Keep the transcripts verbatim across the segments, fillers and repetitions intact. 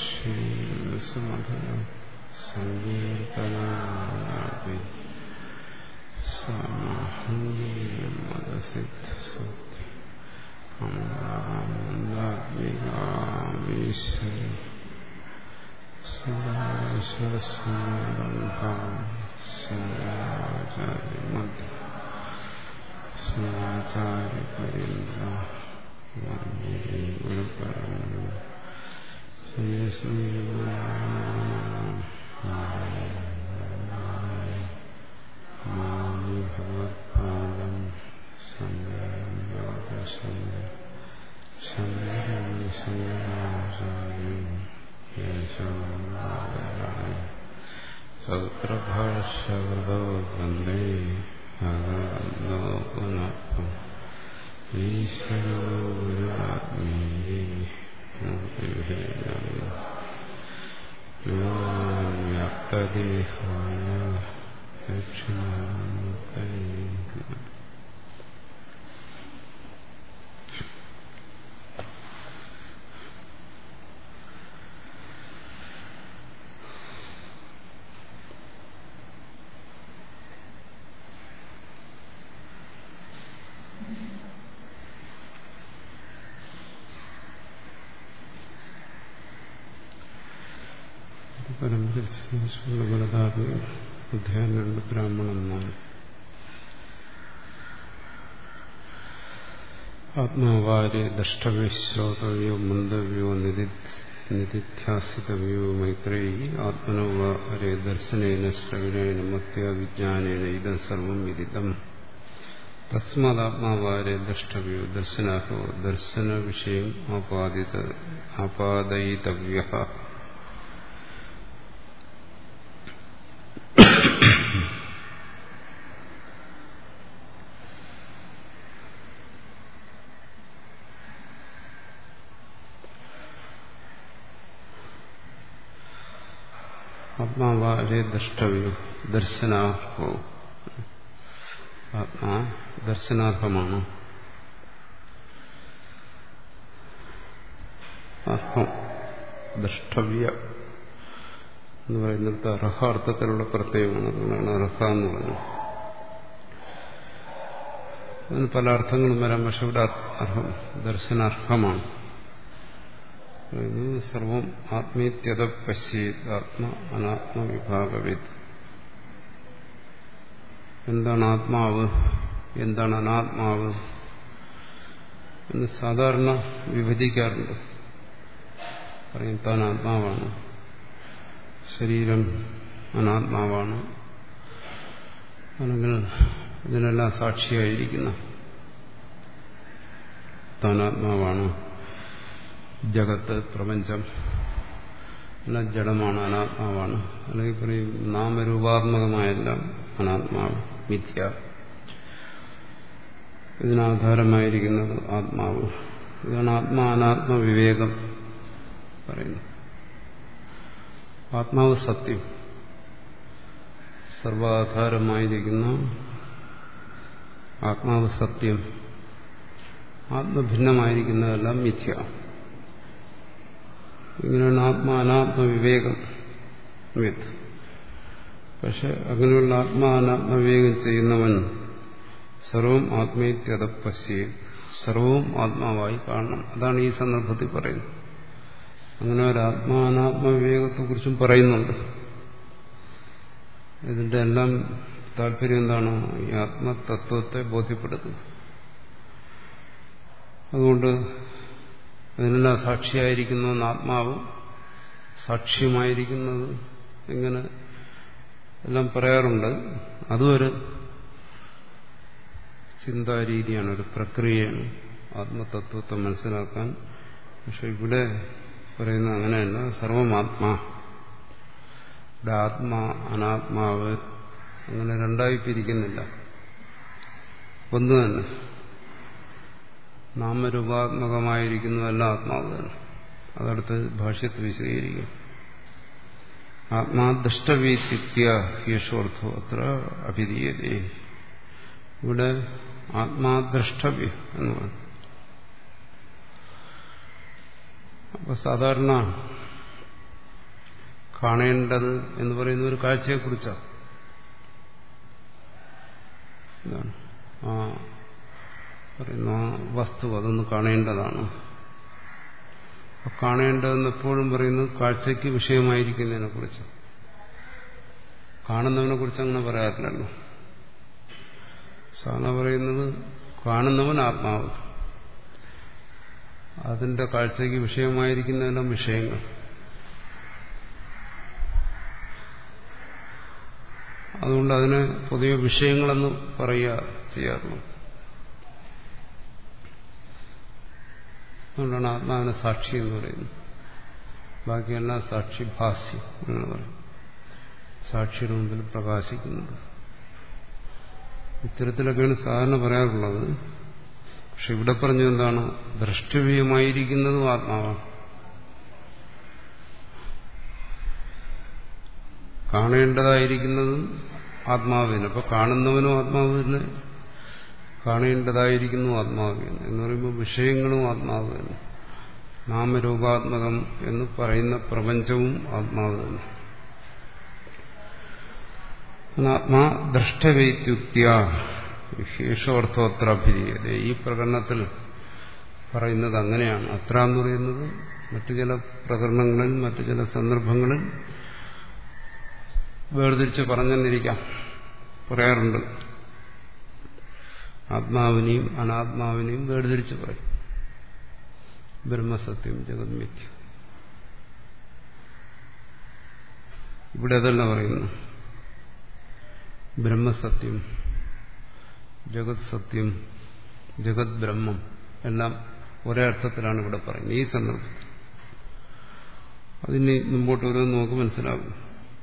സാധനം സംഗീതനാദി സമഹംഗീയമദസിദ്ധസുദ്ധി അമൃതാനന്ദാത്മികാമീശ്വരി സദാശിവസമാരംഭാം ശങ്കരാചാര്യമധ്യ സ്മരാചാര്യപര്യന്തം വന്ദേ ഗുരുപരമ്പരാം. ഭഗവത്പാദം ശങ്കരം ശങ്കരം ശങ്കരാചാര്യം സൂത്രഭാഷ്യകൃതോ വന്ദേ ഭഗവന്തോ പുനഃ ഈശ്വരോ ഗുരുരാത്മീ വ്യാപ്തദേഹായ ദക്ഷിണാമൂർത്തയേ അധ്യായം രണ്ട് ബ്രാഹ്മണൻ നാല്. ആത്മാവാര്യ ദ്രഷ്ടവ്യോ ശ്രോതവ്യോ മന്തവ്യോ നിധിധ്യാസിതവ്യോ മൈത്രേയി ആത്മനോ വാര്യ ദർശനേന ശ്രവണേന മത്യാ വിജ്ഞാനേന ഇദം സർവം വിദിതം. തസ്മാദാത്മാവാര്യ ദ്രഷ്ടവ്യോ ദർശനാഹോ ദർശന വിഷയം ആപാദിത ആപാദയിതവ്യഃ. ആത്മാവാരെ ദ്രഷ്ടവ്യോ ദർശനാർഹോ. ആത്മാ ദർശനാർഹമാണ്. അർഹം ദ്രഷ്ടവ്യ എന്ന് പറയുന്നിടത്ത് അർഹ അർത്ഥത്തിലുള്ള പ്രത്യയമാണ്. അതുകൊണ്ടാണ് അർഹ എന്ന് പറഞ്ഞത്. അതിന് പല അർത്ഥങ്ങളും വരാം. പക്ഷെ ഇവിടെ അർഹം ദർശനാർഹമാണ്. സർവം ആത്മീത്യത പശ്യേത് ആത്മ അനാത്മവിഭാഗവേത്. എന്താണ് ആത്മാവ്, എന്താണ് അനാത്മാവ് എന്ന് സാധാരണ വിഭജിക്കാറുണ്ട്. പറയും താൻ ആത്മാവാണ്, ശരീരം അനാത്മാവാണ്, അല്ലെങ്കിൽ ഇതിനെല്ലാം സാക്ഷിയായിരിക്കുന്ന താൻ ആത്മാവാണ്. ജഗത്ത് പ്രപഞ്ചം എല്ലാം ജഡമാണ്, അനാത്മാവാണ്. അല്ലെങ്കിൽ പറയും നാമരൂപാത്മകമായെല്ലാം അനാത്മാവ്, മിഥ്യ. ഇതിനാധാരമായിരിക്കുന്നത് ആത്മാവ്. ഇതാണ് ആത്മാ അനാത്മ വിവേകം പറയുന്നത്. ആത്മാവ് സത്യം, സർവാധാരമായിരിക്കുന്ന ആത്മാവ് സത്യം. ആത്മഭിന്നമായിരിക്കുന്നതെല്ലാം മിഥ്യ. ഇങ്ങനെയാണ് ആത്മാ അനാത്മ വിവേകം. പക്ഷെ അങ്ങനെയുള്ള ആത്മാ അനാത്മ വിവേകം ചെയ്യുന്നവൻ സർവം ആത്മീയത പശ്യേ, സർവവും ആത്മാവായി കാണണം. അതാണ് ഈ സന്ദർഭത്തിൽ പറയുന്നത്. അങ്ങനെ ഒരു ആത്മാ അനാത്മ വിവേകത്തെക്കുറിച്ചും പറയുന്നുണ്ട്. ഇതിന്റെ എല്ലാം താല്പര്യം എന്താണ്? ഈ ആത്മതത്വത്തെ ബോധ്യപ്പെടുത്തുക. അതുകൊണ്ട് അതിനെല്ലാം സാക്ഷിയായിരിക്കുന്ന ആത്മാവ്, സാക്ഷ്യമായിരിക്കുന്നത് ഇങ്ങനെ എല്ലാം പറയാറുണ്ട്. അതും ഒരു ചിന്താരീതിയാണ്, ഒരു പ്രക്രിയയാണ് ആത്മതത്വത്തെ മനസ്സിലാക്കാൻ. പക്ഷെ ഇവിടെ പറയുന്ന അങ്ങനെയല്ല. സർവമാത്മാ. ഇവിടെ ആത്മാ അനാത്മാവ് അങ്ങനെ രണ്ടായി പിരിക്കുന്നില്ല, ഒന്ന് തന്നെ. നാമരൂപാത്മകമായിരിക്കുന്നതല്ല ആത്മാവ് തന്നെ. അതടുത്ത് ഭാഷ്യത്തിൽ വിശദീകരിക്കും. ആത്മാദൃഷ്ടവീത്യ യേശോർത്ഥോ അത്ര അഭിധീയതേ. ഇവിടെ ആത്മാദ്രഷ്ടവ്യ എന്ന് പറഞ്ഞു. അപ്പൊ സാധാരണ കാണേണ്ടത് എന്ന് പറയുന്ന ഒരു കാഴ്ചയെക്കുറിച്ചാണ്. ആ പറയുന്ന വസ്തു അതൊന്ന് കാണേണ്ടതാണ്. കാണേണ്ടതെന്ന് എപ്പോഴും പറയുന്നത് കാഴ്ചയ്ക്ക് വിഷയമായിരിക്കുന്നതിനെ കുറിച്ച്. കാണുന്നവനെ കുറിച്ച് അങ്ങനെ പറയാറില്ലല്ലോ. സാധാരണ പറയുന്നത് കാണുന്നവൻ ആത്മാവ്, അതിന്റെ കാഴ്ചയ്ക്ക് വിഷയമായിരിക്കുന്നതെല്ലാം വിഷയങ്ങൾ. അതുകൊണ്ട് അതിനെ പൊതുവെ വിഷയങ്ങളെന്ന് പറയുക ചെയ്യാറുള്ളൂ. അതുകൊണ്ടാണ് ആത്മാവിനെ സാക്ഷി എന്ന് പറയുന്നത്. ബാക്കിയെല്ലാം സാക്ഷിഭാസ്യം എന്ന് പറയും, സാക്ഷിയുടെ മുമ്പിൽ പ്രകാശിക്കുന്നത്. ഇത്തരത്തിലൊക്കെയാണ് സാധാരണ പറയാറുള്ളത്. പക്ഷെ ഇവിടെ പറഞ്ഞത് എന്താണ്? ദ്രഷ്ടവ്യമായിരിക്കുന്നതും ആത്മാവാണ്, കാണേണ്ടതായിരിക്കുന്നതും ആത്മാവിന്. അപ്പൊ കാണുന്നവനും ആത്മാവിന്, കാണേണ്ടതായിരിക്കുന്നു ആത്മാവിന് എന്ന് പറയുമ്പോൾ വിഷയങ്ങളും ആത്മാവ് തന്നെ. നാമരൂപാത്മകം എന്ന് പറയുന്ന പ്രപഞ്ചവും ആത്മാവ് തന്നെ. ആത്മാ ദ്രഷ്ടവൈത്യുക്തിയ ഹേഷോർത്ഥോത്രാഭിധീയത. ഈ പ്രകരണത്തിൽ പറയുന്നത് അങ്ങനെയാണ്. അത്ര എന്ന് പറയുന്നത് മറ്റു ചില പ്രകരണങ്ങളിൽ മറ്റു ചില സന്ദർഭങ്ങളിൽ വേർതിരിച്ച് പറഞ്ഞെന്നിരിക്കാം, പറയാറുണ്ട്. ആത്മാവിനെയും അനാത്മാവിനെയും വേർതിരിച്ച് പറയും. ബ്രഹ്മസത്യം, ജഗത് മിഥ്യ. ഇവിടെ അതല്ല പറയുന്നു. ബ്രഹ്മസത്യം, ജഗത് സത്യം, ജഗത് ബ്രഹ്മം എല്ലാം ഒരേ അർത്ഥത്തിലാണ് ഇവിടെ പറയുന്നത് ഈ സന്ദർഭത്തിൽ. അതിന് മുമ്പോട്ട് വരുമെന്ന് നമുക്ക് മനസ്സിലാകും.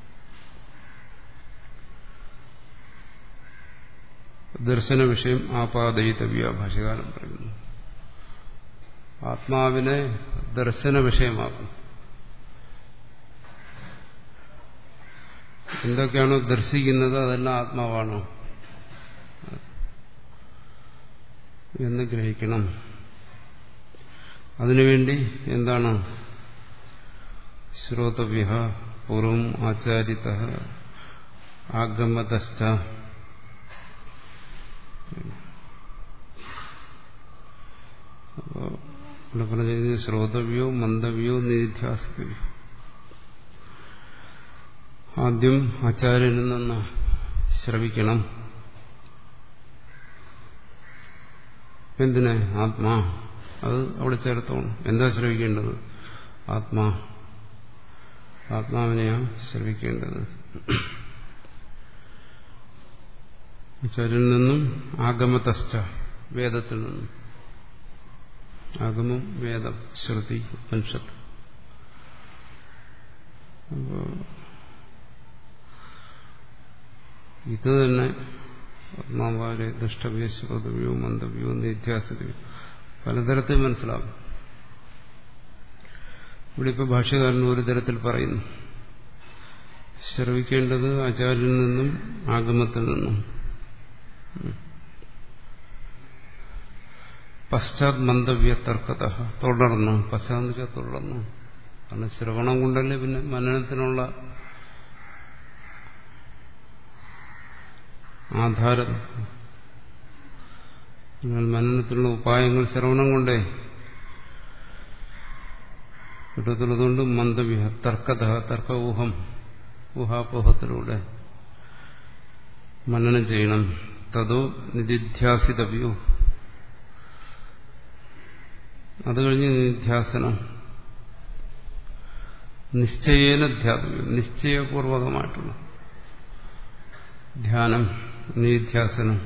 ദർശന വിഷയം ആപാദയിതവ്യ ഭാഷകാരൻ പറയുന്നു. ആത്മാവിനെ ദർശന വിഷയമാക്കും. എന്തൊക്കെയാണോ ദർശിക്കുന്നത് അതെല്ലാം ആത്മാവാണോ എന്ന് ഗ്രഹിക്കണം. അതിനുവേണ്ടി എന്താണ്? ശ്രോതവ്യ പൂർവം ആചാരിത ആഗമതശ്ച. അപ്പോൾ ഇവിടെ പറഞ്ഞത് ശ്രോതവ്യോ മന്ദവ്യോ നിധ്യാസിതവ്യോ. ആദ്യം ആചാര്യനിൽ നിന്ന് ശ്രവിക്കണം. എന്തിനെ? ആത്മാ. അത് അവിടെ ചേർത്തോണം. എന്താ ശ്രവിക്കേണ്ടത്? ആത്മാ. ആത്മാവിനെയാണ് ശ്രവിക്കേണ്ടത്. ആചാര്യനിൽ നിന്നും ആഗമതശ്ച, വേദത്തിൽ നിന്നും. ആഗമം വേദം, ശ്രുതി, ഉപനിഷത്ത്. അപ്പോ ഇത് തന്നെ ആത്മാവാരെ ദുഷ്ടവ്യോ ശ്രോതവ്യോ മന്ദവ്യോ നിധ്യാസിതവ്യോ പലതരത്തിൽ മനസ്സിലാകും. ഇവിടെ ഇപ്പോൾ ഭാഷ്യകാരൻ ഒരു തരത്തിൽ പറയുന്നു. ശ്രവിക്കേണ്ടത് ആചാര്യനിൽ നിന്നും ആഗമത്തിൽ നിന്നും. പശ്ചാത് മന്ദവ്യ തർക്കത, തുടർന്ന്. പശ്ചാന്ന് വെച്ചാൽ തുടർന്ന്. കാരണം ശ്രവണം കൊണ്ടല്ലേ പിന്നെ മനനത്തിനുള്ള ആധാരം. മനനത്തിനുള്ള ഉപായങ്ങൾ ശ്രവണം കൊണ്ടേ കിട്ടത്തുള്ളതുകൊണ്ട് മന്ദവ്യ തർക്കത, തർക്ക ഊഹം, ഊഹാപോഹത്തിലൂടെ മനനം ചെയ്യണം. തതോ നിധിധ്യാസിതവ്യോ, അത് കഴിഞ്ഞ് നിധ്യാസനം. നിശ്ചയേന ധ്യാതവ്യം, നിശ്ചയപൂർവകമായിട്ടുള്ള ധ്യാനം, നിധ്യാസനം.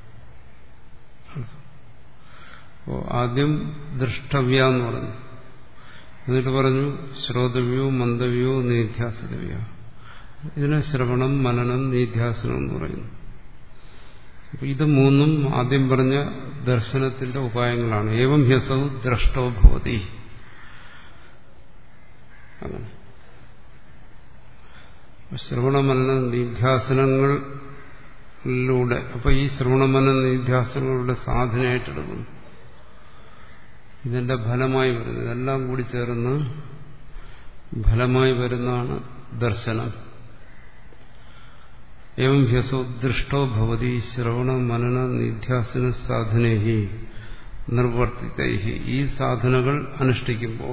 അപ്പോ ആദ്യം ദൃഷ്ടവ്യ എന്ന് പറഞ്ഞു, എന്നിട്ട് പറഞ്ഞു ശ്രോതവ്യോ മന്ദവ്യോ നിധ്യാസിതവ്യോ. ഇതിനെ ശ്രവണം, മനനം, നിധ്യാസനം എന്ന് പറയുന്നു. അപ്പൊ ഇത് മൂന്നും ആദ്യം പറഞ്ഞ ദർശനത്തിന്റെ ഉപായങ്ങളാണ്. ഏവം ഹ്യസൗ ദ്രഷ്ടോ ഭവതി. അങ്ങനെ ശ്രവണമനന നിധ്യാസനങ്ങളിലൂടെ, അപ്പൊ ഈ ശ്രവണമനന നിധ്യാസനങ്ങളുടെ സാധനയായിട്ടെടുക്കുന്നു. ഇതിന്റെ ഫലമായി വരുന്നത് ഇതെല്ലാം കൂടി ചേർന്ന് ഫലമായി വരുന്നതാണ് ദർശനം. എവം ഹ്യസോ ദൃഷ്ടോ ഭവതി ശ്രവണ മനന നിധ്യാസന സാധനേഹി നിർവർത്തിതൈഹി. ഈ സാധനകൾ അനുഷ്ഠിക്കുമ്പോൾ,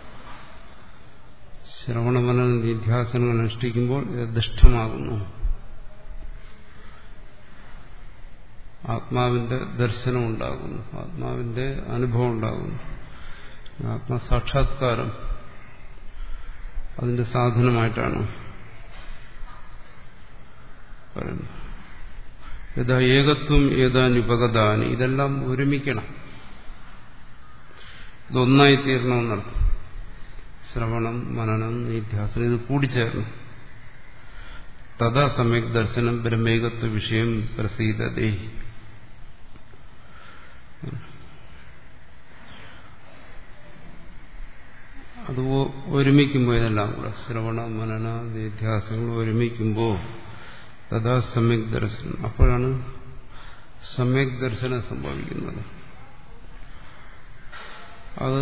ശ്രവണ മനന നിധ്യാസനങ്ങൾ അനുഷ്ഠിക്കുമ്പോൾ ഇത് ദൃഷ്ടമാകുന്നു. ആത്മാവിന്റെ ദർശനം ഉണ്ടാകുന്നു, ആത്മാവിന്റെ അനുഭവം ഉണ്ടാകുന്നു. ആത്മസാക്ഷാത്കാരം അതിന്റെ സാധനമായിട്ടാണ് പറയുന്നത്. യഥാ ഏകത്വം ഏതാനുപഗതാനി, ഇതെല്ലാം ഒരുമിക്കണം, ഇതൊന്നായി തീരണമെന്നർത്ഥം. ശ്രവണം മനനം നിധ്യാസനം ഇത് കൂടിച്ചേരണം. തഥാ സമ്യക് ദർശനം ബ്രഹ്മേകത്വ വിഷയം പ്രസീദതേ. അത് ഒരുമിക്കുമ്പോൾ ഇതെല്ലാം കൂടെ ശ്രവണ മനന നിധ്യാസങ്ങൾ ഒരുമിക്കുമ്പോൾ തഥാ സമ്യക് ദർശനം, അപ്പോഴാണ് സമ്യക് ദർശനം സംഭവിക്കുന്നത്. അത്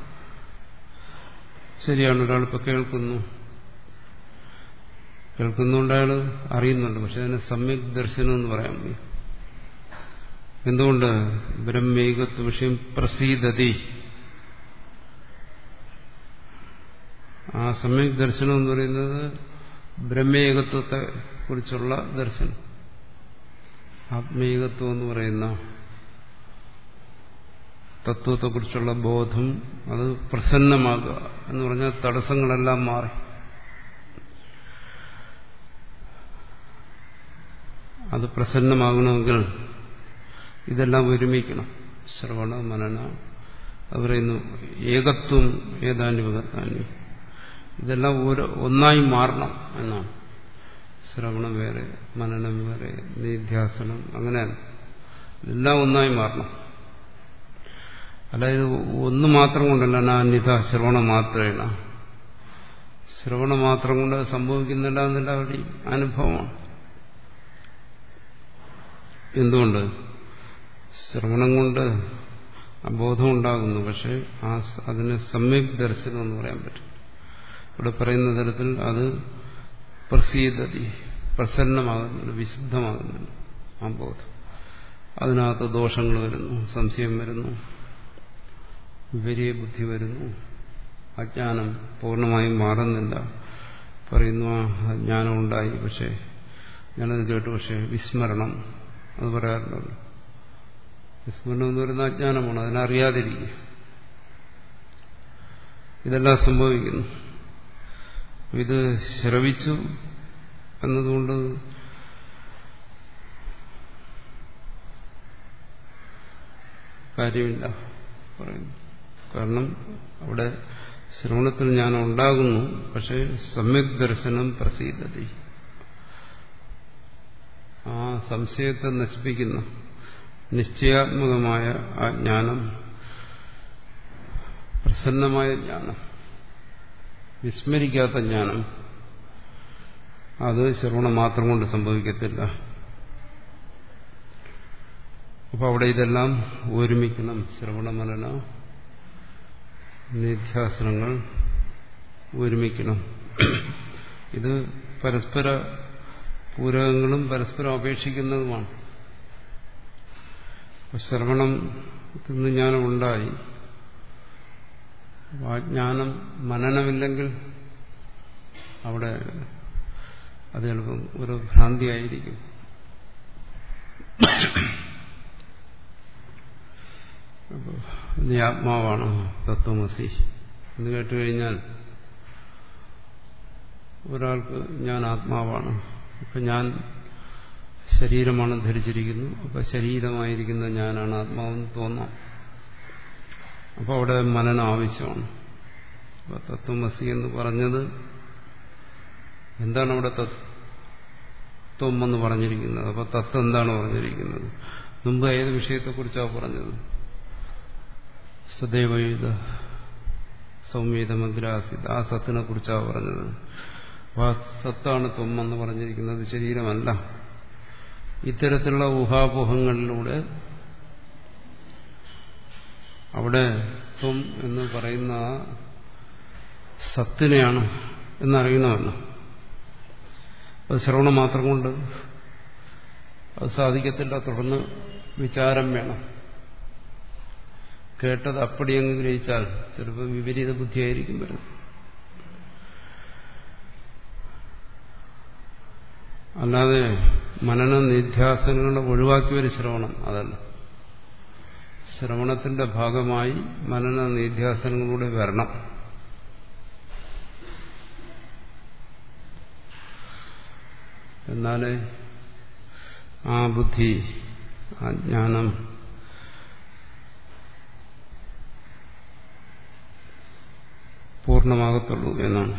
ശരിയാണ്. ഒരാളിപ്പോൾ കേൾക്കുന്നു, കേൾക്കുന്നുണ്ട്, അയാൾ അറിയുന്നുണ്ട്, പക്ഷെ അതിന് സമ്യക് ദർശനം എന്ന് പറയാൻ വയ്യ. എന്തുകൊണ്ട്? ബ്രഹ്മേകത്വ വിഷയം പ്രസീദതി. ആ സമ്യക് ദർശനം എന്ന് പറയുന്നത് ബ്രഹ്മേകത്വത്തെ കുറിച്ചുള്ള ദർശനം. ആത്മേകത്വം എന്ന് പറയുന്ന തത്വത്തെക്കുറിച്ചുള്ള ബോധം അത് പ്രസന്നമാകുക എന്ന് പറഞ്ഞാൽ തടസ്സങ്ങളെല്ലാം മാറി. അത് പ്രസന്നമാകണമെങ്കിൽ ഇതെല്ലാം ഒരുമിക്കണം. ശ്രവണ മനന, അത് പറയുന്നു ഏകത്വം ഏതാനുപഗതാനി, ഇതെല്ലാം ഒരു ഒന്നായി മാറണം എന്നാണ്. ശ്രവണം വേറെ, മനനം വേറെ, നിധ്യാസനം അങ്ങനെ എല്ലാം ഒന്നായി മാറണം. അതായത് ഒന്ന് മാത്രം കൊണ്ടല്ല. നാന്യത ശ്രവണം മാത്രമേണ, ശ്രവണം മാത്രം കൊണ്ട് സംഭവിക്കുന്നില്ല എന്നെല്ലാവരുടെയും അനുഭവമാണ്. എന്തുകൊണ്ട്? ശ്രവണം കൊണ്ട് ബോധം ഉണ്ടാകുന്നു, പക്ഷെ ആ അതിന് സമ്യക് ദർശനം എന്ന് പറയാൻ പറ്റും. ഇവിടെ പറയുന്ന തരത്തിൽ അത് പ്രസീദതി, പ്രസന്നമാകുന്നുണ്ട്, വിശുദ്ധമാകുന്നുണ്ട് ആ ബോധം. അതിനകത്ത് ദോഷങ്ങൾ വരുന്നു, സംശയം വരുന്നു, വിപരീയ ബുദ്ധി വരുന്നു, അജ്ഞാനം പൂർണ്ണമായും മാറുന്നില്ല. പറയുന്നു ആ ജ്ഞാനം ഉണ്ടായി, പക്ഷെ ഞാനത് കേട്ടു, പക്ഷെ വിസ്മരണം, അത് പറയാറുണ്ടല്ലോ. വിസ്മരണം എന്ന് പറയുന്ന അജ്ഞാനമാണ്, അതിനറിയാതിരിക്കുക. ഇതെല്ലാം സംഭവിക്കുന്നു. ഇത് ശ്രവിച്ചു എന്നതുകൊണ്ട് കാര്യമില്ല പറയുന്നു. കാരണം അവിടെ ശ്രവണത്തിൽ ജ്ഞാനം ഉണ്ടാകുന്നു, പക്ഷെ സമ്യക് ദർശനം പ്രസീദതി, ആ സംശയത്തെ നശിപ്പിക്കുന്ന നിശ്ചയാത്മകമായ ആ ജ്ഞാനം, പ്രസന്നമായ ജ്ഞാനം, വിസ്മരിക്കാത്ത ജ്ഞാനം, അത് ശ്രവണം മാത്രം കൊണ്ട് സംഭവിക്കത്തില്ല. അപ്പൊ അവിടെ ഇതെല്ലാം ഒരുമിക്കണം. ശ്രവണ മനന നിധ്യാസനങ്ങൾ ഒരുമിക്കണം. ഇത് പരസ്പര പൂരകങ്ങളും പരസ്പരം അപേക്ഷിക്കുന്നതുമാണ്. ശ്രവണം നിന്ന് ജ്ഞാനം ഉണ്ടായി, ആ ജ്ഞാനം മനനമില്ലെങ്കിൽ അവിടെ അത് ചിലപ്പം ഒരു ഭ്രാന്തിയായിരിക്കും. നീ ആത്മാവാണ്, തത്വമസി എന്ന് കേട്ടുകഴിഞ്ഞാൽ ഒരാൾക്ക് ഞാൻ ആത്മാവാണ്, ഇപ്പൊ ഞാൻ ശരീരമാണ് ധരിച്ചിരിക്കുന്നു, അപ്പൊ ശരീരമായിരിക്കുന്ന ഞാനാണ് ആത്മാവെന്ന് തോന്നാം. അപ്പോൾ അവിടെ മനനം ആവശ്യമാണ്. അപ്പൊ തത്വമസി എന്ന് പറഞ്ഞത് എന്താണ്? അവിടെ തത്വം എന്ന് പറഞ്ഞിരിക്കുന്നത്. അപ്പൊ തത്വം എന്താണ് പറഞ്ഞിരിക്കുന്നത്? മുമ്പ് ഏത് വിഷയത്തെക്കുറിച്ചാണ് പറഞ്ഞത്? സദൈവയുധ സൗമ്യത മദ്രാസിത്, ആ സത്തിനെ കുറിച്ചാണ് പറഞ്ഞത്. അപ്പൊ ആ സത്താണ് ത്വം എന്ന് പറഞ്ഞിരിക്കുന്നത്, ശരീരമല്ല. ഇത്തരത്തിലുള്ള ഊഹാപോഹങ്ങളിലൂടെ അവിടെ ത്വം എന്ന് പറയുന്ന ആ സത്തിനെയാണ് എന്നറിയണമല്ലോ. അത് ശ്രവണം മാത്രം കൊണ്ട് അത് സാധിക്കത്തില്ല. തുടർന്ന് വിചാരം വേണം. കേട്ടത് അപ്പടി അങ്ങ് ഗ്രഹിച്ചാൽ ചിലപ്പോൾ വിപരീത ബുദ്ധിയായിരിക്കും വരുന്നത്. അല്ലാതെ മനന നിധ്യാസനങ്ങളെ ഒഴിവാക്കി ഒരു ശ്രവണം അതല്ല. ശ്രവണത്തിന്റെ ഭാഗമായി മനന നിധ്യാസനങ്ങളിലൂടെ വരണം. എന്നാലേ ആ ബുദ്ധി, ആ ജ്ഞാനം പൂർണ്ണമാകത്തുള്ളൂ എന്നാണ്.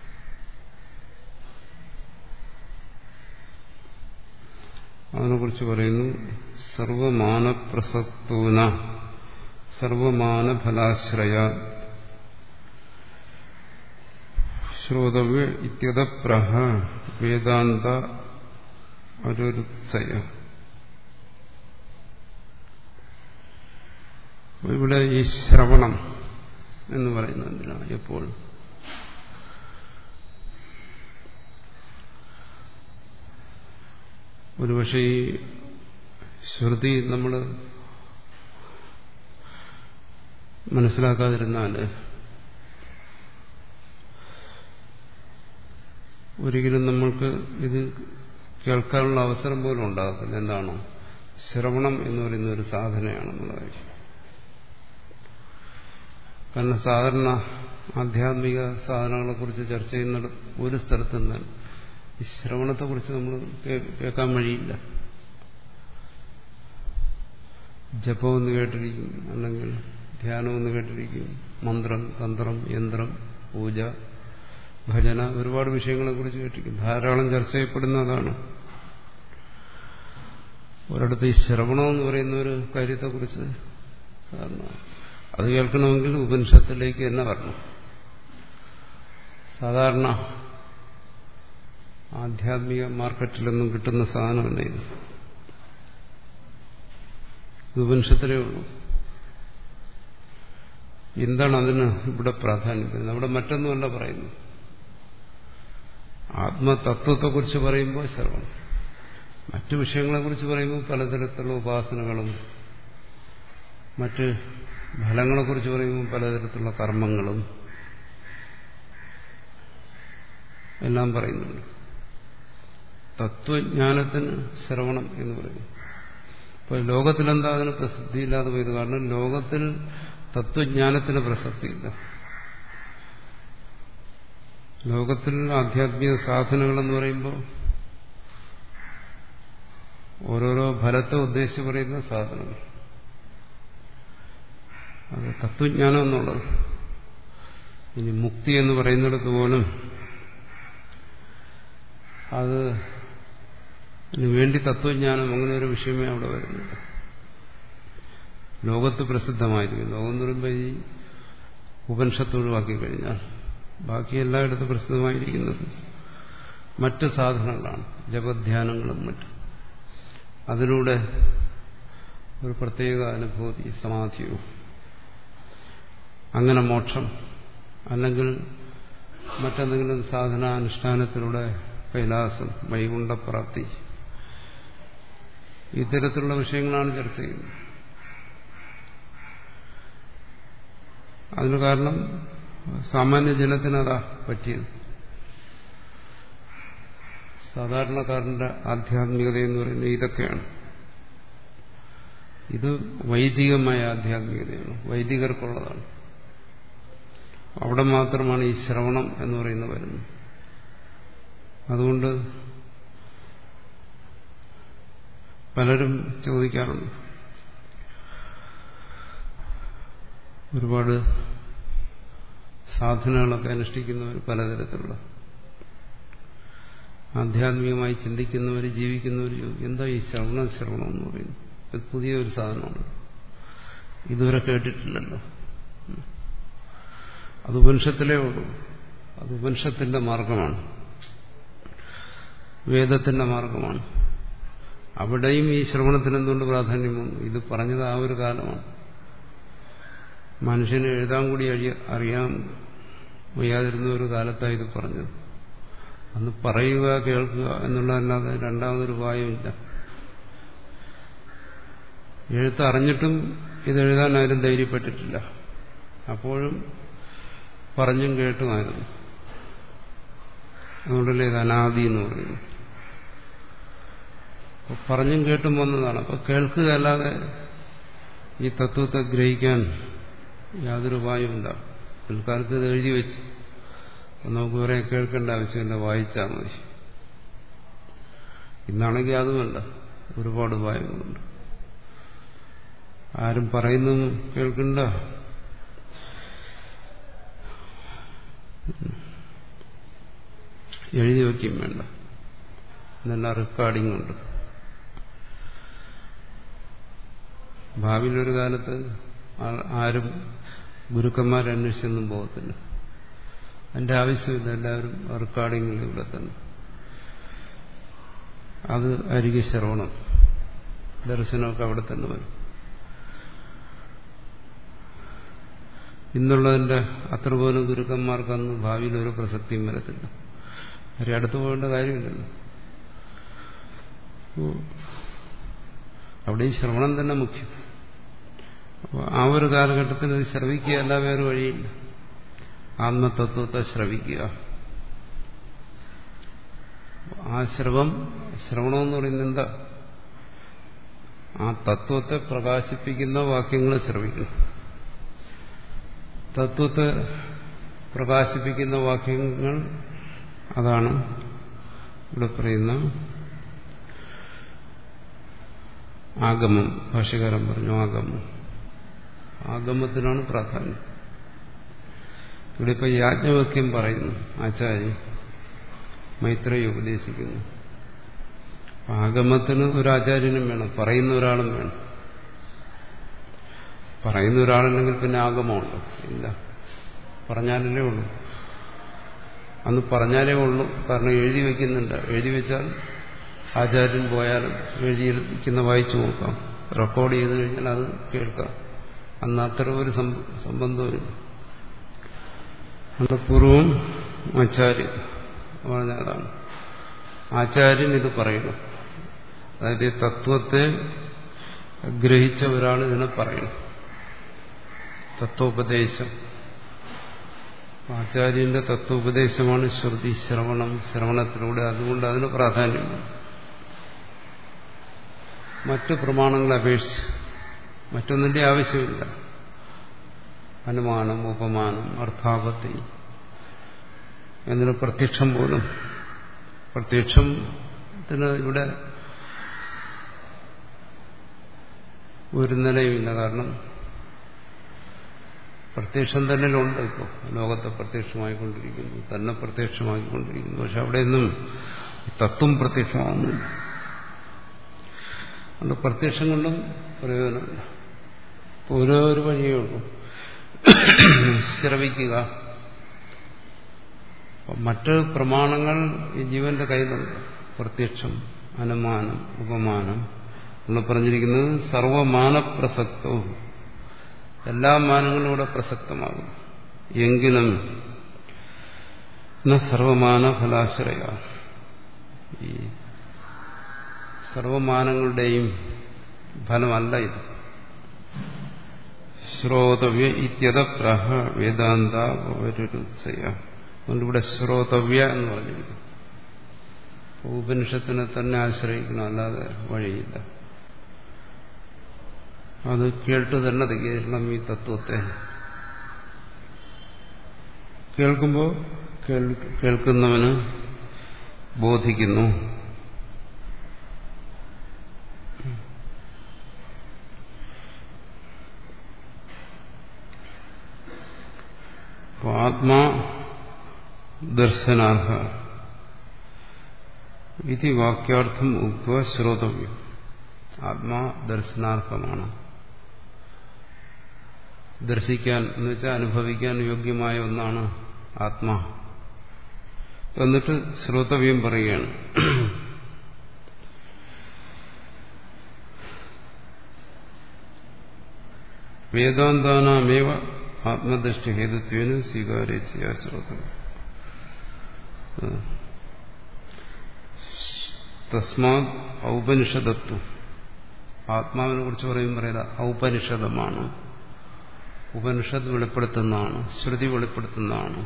അതിനെക്കുറിച്ച് പറയുന്നു, സർവമാനപ്രസക്തൂന സർവമാനഫലാശ്രയ ശ്രോതവ്യ ഇത്യതപ്രഹ വേദാന്ത അരുരുത്സയ. ഇവിടെ ഈ ശ്രവണം എന്ന് പറയുന്നത് എന്തിനാണ്? എപ്പോഴും ഒരുപക്ഷെ ഈ ശ്രുതി നമ്മൾ മനസ്സിലാക്കാതിരുന്നാൽ ഒരിക്കലും നമ്മൾക്ക് ഇത് കേൾക്കാനുള്ള അവസരം പോലും ഉണ്ടാകത്തില്ല. എന്താണോ ശ്രവണം എന്ന് പറയുന്ന ഒരു സാധനയാണെന്നുള്ള കാര്യം. കാരണം സാധാരണ ആധ്യാത്മിക സാധനങ്ങളെക്കുറിച്ച് ചർച്ച ചെയ്യുന്ന ഒരു സ്ഥലത്ത് നിന്ന് ഈ ശ്രവണത്തെക്കുറിച്ച് നമ്മൾ കേൾക്കാൻ വഴിയില്ല. ജപമെന്ന് കേട്ടിരിക്കും, അല്ലെങ്കിൽ ധ്യാനമെന്ന് കേട്ടിരിക്കും, മന്ത്രം, തന്ത്രം, യന്ത്രം, പൂജ, ഭജന, ഒരുപാട് വിഷയങ്ങളെക്കുറിച്ച് കേട്ടിരിക്കും. ധാരാളം ചർച്ച ചെയ്യപ്പെടുന്നതാണ്. ഒരിടത്ത് ഈ ശ്രവണമെന്ന് പറയുന്ന ഒരു കാര്യത്തെക്കുറിച്ച് കാരണം അത് കേൾക്കണമെങ്കിൽ ഉപനിഷത്തിലേക്ക് തന്നെ വരണം. സാധാരണ ആധ്യാത്മിക മാർക്കറ്റിലൊന്നും കിട്ടുന്ന സാധനമല്ല ഇത്. ഇത് ഉപനിഷത്തിലേ ഉള്ളൂ. എന്താണ് അതിന് ഇവിടെ പ്രാധാന്യം? അവിടെ മറ്റൊന്നുമല്ല പറയുന്നു. ആത്മതത്വത്തെക്കുറിച്ച് പറയുമ്പോൾ ശ്രവണം, മറ്റു വിഷയങ്ങളെക്കുറിച്ച് പറയുമ്പോൾ പലതരത്തിലുള്ള ഉപാസനകളും, മറ്റ് ഫലങ്ങളെക്കുറിച്ച് പറയുമ്പോൾ പലതരത്തിലുള്ള കർമ്മങ്ങളും എല്ലാം പറയുന്നുണ്ട്. തത്വജ്ഞാനത്തിന് ശ്രവണം എന്ന് പറയുന്നു. ഇപ്പോൾ ലോകത്തിലെന്താ അതിന് പ്രസക്തിയില്ലാതെ പോയത്? കാരണം ലോകത്തിൽ തത്വജ്ഞാനത്തിന് പ്രസക്തിയില്ല. ലോകത്തിൽ ആധ്യാത്മിക സാധനങ്ങളെന്ന് പറയുമ്പോൾ ഓരോരോ ഫലത്തെ ഉദ്ദേശിച്ച് പറയുന്ന സാധനങ്ങൾ. അത് തത്വജ്ഞാനം എന്നുള്ളത്. ഇനി മുക്തി എന്ന് പറയുന്നിടത്ത് പോലും അത് വേണ്ടി തത്വജ്ഞാനം അങ്ങനെ ഒരു വിഷയമേ അവിടെ വരുന്നില്ല. ലോകത്ത് പ്രസിദ്ധമായിരിക്കും. ലോകം എന്ന് പറയുമ്പോൾ ഈ ഉപനിഷത്ത് ഒഴിവാക്കി കഴിഞ്ഞാൽ ബാക്കി എല്ലായിടത്തും പ്രസിദ്ധമായിരിക്കുന്നത് മറ്റ് സാധനങ്ങളാണ്, ജപധ്യാനങ്ങളും മറ്റും. അതിലൂടെ ഒരു പ്രത്യേക അനുഭൂതി, സമാധിയോ, അങ്ങനെ മോക്ഷം, അല്ലെങ്കിൽ മറ്റെന്തെങ്കിലും സാധനാനുഷ്ഠാനത്തിലൂടെ കൈലാസം, വൈകുണ്ഠപ്രാപ്തി, ഇത്തരത്തിലുള്ള വിഷയങ്ങളാണ് ചർച്ച ചെയ്യുന്നത്. അതിന് കാരണം സാമാന്യ ജനത്തിനതാ പറ്റിയത്. സാധാരണക്കാരന്റെ ആധ്യാത്മികത എന്ന് പറയുന്നത് ഇതൊക്കെയാണ്. ഇത് വൈദികമായ ആധ്യാത്മികതയാണ്, വൈദികർക്കുള്ളതാണ്. അവിടെ മാത്രമാണ് ഈ ശ്രവണം എന്ന് പറയുന്നത് വരുന്നത്. അതുകൊണ്ട് പലരും ചോദിക്കാറുണ്ട്, ഒരുപാട് സാധനങ്ങളൊക്കെ അനുഷ്ഠിക്കുന്നവർ, പലതരത്തിലുള്ള ആധ്യാത്മികമായി ചിന്തിക്കുന്നവർ, ജീവിക്കുന്നവർ, എന്താ ഈ ശ്രവണം ശ്രവണം എന്ന് പറയുന്നത്? ഇത് പുതിയൊരു സാധനമാണ്, ഇതുവരെ കേട്ടിട്ടില്ലല്ലോ. അത് ഉപനിഷത്തിലേ ഉള്ളൂ. അത് ഉപനിഷത്തിന്റെ മാർഗമാണ്, വേദത്തിന്റെ മാർഗമാണ്. അവിടെയും ഈ ശ്രവണത്തിന് എന്തുകൊണ്ട് പ്രാധാന്യം വന്നു? ഇത് പറഞ്ഞത് ആ ഒരു കാലമാണ്. മനുഷ്യന് എഴുതാൻ കൂടി അറിയാൻ വയ്യാതിരുന്ന ഒരു കാലത്താണ് ഇത് പറഞ്ഞത്. അന്ന് പറയുക കേൾക്കുക എന്നുള്ളതല്ലാതെ രണ്ടാമതൊരു ഉപായമില്ല. എഴുത്തറിഞ്ഞിട്ടും ഇതെഴുതാൻ ആരും ധൈര്യപ്പെട്ടിട്ടില്ല. അപ്പോഴും പറഞ്ഞും കേട്ടുമായിരുന്നു. അതുകൊണ്ടല്ലേ ഇത് അനാദി എന്ന് പറയുന്നു. പറഞ്ഞും കേട്ടും വന്നതാണ്. അപ്പൊ കേൾക്കുക അല്ലാതെ ഈ തത്വത്തെ ഗ്രഹിക്കാൻ യാതൊരു ഉപായമില്ല. പിൽക്കാലത്ത് ഇത് എഴുതി വെച്ച് നമുക്ക് കുറെ കേൾക്കേണ്ട ആവശ്യമില്ല, വായിച്ചാൽ മതി. ഇന്നാണെങ്കിൽ അതുമല്ല, ഒരുപാട് ഉപായങ്ങളുണ്ട്. ആരും പറയുന്നതും കേൾക്കണ്ട, എഴുതി വയ്ക്കും വേണ്ട, എന്നെല്ലാം റെക്കോർഡിംഗ് ഉണ്ട്. ഭാവിയിലൊരു കാലത്ത് ആരും ഗുരുക്കന്മാരെ അന്വേഷിച്ചൊന്നും പോകത്തില്ല. അതിന്റെ ആവശ്യമില്ല. എല്ലാവരും റെക്കോർഡിങ്ങിലൂടെ തന്നെ. അത് അരികെ ശ്രവണം, ദർശനമൊക്കെ അവിടെ തന്നെ വരും. ഇന്നുള്ളതിന്റെ അത്ര പോലും ഗുരുക്കന്മാർക്കന്ന് ഭാവിയിൽ ഒരു പ്രസക്തിയും വരത്തില്ല. അവരെ അടുത്ത് പോകേണ്ട കാര്യമില്ലല്ലോ. അവിടെയും ശ്രവണം തന്നെ മുഖ്യം. അപ്പോൾ ആ ഒരു കാലഘട്ടത്തിൽ അത് ശ്രവിക്കുകയല്ല, വേറെ വഴിയില്ല. ആത്മതത്വത്തെ ശ്രവിക്കുക. ആ ശ്രവം ശ്രവണമെന്ന് പറയുന്നത് എന്താ? ആ തത്വത്തെ പ്രകാശിപ്പിക്കുന്ന വാക്യങ്ങൾ ശ്രവിക്കണം. തത്വത്തെ പ്രകാശിപ്പിക്കുന്ന വാക്യങ്ങൾ അതാണ് ഇവിടെ പറയുന്ന ആഗമം. ഭാഷ്യകാരൻ പറഞ്ഞു ആഗമം. ആഗമത്തിനാണ് പ്രാധാന്യം. ഇവിടെ ഇപ്പൊ യാജ്ഞവൽക്യം പറയുന്നു, ആചാര്യൻ മൈത്രേയി ഉപദേശിക്കുന്നു. ആഗമത്തിന് ഒരു ആചാര്യനും വേണം, പറയുന്ന ഒരാളും വേണം. പറയുന്ന ഒരാളുണ്ടെങ്കിൽ പിന്നെ ആഗമമുണ്ടോ? ഇല്ല. പറഞ്ഞാലേ ഉള്ളൂ. അന്ന് പറഞ്ഞാലേ ഉള്ളൂ. കാരണം എഴുതി വയ്ക്കുന്നുണ്ട്. എഴുതി വെച്ചാൽ ആചാര്യൻ പോയാലും എഴുതിയിരിക്കുന്ന വായിച്ചു നോക്കാം, റെക്കോർഡ് ചെയ്ത് കഴിഞ്ഞാൽ അത് കേൾക്കാം. അന്ന് അത്ര ഒരു സംബന്ധവുമില്ല. നമ്മുടെ പൂർവം ആചാര്യൻ പറഞ്ഞതാണ്. ആചാര്യൻ ഇത് പറയണം. അതായത് ഈ തത്വത്തെ ഗ്രഹിച്ച ഒരാൾ ഇതിനെ പറയണം. തത്വോപദേശം. ആചാര്യന്റെ തത്വോപദേശമാണ് ശ്രുതി, ശ്രവണം. ശ്രവണത്തിലൂടെ അതുകൊണ്ട് അതിന് പ്രാധാന്യമാണ്. മറ്റു പ്രമാണങ്ങളെ അപേക്ഷിച്ച് മറ്റൊന്നിന്റെ ആവശ്യമില്ല. അനുമാനം, ഉപമാനം, അർത്ഥാപത്തി എന്നൊരു പ്രത്യക്ഷം പോലും. പ്രത്യക്ഷത്തിന് ഇവിടെ ഒരു നിലയുമില്ല. കാരണം പ്രത്യക്ഷം തന്നിലുണ്ട്. ഇപ്പോൾ ലോകത്തെ പ്രത്യക്ഷമായിക്കൊണ്ടിരിക്കുന്നു, തന്നെ പ്രത്യക്ഷമായിക്കൊണ്ടിരിക്കുന്നു. പക്ഷെ അവിടെയൊന്നും തത്വം പ്രത്യക്ഷമാകുന്നില്ല. അതുകൊണ്ട് പ്രത്യക്ഷം കൊണ്ടും പ്രയോജനമില്ല. ഓരോ ഒരു വഴിയേ ഉള്ളൂ, ശ്രവിക്കുക. മറ്റ് പ്രമാണങ്ങൾ ഈ ജീവന്റെ കയ്യിലുണ്ട്. പ്രത്യക്ഷം, അനുമാനം, ഉപമാനം എന്ന് പറഞ്ഞിരിക്കുന്നത് സർവമാനപ്രസക്തവും. എല്ലാ മാനങ്ങളും ഇവിടെ പ്രസക്തമാകും. എങ്കിലും സർവമാന ഫലാശ്രയ, ഈ സർവമാനങ്ങളുടെയും ഫലമല്ല ഇത്. ശ്രോതവ്യ ഇത്യതപ്രഹ വേദാന്ത പവരുരുത്സയ. അതുകൊണ്ടിവിടെ ശ്രോതവ്യ എന്ന് പറഞ്ഞിരിക്കുന്നു. ഉപനിഷത്തിനെ തന്നെ ആശ്രയിക്കണം, അല്ലാതെ വഴിയില്ല. അത് കേട്ട് തന്നെ തികയണം. ഈ തത്വത്തെ കേൾക്കുമ്പോൾ കേൾക്കുന്നവന് ബോധിക്കുന്നു. ആത്മാ ദർശനാർഹ ഇതി വാക്യാർത്ഥം ഉക്വ ശ്രോതവ്യം. ആത്മാ ദർശനാർഹമാണ്. ദർശിക്കാൻ എന്ന് വെച്ചാൽ അനുഭവിക്കാൻ യോഗ്യമായ ഒന്നാണ് ആത്മാ. എന്നിട്ട് ശ്രോതവ്യം പറയുകയാണ്. വേദാന്താനാമേവ ആത്മദൃഷ്ടി ഹേതുത്വേന സ്വീകാര്യ ചെയ്യാ ശ്രോതം. തസ്മാത് ഔപനിഷദത്വം. ആത്മാവിനെ കുറിച്ച് പറയും പറയുക ഔപനിഷദമാണ്. ഉപനിഷത്ത് വെളിപ്പെടുത്തുന്നതാണ്, ശ്രുതി വെളിപ്പെടുത്തുന്നതാണ്.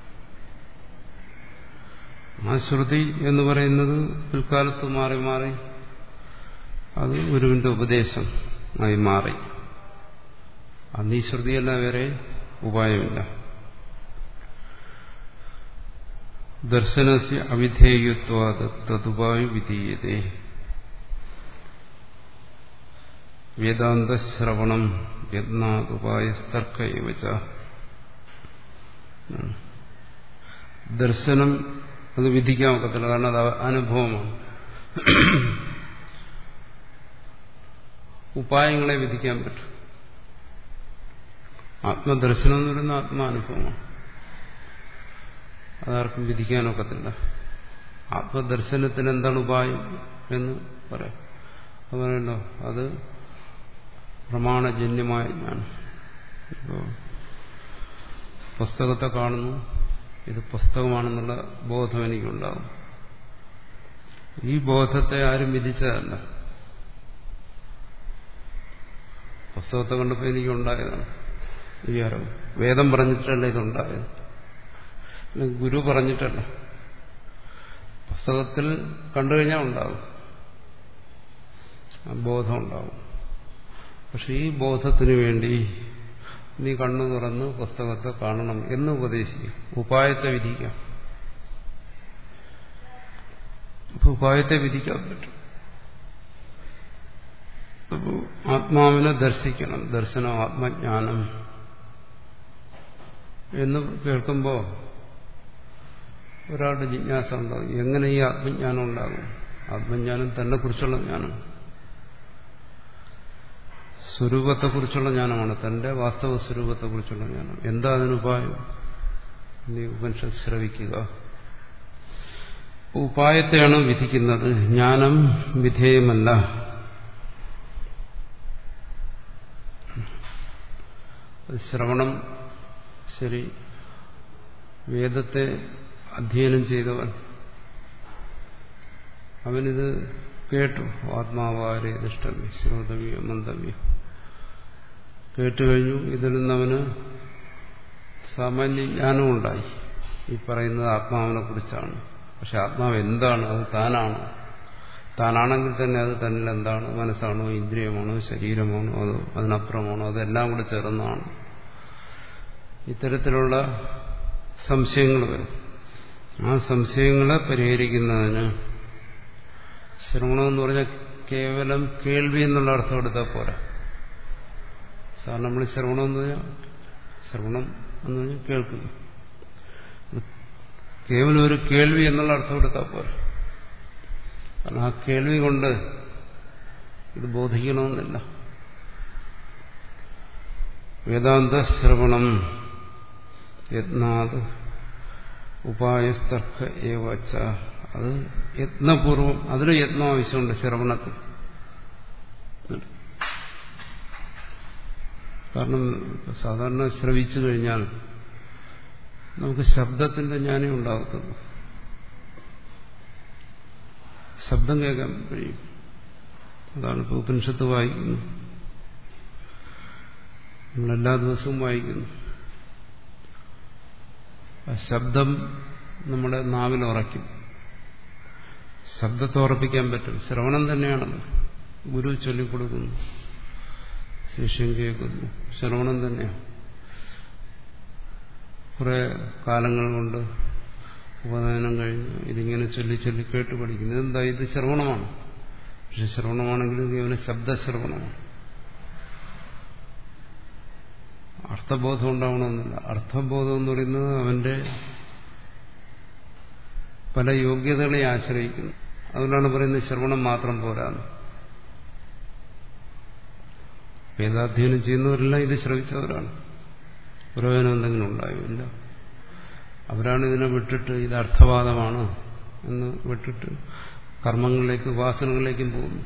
ആ ശ്രുതി എന്ന് പറയുന്നത് പിൽക്കാലത്ത് മാറി മാറി അത് ഗുരുവിന്റെ ഉപദേശം ആയി മാറി. അന്ന് ഈ ശ്രുതിയല്ല, വേറെ ഉപായമില്ല. ദർശനസ്യ അവിധേയത്വാത് തതുപായ വിധീയതേ. വേദാന്തശ്രവണം യത്നാദുപായസ്തർക്ക ഏവച. ദർശനം അത് വിധിക്കാൻ ഒക്കത്തില്ല, കാരണം അത് അനുഭവമാണ്. ഉപായങ്ങളെ വിധിക്കാൻ പറ്റും. ആത്മദർശനം എന്ന് പറയുന്ന ആത്മാനുഭവമാണ്, അതാർക്കും വിധിക്കാനൊക്കത്തില്ല. ആത്മദർശനത്തിന് എന്താണ് ഉപായം എന്ന് പറയാം. അത് പറയല്ലോ, അത് പ്രമാണജന്യമായ ജ്ഞാനം. ഇപ്പോൾ പുസ്തകത്തെ കാണുന്നു, ഇത് പുസ്തകമാണെന്നുള്ള ബോധം എനിക്കുണ്ടാകും. ഈ ബോധത്തെ ആരും വിധിച്ചതല്ല, പുസ്തകത്തെ കണ്ടപ്പോൾ എനിക്കുണ്ടായതാണ് ഈ അറിവ്. വേദം പറഞ്ഞിട്ടല്ല ഇതുണ്ടായത്, ഗുരു പറഞ്ഞിട്ടല്ല. പുസ്തകത്തിൽ കണ്ടുകഴിഞ്ഞാൽ ഉണ്ടാകും, ബോധം ഉണ്ടാകും. പക്ഷെ ഈ ബോധത്തിനു വേണ്ടി നീ കണ്ണു തുറന്ന് പുസ്തകത്തെ കാണണം എന്ന് ഉപദേശിക്കും. ഉപായത്തെ വിധിക്കാം. അപ്പൊ ഉപായത്തെ വിധിക്കാൻ പറ്റും. അപ്പോ ആത്മാവിനെ ദർശിക്കണം. ദർശനം ആത്മജ്ഞാനം എന്ന് കേൾക്കുമ്പോൾ ഒരാളുടെ ജിജ്ഞാസ ഉണ്ടാകും, എങ്ങനെ ഈ ആത്മജ്ഞാനം ഉണ്ടാകും? ആത്മജ്ഞാനം തന്നെ കുറിച്ചുള്ള ജ്ഞാനം, സ്വരൂപത്തെക്കുറിച്ചുള്ള ജ്ഞാനമാണ്, തന്റെ വാസ്തവ സ്വരൂപത്തെക്കുറിച്ചുള്ള ജ്ഞാനം. എന്താ അതിനുപായം? നീ ഉപനിഷത്ത് ശ്രവിക്കുക. ഉപായത്തെയാണ് വിധിക്കുന്നത്, ജ്ഞാനം വിധേയമല്ല. ശ്രവണം ശരി, വേദത്തെ അധ്യയനം ചെയ്തവൻ അവനിത് കേട്ടു. ആത്മാവാരെ ദൃഷ്ടവ്യം ശ്രോതവ്യം മന്തവ്യം കേട്ടുകഴിഞ്ഞു. ഇതിൽ നിന്നവന് സാമാന്യ ജ്ഞാനമുണ്ടായി. ഈ പറയുന്നത് ആത്മാവിനെ കുറിച്ചാണ്. പക്ഷെ ആത്മാവ് എന്താണ്? അത് താനാണ്. താനാണെങ്കിൽ തന്നെ അത് തന്നിൽ എന്താണ്? മനസ്സാണോ, ഇന്ദ്രിയമാണോ, ശരീരമാണോ, അതോ അതിനപ്പുറമാണോ, അതെല്ലാം കൂടെ ചേർന്നതാണ്. ഇത്തരത്തിലുള്ള സംശയങ്ങൾ വരും. ആ സംശയങ്ങളെ പരിഹരിക്കുന്നതിന് ശ്രവണം എന്ന് പറഞ്ഞാൽ കേവലം കേൾവി എന്നുള്ള അർത്ഥം എടുത്താൽ പോരാ. സാധാരണ നമ്മൾ ശ്രവണം എന്ന് പറഞ്ഞാൽ ശ്രവണം എന്ന് പറഞ്ഞാൽ കേൾക്കുക, കേവലം ഒരു കേൾവി എന്നുള്ള അർത്ഥം എടുത്താൽ പോരാ. കാരണം ആ കേൾവി കൊണ്ട് ഇത് ബോധിക്കണമെന്നില്ല. വേദാന്ത ശ്രവണം യത്നാത് ഉപായസ്തർക്ക ഏവച്ച. അത് യത്നപൂർവം, അതിന് യത്നം ആവശ്യമുണ്ട് ശ്രവണത്തിൽ. കാരണം സാധാരണ ശ്രവിച്ചു കഴിഞ്ഞാൽ നമുക്ക് ശബ്ദത്തിന്റെ ജ്ഞാനം ഉണ്ടാകത്തുള്ളൂ. ശബ്ദം കേൾക്കാൻ കഴിയും. അതാണ് ഇപ്പോൾ ഉപനിഷത്ത് വായിക്കുന്നു, നമ്മളെല്ലാ ദിവസവും വായിക്കുന്നു. ശബ്ദം നമ്മുടെ നാവിൽ ഉറയ്ക്കും. ശബ്ദത്തെ ഉറപ്പിക്കാൻ പറ്റും. ശ്രവണം തന്നെയാണത്. ഗുരു ചൊല്ലിക്കൊടുക്കുന്നു, ശിഷ്യൻ കേൾക്കുന്നു, ശ്രവണം തന്നെയാണ്. കുറെ കാലങ്ങൾ കൊണ്ട് ഉപനയനം കഴിഞ്ഞ് ഇതിങ്ങനെ ചൊല്ലി ചൊല്ലി കേട്ട് പഠിക്കുന്നു. ഇതെന്താ? ഇത് ശ്രവണമാണ്. പക്ഷെ ശ്രവണമാണെങ്കിലും കേവലം ശബ്ദശ്രവണമാണ്. അർത്ഥബോധം ഉണ്ടാവണമെന്നില്ല. അർത്ഥബോധം എന്ന് പറയുന്നത് അവന്റെ പല യോഗ്യതകളെ ആശ്രയിക്കുന്നു. അതുകൊണ്ടാണ് പറയുന്നത് ശ്രവണം മാത്രം പോരാന്ന്. വേദാധ്യയനം ചെയ്യുന്നവരെല്ലാം ഇത് ശ്രവിച്ചവരാണ്. പ്രയോജനം എന്തെങ്കിലും ഉണ്ടായോ? ഇല്ല. അവരാണ് ഇതിനെ വിട്ടിട്ട് ഇത് അർത്ഥവാദമാണ് എന്ന് വിട്ടിട്ട് കർമ്മങ്ങളിലേക്കും വാസനകളിലേക്കും പോകുന്നു.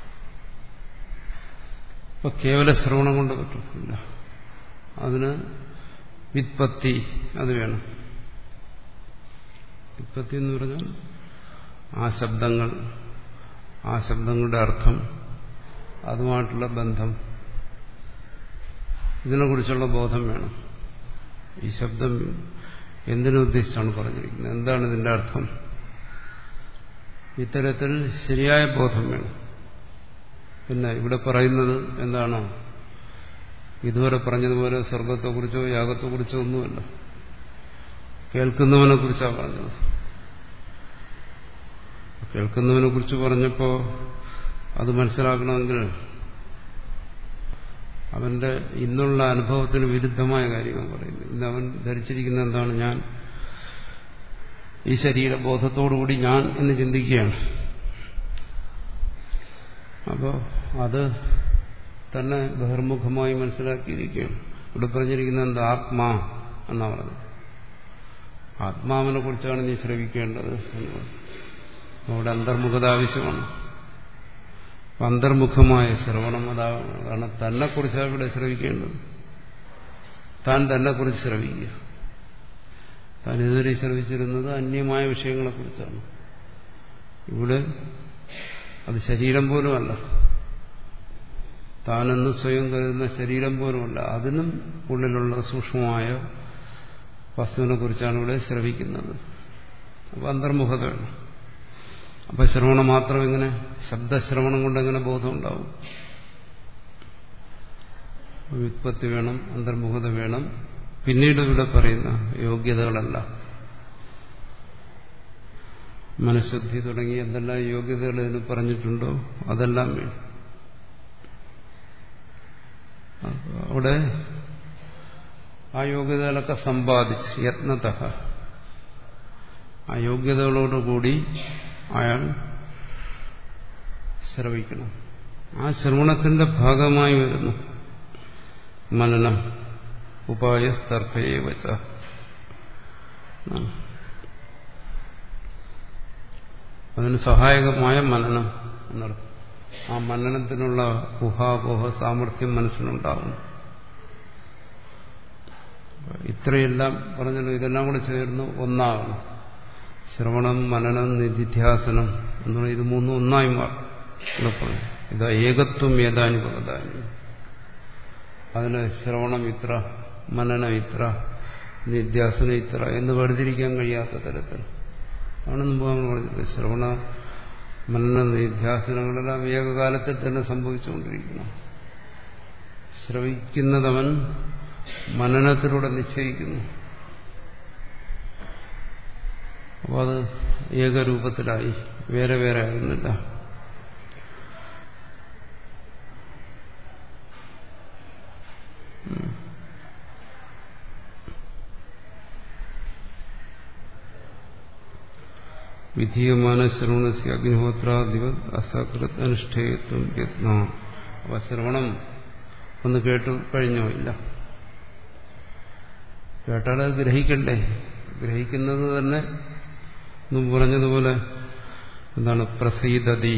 ഇപ്പൊ കേവല ശ്രവണം കൊണ്ട് പറ്റില്ല. അതിന് വിത്പത്തി അത് വേണം. വിത്പത്തി എന്ന് പറഞ്ഞാൽ ആ ശബ്ദങ്ങൾ ആ ശബ്ദങ്ങളുടെ അർത്ഥം, അതുമായിട്ടുള്ള ബന്ധം, ഇതിനെക്കുറിച്ചുള്ള ബോധം വേണം. ഈ ശബ്ദം എന്തിനുദ്ദേശിച്ചാണ് പറഞ്ഞിരിക്കുന്നത്, എന്താണ് ഇതിന്റെ അർത്ഥം, ഇത്തരത്തിൽ ശരിയായ ബോധം വേണം. പിന്നെ ഇവിടെ പറയുന്നത് എന്താണോ, ഇതുവരെ പറഞ്ഞതുപോലെ സ്വർഗത്തെക്കുറിച്ചോ യാഗത്തെക്കുറിച്ചോ ഒന്നുമല്ല, കേൾക്കുന്നവനെ കുറിച്ചാണ് പറഞ്ഞത്. കേൾക്കുന്നവനെ കുറിച്ച് പറഞ്ഞപ്പോൾ അത് മനസ്സിലാക്കണമെങ്കിൽ അവന്റെ ഇന്നുള്ള അനുഭവത്തിന് വിരുദ്ധമായ കാര്യങ്ങൾ പറയുന്നു. ഇന്ന് അവൻ ധരിച്ചിരിക്കുന്ന എന്താണ്, ഞാൻ ഈ ശരീരബോധത്തോടുകൂടി ഞാൻ എന്ന് ചിന്തിക്കുകയാണ്. അപ്പോൾ അത് തന്നെ ബഹിർമുഖമായി മനസ്സിലാക്കിയിരിക്കുകയാണ്. ഇവിടെ പറഞ്ഞിരിക്കുന്നത് എന്താ, ആത്മാ എന്നാ പറഞ്ഞത്. ആത്മാവിനെ കുറിച്ചാണ് നീ ശ്രവിക്കേണ്ടത് എന്ന് പറഞ്ഞു. അവിടെ അന്തർമുഖത ആവശ്യമാണ്. അന്തർമുഖമായ ശ്രവണം അതാണ്. കാരണം തന്നെക്കുറിച്ചാണ് ഇവിടെ ശ്രവിക്കേണ്ടത്. താൻ തന്നെക്കുറിച്ച് ശ്രവിക്കുക. താൻ ഇതുവരെ ശ്രവിച്ചിരുന്നത് അന്യമായ വിഷയങ്ങളെക്കുറിച്ചാണ്. ഇവിടെ അത് ശരീരം പോലുമല്ല, താനെന്ന് സ്വയം കരുതുന്ന ശരീരം പോലുമല്ല, അതിനും ഉള്ളിലുള്ള സൂക്ഷ്മമായ വസ്തുവിനെ കുറിച്ചാണ് ഇവിടെ ശ്രവിക്കുന്നത്. അപ്പോൾ അന്തർമുഖത വേണം. അപ്പൊ ശ്രവണം മാത്രം എങ്ങനെ, ശബ്ദശ്രവണം കൊണ്ട് എങ്ങനെ ബോധം ഉണ്ടാവും? വ്യുത്പത്തി വേണം, അന്തർമുഖത വേണം. പിന്നീട് ഇവിടെ പറയുന്ന യോഗ്യതകളല്ല, മനഃശുദ്ധി തുടങ്ങി എന്തെല്ലാം യോഗ്യതകൾ ഇതിന് പറഞ്ഞിട്ടുണ്ടോ അതെല്ലാം വേണം. അവിടെ ആ യോഗ്യതകളൊക്കെ സമ്പാദിച്ച് യത്നതഃ ആ യോഗ്യതകളോടുകൂടി അയാൾ ശ്രവിക്കണം. ആ ശ്രവണത്തിന്റെ ഭാഗമായി വരുന്നു മനനം, ഉപായസ്തർക്കയേവച. അതിന് സഹായകമായ മനനം എന്നർത്ഥം. ആ മനനത്തിനുള്ള ഊഹാപോഹ സാമർഥ്യം മനസ്സിനുണ്ടാകും. ഇത്രയെല്ലാം പറഞ്ഞല്ലോ, ഇതെല്ലാം കൂടെ ചേർന്ന് ഒന്നാകണം. ശ്രവണം, മനനം, നിധിധ്യാസനം എന്നുള്ള ഇത് മൂന്നും ഒന്നായി മാറും. ഇതാ ഏകത്വം ഏതാനുപകതാനി. അതിന് ശ്രവണം ഇത്ര, മനനം ഇത്ര, നിധ്യാസനം ഇത്ര എന്ന് വേർതിരിക്കാൻ കഴിയാത്ത തരത്തിൽ ആണ് മുമ്പ് നമ്മൾ പറഞ്ഞത്. ശ്രവണ മനന നിധ്യാസനങ്ങളെല്ലാം ഏകകാലത്തിൽ തന്നെ സംഭവിച്ചുകൊണ്ടിരിക്കുന്നു. ശ്രവിക്കുന്നതവൻ മനനത്തിലൂടെ നിശ്ചയിക്കുന്നു. അപ്പോൾ അത് ഏകരൂപത്തിലായി, വേറെ വേറെ ആകുന്നില്ല. വിധീയമാന ശ്രവണസ്യ അഗ്നിഹോത്രാദിവത് അസകൃത് അനുഷ്ഠേയത്വം യത്ന. അപ്പൊ ശ്രവണം ഒന്ന് കേട്ടു കഴിഞ്ഞോ? ഇല്ല. കേട്ടാൽ അത് ഗ്രഹിക്കണ്ടേ? ഗ്രഹിക്കുന്നത് തന്നെ മുമ്പ് പറഞ്ഞതുപോലെ എന്താണ്, പ്രസീദതി.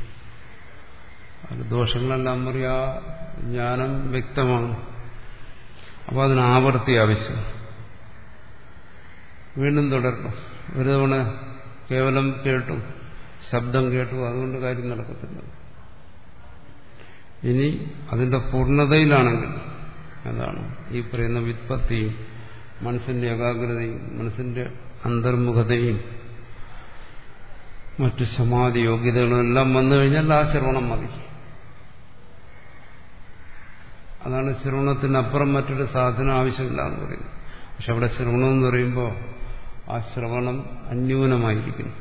അത് ദോഷങ്ങളെല്ലാം പറയാ, ജ്ഞാനം വ്യക്തമാണ്. അപ്പോൾ അതിന് ആവർത്തി ആവശ്യം. വീണ്ടും തുടരണം. ഒരു തവണ കേവലം കേട്ടു, ശബ്ദം കേട്ടു, അതുകൊണ്ട് കാര്യം നടക്കത്തില്ല. ഇനി അതിന്റെ പൂർണ്ണതയിലാണെങ്കിൽ അതാണ് ഈ പറയുന്ന വ്യുത്പത്തിയും മനസ്സിന്റെ ഏകാഗ്രതയും മനസ്സിന്റെ അന്തർമുഖതയും മറ്റു സമാധി യോഗ്യതകളും എല്ലാം വന്നു കഴിഞ്ഞാൽ ആ ശ്രവണം മതി. അതാണ് ശ്രവണത്തിനപ്പുറം മറ്റൊരു സാധനം ആവശ്യമില്ല എന്ന് പറയുന്നത്. പക്ഷെ അവിടെ ശ്രവണം എന്ന് പറയുമ്പോൾ ആ ശ്രവണം അന്യൂനമായിരിക്കണം,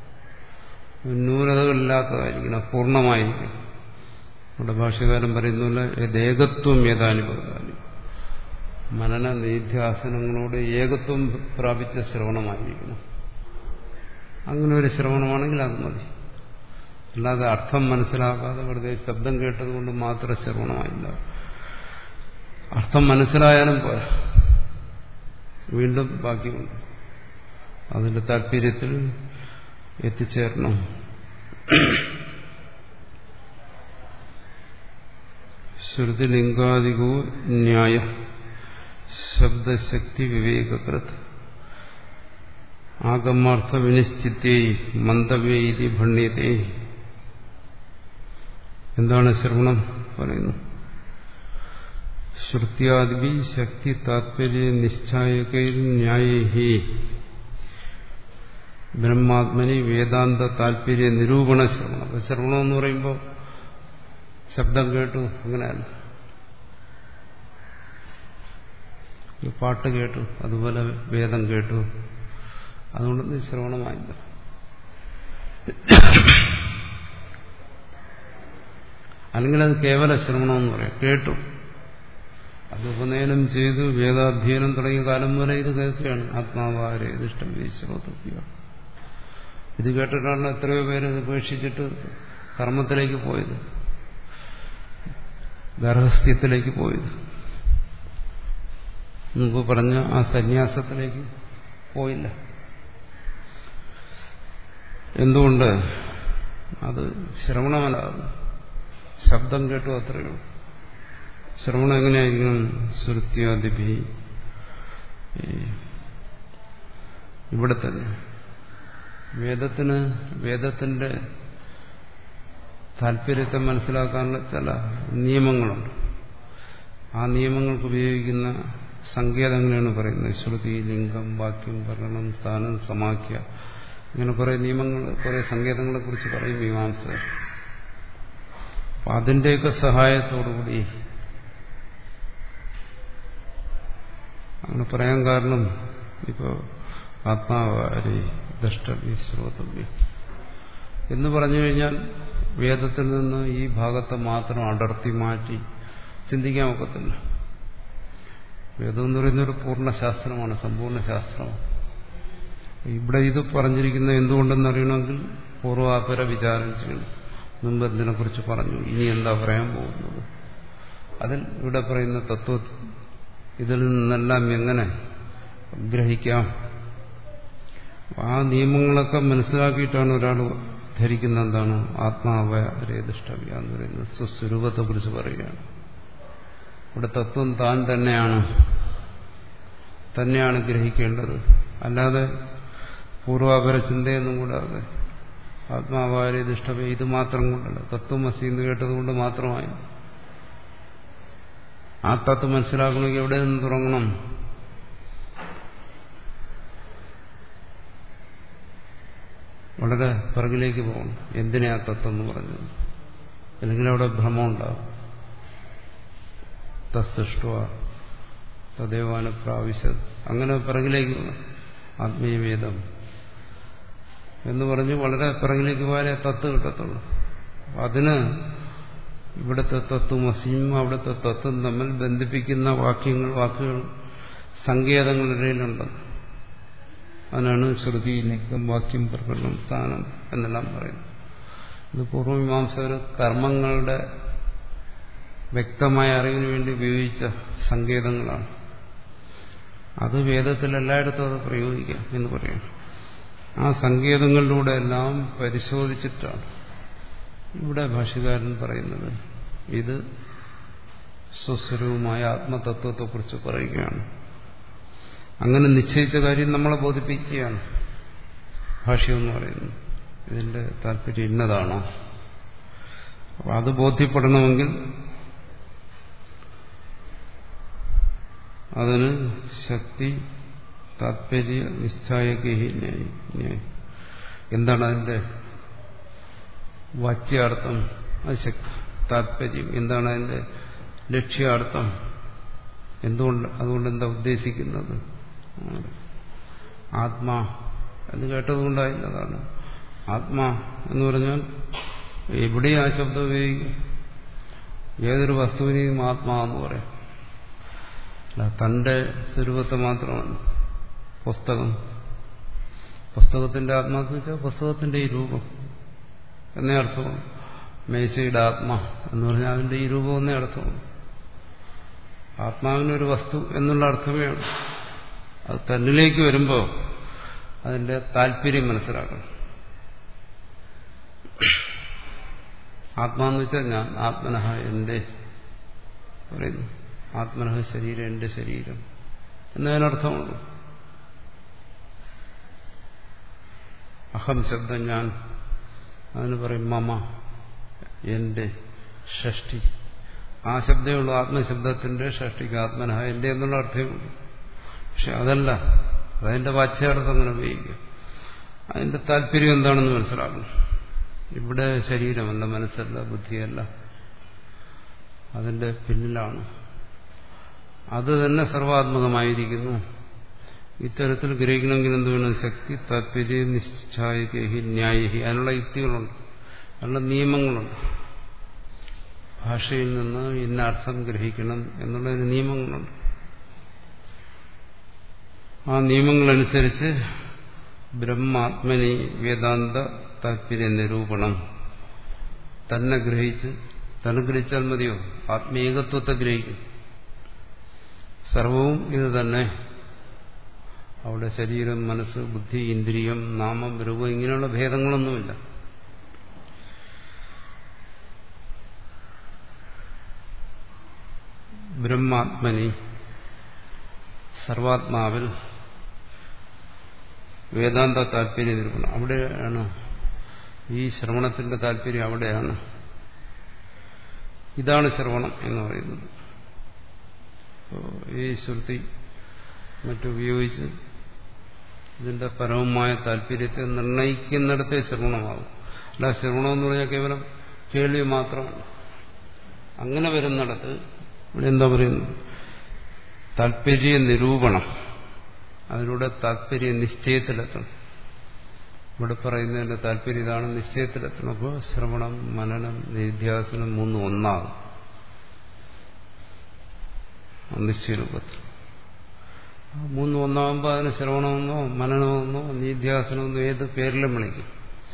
ന്യൂനതകളില്ലാത്തതായിരിക്കണം, പൂർണ്ണമായിരിക്കണം. നമ്മുടെ ഭാഷ്യകാരൻ പറയുന്നില്ല, ഏകത്വം ഏതാനുഭവതാനും. മനന നിധ്യാസനങ്ങളോട് ഏകത്വം പ്രാപിച്ച ശ്രവണമായിരിക്കണം. അങ്ങനെ ഒരു ശ്രവണമാണെങ്കിൽ അത് മതി. അല്ലാതെ അർത്ഥം മനസ്സിലാക്കാതെ വെറുതെ ശബ്ദം കേട്ടതുകൊണ്ട് മാത്രം ശ്രവണമായില്ല. അർത്ഥം മനസ്സിലായാലും പോരാ, വീണ്ടും ബാക്കിയുണ്ട്. അതിന്റെ താല്പര്യത്തിൽ എത്തിച്ചേരണം. ശ്രുതിലിംഗാദികോ ന്യായ ശബ്ദശക്തി വിവേകകൃത് ആഗമാർത്ഥ വിനിശ്ചിത്തേ മന്ദവ്യൈതി ഭണ്യതേ. എന്താണ് ശ്രവണം പറയുന്നു? ശ്രുത്യാദിഭി ശക്തി താത്പര്യ നിശ്ചായകൈ ന്യായൈഹി ബ്രഹ്മാത്മനി വേദാന്ത താല്പര്യ നിരൂപണ ശ്രവണം. അപ്പൊ ശ്രവണം എന്ന് പറയുമ്പോൾ ശബ്ദം കേട്ടു അങ്ങനെയല്ല, പാട്ട് കേട്ടു, അതുപോലെ വേദം കേട്ടു, അതുകൊണ്ട് ശ്രവണമായില്ല. അല്ലെങ്കിൽ അത് കേവല ശ്രവണമെന്ന് പറയാം. കേട്ടു, അത് ഉപനയനം ചെയ്തു, വേദാധ്യയനം തുടങ്ങിയ കാലം വരെ ഇത് കേൾക്കുകയാണ്. ആത്മാവാരെ ഇതിഷ്ടം ശ്രോതവ്യ. ഇത് കേട്ടിട്ടാണ് എത്രയോ പേര് ഇത് ഉപേക്ഷിച്ചിട്ട് കർമ്മത്തിലേക്ക് പോയത്, ഗർഹസ്ഥ്യത്തിലേക്ക് പോയത്, മുമ്പ് പറഞ്ഞ ആ സന്യാസത്തിലേക്ക് പോയില്ല. എന്തുകൊണ്ട്? അത് ശ്രവണമല്ല, ശബ്ദം കേട്ടു, അത്രയുള്ളൂ. ശ്രവണം എങ്ങനെയായിരിക്കണം? ശ്രുത്യാദിഭി. ഇവിടെ തന്നെ വേദത്തിന് വേദത്തിന്റെ താല്പര്യത്തെ മനസ്സിലാക്കാനുള്ള ചില നിയമങ്ങളുണ്ട്. ആ നിയമങ്ങൾക്ക് ഉപയോഗിക്കുന്ന സങ്കേതങ്ങളാണ് പറയുന്നത്. ശ്രുതി, ലിംഗം, വാക്യം, വർണ്ണം, സ്ഥാനം, സമാഖ്യ, ഇങ്ങനെ കുറെ നിയമങ്ങൾ, കുറെ സങ്കേതങ്ങളെ കുറിച്ച് പറയും മീമാംസകർ. അപ്പൊ അതിന്റെയൊക്കെ സഹായത്തോടുകൂടി അങ്ങനെ പറയാൻ കാരണം, ഇപ്പോ ആത്മാവാരി ദ്രഷ്ടവ്യ ശ്രോതവ്യ എന്ന് പറഞ്ഞു കഴിഞ്ഞാൽ വേദത്തിൽ നിന്ന് ഈ ഭാഗത്തെ മാത്രം അടർത്തി മാറ്റി ചിന്തിക്കാൻ ഒക്കത്തില്ല. വേദം എന്ന് പറയുന്നൊരു പൂർണ്ണശാസ്ത്രമാണ്, സമ്പൂർണ്ണ ശാസ്ത്രമാണ്. ഇവിടെ ഇത് പറഞ്ഞിരിക്കുന്നത് എന്തുകൊണ്ടെന്ന് അറിയണമെങ്കിൽ പൂർവാപര വിചാരം ചെയ്യണം. മുമ്പ് ഇതിനെക്കുറിച്ച് പറഞ്ഞു, ഇനി എന്താ പറയാൻ പോകുന്നത്, അതിൽ ഇവിടെ പറയുന്ന തത്വ ഇതിൽ നിന്നെല്ലാം എങ്ങനെ ഗ്രഹിക്കാം, ആ നിയമങ്ങളൊക്കെ മനസ്സിലാക്കിയിട്ടാണ് ഒരാൾ ധരിക്കുന്ന എന്താണ് ആത്മാവരേതിഷ്ടവ്യ എന്ന് പറയുന്നത്. സ്വസ്വരൂപത്തെ കുറിച്ച് പറയുകയാണ്. ഇവിടെ തത്വം താൻ തന്നെയാണ്, തന്നെയാണ് ഗ്രഹിക്കേണ്ടത്. അല്ലാതെ പൂർവാപര ചിന്തയൊന്നും കൂടാതെ ആത്മാവാരേതിഷ്ടവ്യ ഇത് മാത്രം കൊണ്ടല്ല. തത്വമസി എന്ന് കേട്ടതുകൊണ്ട് മാത്രമായി ആ തത്വം മനസ്സിലാക്കണമെങ്കിൽ എവിടെ നിന്ന് തുടങ്ങണം? വളരെ പിറകിലേക്ക് പോകണം. എന്തിനാ തത്വം എന്ന് പറഞ്ഞത്? അല്ലെങ്കിൽ അവിടെ ഭ്രമം ഉണ്ടാകും. തസ്സൃഷ്ട തദേവാന പ്രാവശ്യത്, അങ്ങനെ പിറകിലേക്ക് പോകണം. ആത്മീയവേദം എന്ന് പറഞ്ഞ് വളരെ പിറകിലേക്ക് പോയാലേ തത്വം കിട്ടത്തുള്ളൂ. അതിന് ഇവിടുത്തെ തത്വമസിയും അവിടുത്തെ തത്വം തമ്മിൽ ബന്ധിപ്പിക്കുന്ന വാക്യങ്ങൾ, വാക്കുകൾ, സങ്കേതങ്ങളിടയിലുണ്ട്. അതിനാണ് ശ്രുതി, നിക്തം, വാക്യം, പ്രകടനം, സ്ഥാനം എന്നെല്ലാം പറയുന്നത്. ഇത് പൂർവമീമാംസകർ കർമ്മങ്ങളുടെ വ്യക്തമായ അറിവിന് വേണ്ടി ഉപയോഗിച്ച സങ്കേതങ്ങളാണ്. അത് വേദത്തിൽ എല്ലായിടത്തും അത് പ്രയോഗിക്കാം എന്ന് പറയുന്നു. ആ സങ്കേതങ്ങളിലൂടെ എല്ലാം പരിശോധിച്ചിട്ടാണ് ഇവിടെ ഭാഷ്യകാരൻ പറയുന്നത്. ഇത് സ്വസ്വരൂപമായ ആത്മതത്വത്തെക്കുറിച്ച് പറയുകയാണ്. അങ്ങനെ നിശ്ചയിച്ച കാര്യം നമ്മളെ ബോധിപ്പിക്കുകയാണ് ഭാഷ്യം എന്ന് പറയുന്നത്. ഇതിന്റെ താല്പര്യം ഇന്നതാണോ? അപ്പം അത് ബോധ്യപ്പെടണമെങ്കിൽ അതിന് ശക്തി, താത്പര്യ, നിശ്ചായകൈ ന്യായം. എന്താണ് അതിന്റെ വാച്യാർത്ഥം? അത് ശക്തി, താത്പര്യം. എന്താണ് അതിന്റെ ലക്ഷ്യാർത്ഥം? എന്തുകൊണ്ട്, അതുകൊണ്ട് എന്താ ഉദ്ദേശിക്കുന്നത്? ആത്മാ എന്ന് കേട്ടതുകൊണ്ടായില്ല. കാരണം ആത്മാ എന്ന് പറഞ്ഞാൽ എവിടെയും ആ ശബ്ദം ഉപയോഗിക്കും. ഏതൊരു വസ്തുവിനെയും ആത്മാ എന്ന് പറയാം. അല്ല തന്റെ സ്വരൂപത്തെ മാത്രമാണ്. പുസ്തകം, പുസ്തകത്തിന്റെ ആത്മാന്ന് വെച്ചാൽ പുസ്തകത്തിന്റെ ഈ രൂപം എന്നേ അർത്ഥമാണ്. മേശയുടെ ആത്മാ എന്ന് പറഞ്ഞാൽ അതിന്റെ ഈ രൂപം എന്നേ അർത്ഥമാണ്. ആത്മാവിനൊരു വസ്തു എന്നുള്ള അർത്ഥമേ ഉള്ളൂ. അത് തന്നിലേക്ക് വരുമ്പോൾ അതിന്റെ താല്പര്യം മനസ്സിലാക്കണം. ആത്മാന്ന് വെച്ചാൽ ഞാൻ, ആത്മനഃ എന്റെ പറയുന്നു. ആത്മനഃ ശരീരം, എന്റെ ശരീരം എന്നതിനർത്ഥമുള്ളൂ. അഹം ശബ്ദം ഞാൻ, അതിന് പറയും മമ എന്റെ ഷഷ്ടി. ആ ശബ്ദമുള്ളൂ ആത്മശബ്ദത്തിന്റെ ഷഷ്ടിക്ക് ആത്മനഃ എന്റെ എന്നുള്ള അർത്ഥമുള്ളൂ. പക്ഷെ അതല്ല, അതതിന്റെ വാച്യാർത്ഥം അങ്ങനെ ഉപയോഗിക്കും. അതിന്റെ താല്പര്യം എന്താണെന്ന് മനസ്സിലാക്കണം. ഇവിടെ ശരീരമല്ല, മനസ്സല്ല, ബുദ്ധിയല്ല, അതിന്റെ പിന്നിലാണ്. അത് തന്നെ സർവാത്മകമായിരിക്കുന്നു. ഇത്തരത്തിൽ ഗ്രഹിക്കണമെങ്കിൽ എന്ത് വേണം? ശക്തി, താല്പര്യം, നിശ്ചായകി, ന്യായഹി. അതിനുള്ള യുക്തികളുണ്ട്, അതിനുള്ള നിയമങ്ങളുണ്ട്. ഭാഷയിൽ നിന്ന് ഇന്ന അർത്ഥം ഗ്രഹിക്കണം എന്നുള്ളൊരു നിയമങ്ങളുണ്ട്. ആ നിയമങ്ങളനുസരിച്ച് ബ്രഹ്മാത്മനി വേദാന്ത താല്പര്യ നിരൂപണം തന്നെ ഗ്രഹിച്ച്, തന്നെ ഗ്രഹിച്ചാൽ മതിയോ? ആത്മീകത്വത്തെ ഗ്രഹിക്കും. സർവവും ഇത് തന്നെ. അവിടെ ശരീരം, മനസ്സ്, ബുദ്ധി, ഇന്ദ്രിയം, നാമം, രൂപം ഇങ്ങനെയുള്ള ഭേദങ്ങളൊന്നുമില്ല. ബ്രഹ്മാത്മനി, സർവാത്മാവിൽ വേദാന്ത താല്പര്യ നിരൂപണം. അവിടെയാണ് ഈ ശ്രവണത്തിന്റെ താല്പര്യം, അവിടെയാണ്. ഇതാണ് ശ്രവണം എന്ന് പറയുന്നത്. ഈ ശ്രുതി മറ്റുപയോഗിച്ച് ഇതിന്റെ പരമമായ താല്പര്യത്തെ നിർണയിക്കുന്നിടത്തെ ശ്രവണമാകും. അല്ല, ശ്രവണം എന്ന് പറഞ്ഞാൽ കേവലം കേൾവി മാത്രമാണ്. അങ്ങനെ വരുന്നിടത്ത് ഇവിടെ എന്താ പറയുന്നത്? താല്പര്യ നിരൂപണം. അതിലൂടെ താല്പര്യ നിശ്ചയത്തിലെത്തണം. ഇവിടെ പറയുന്നതിന്റെ താല്പര്യം ഇതാണ്, നിശ്ചയത്തിലെത്തണം. അപ്പോൾ ശ്രവണം, മനനം, നിധ്യാസനം മൂന്നും ഒന്നാകും നിശ്ചയരൂപത്തിൽ. മൂന്നും ഒന്നാകുമ്പോൾ അതിന് ശ്രവണമെന്നോ മനനമെന്നോ നിധ്യാസനമെന്നോ ഏത് പേരിലും വിളിക്കും.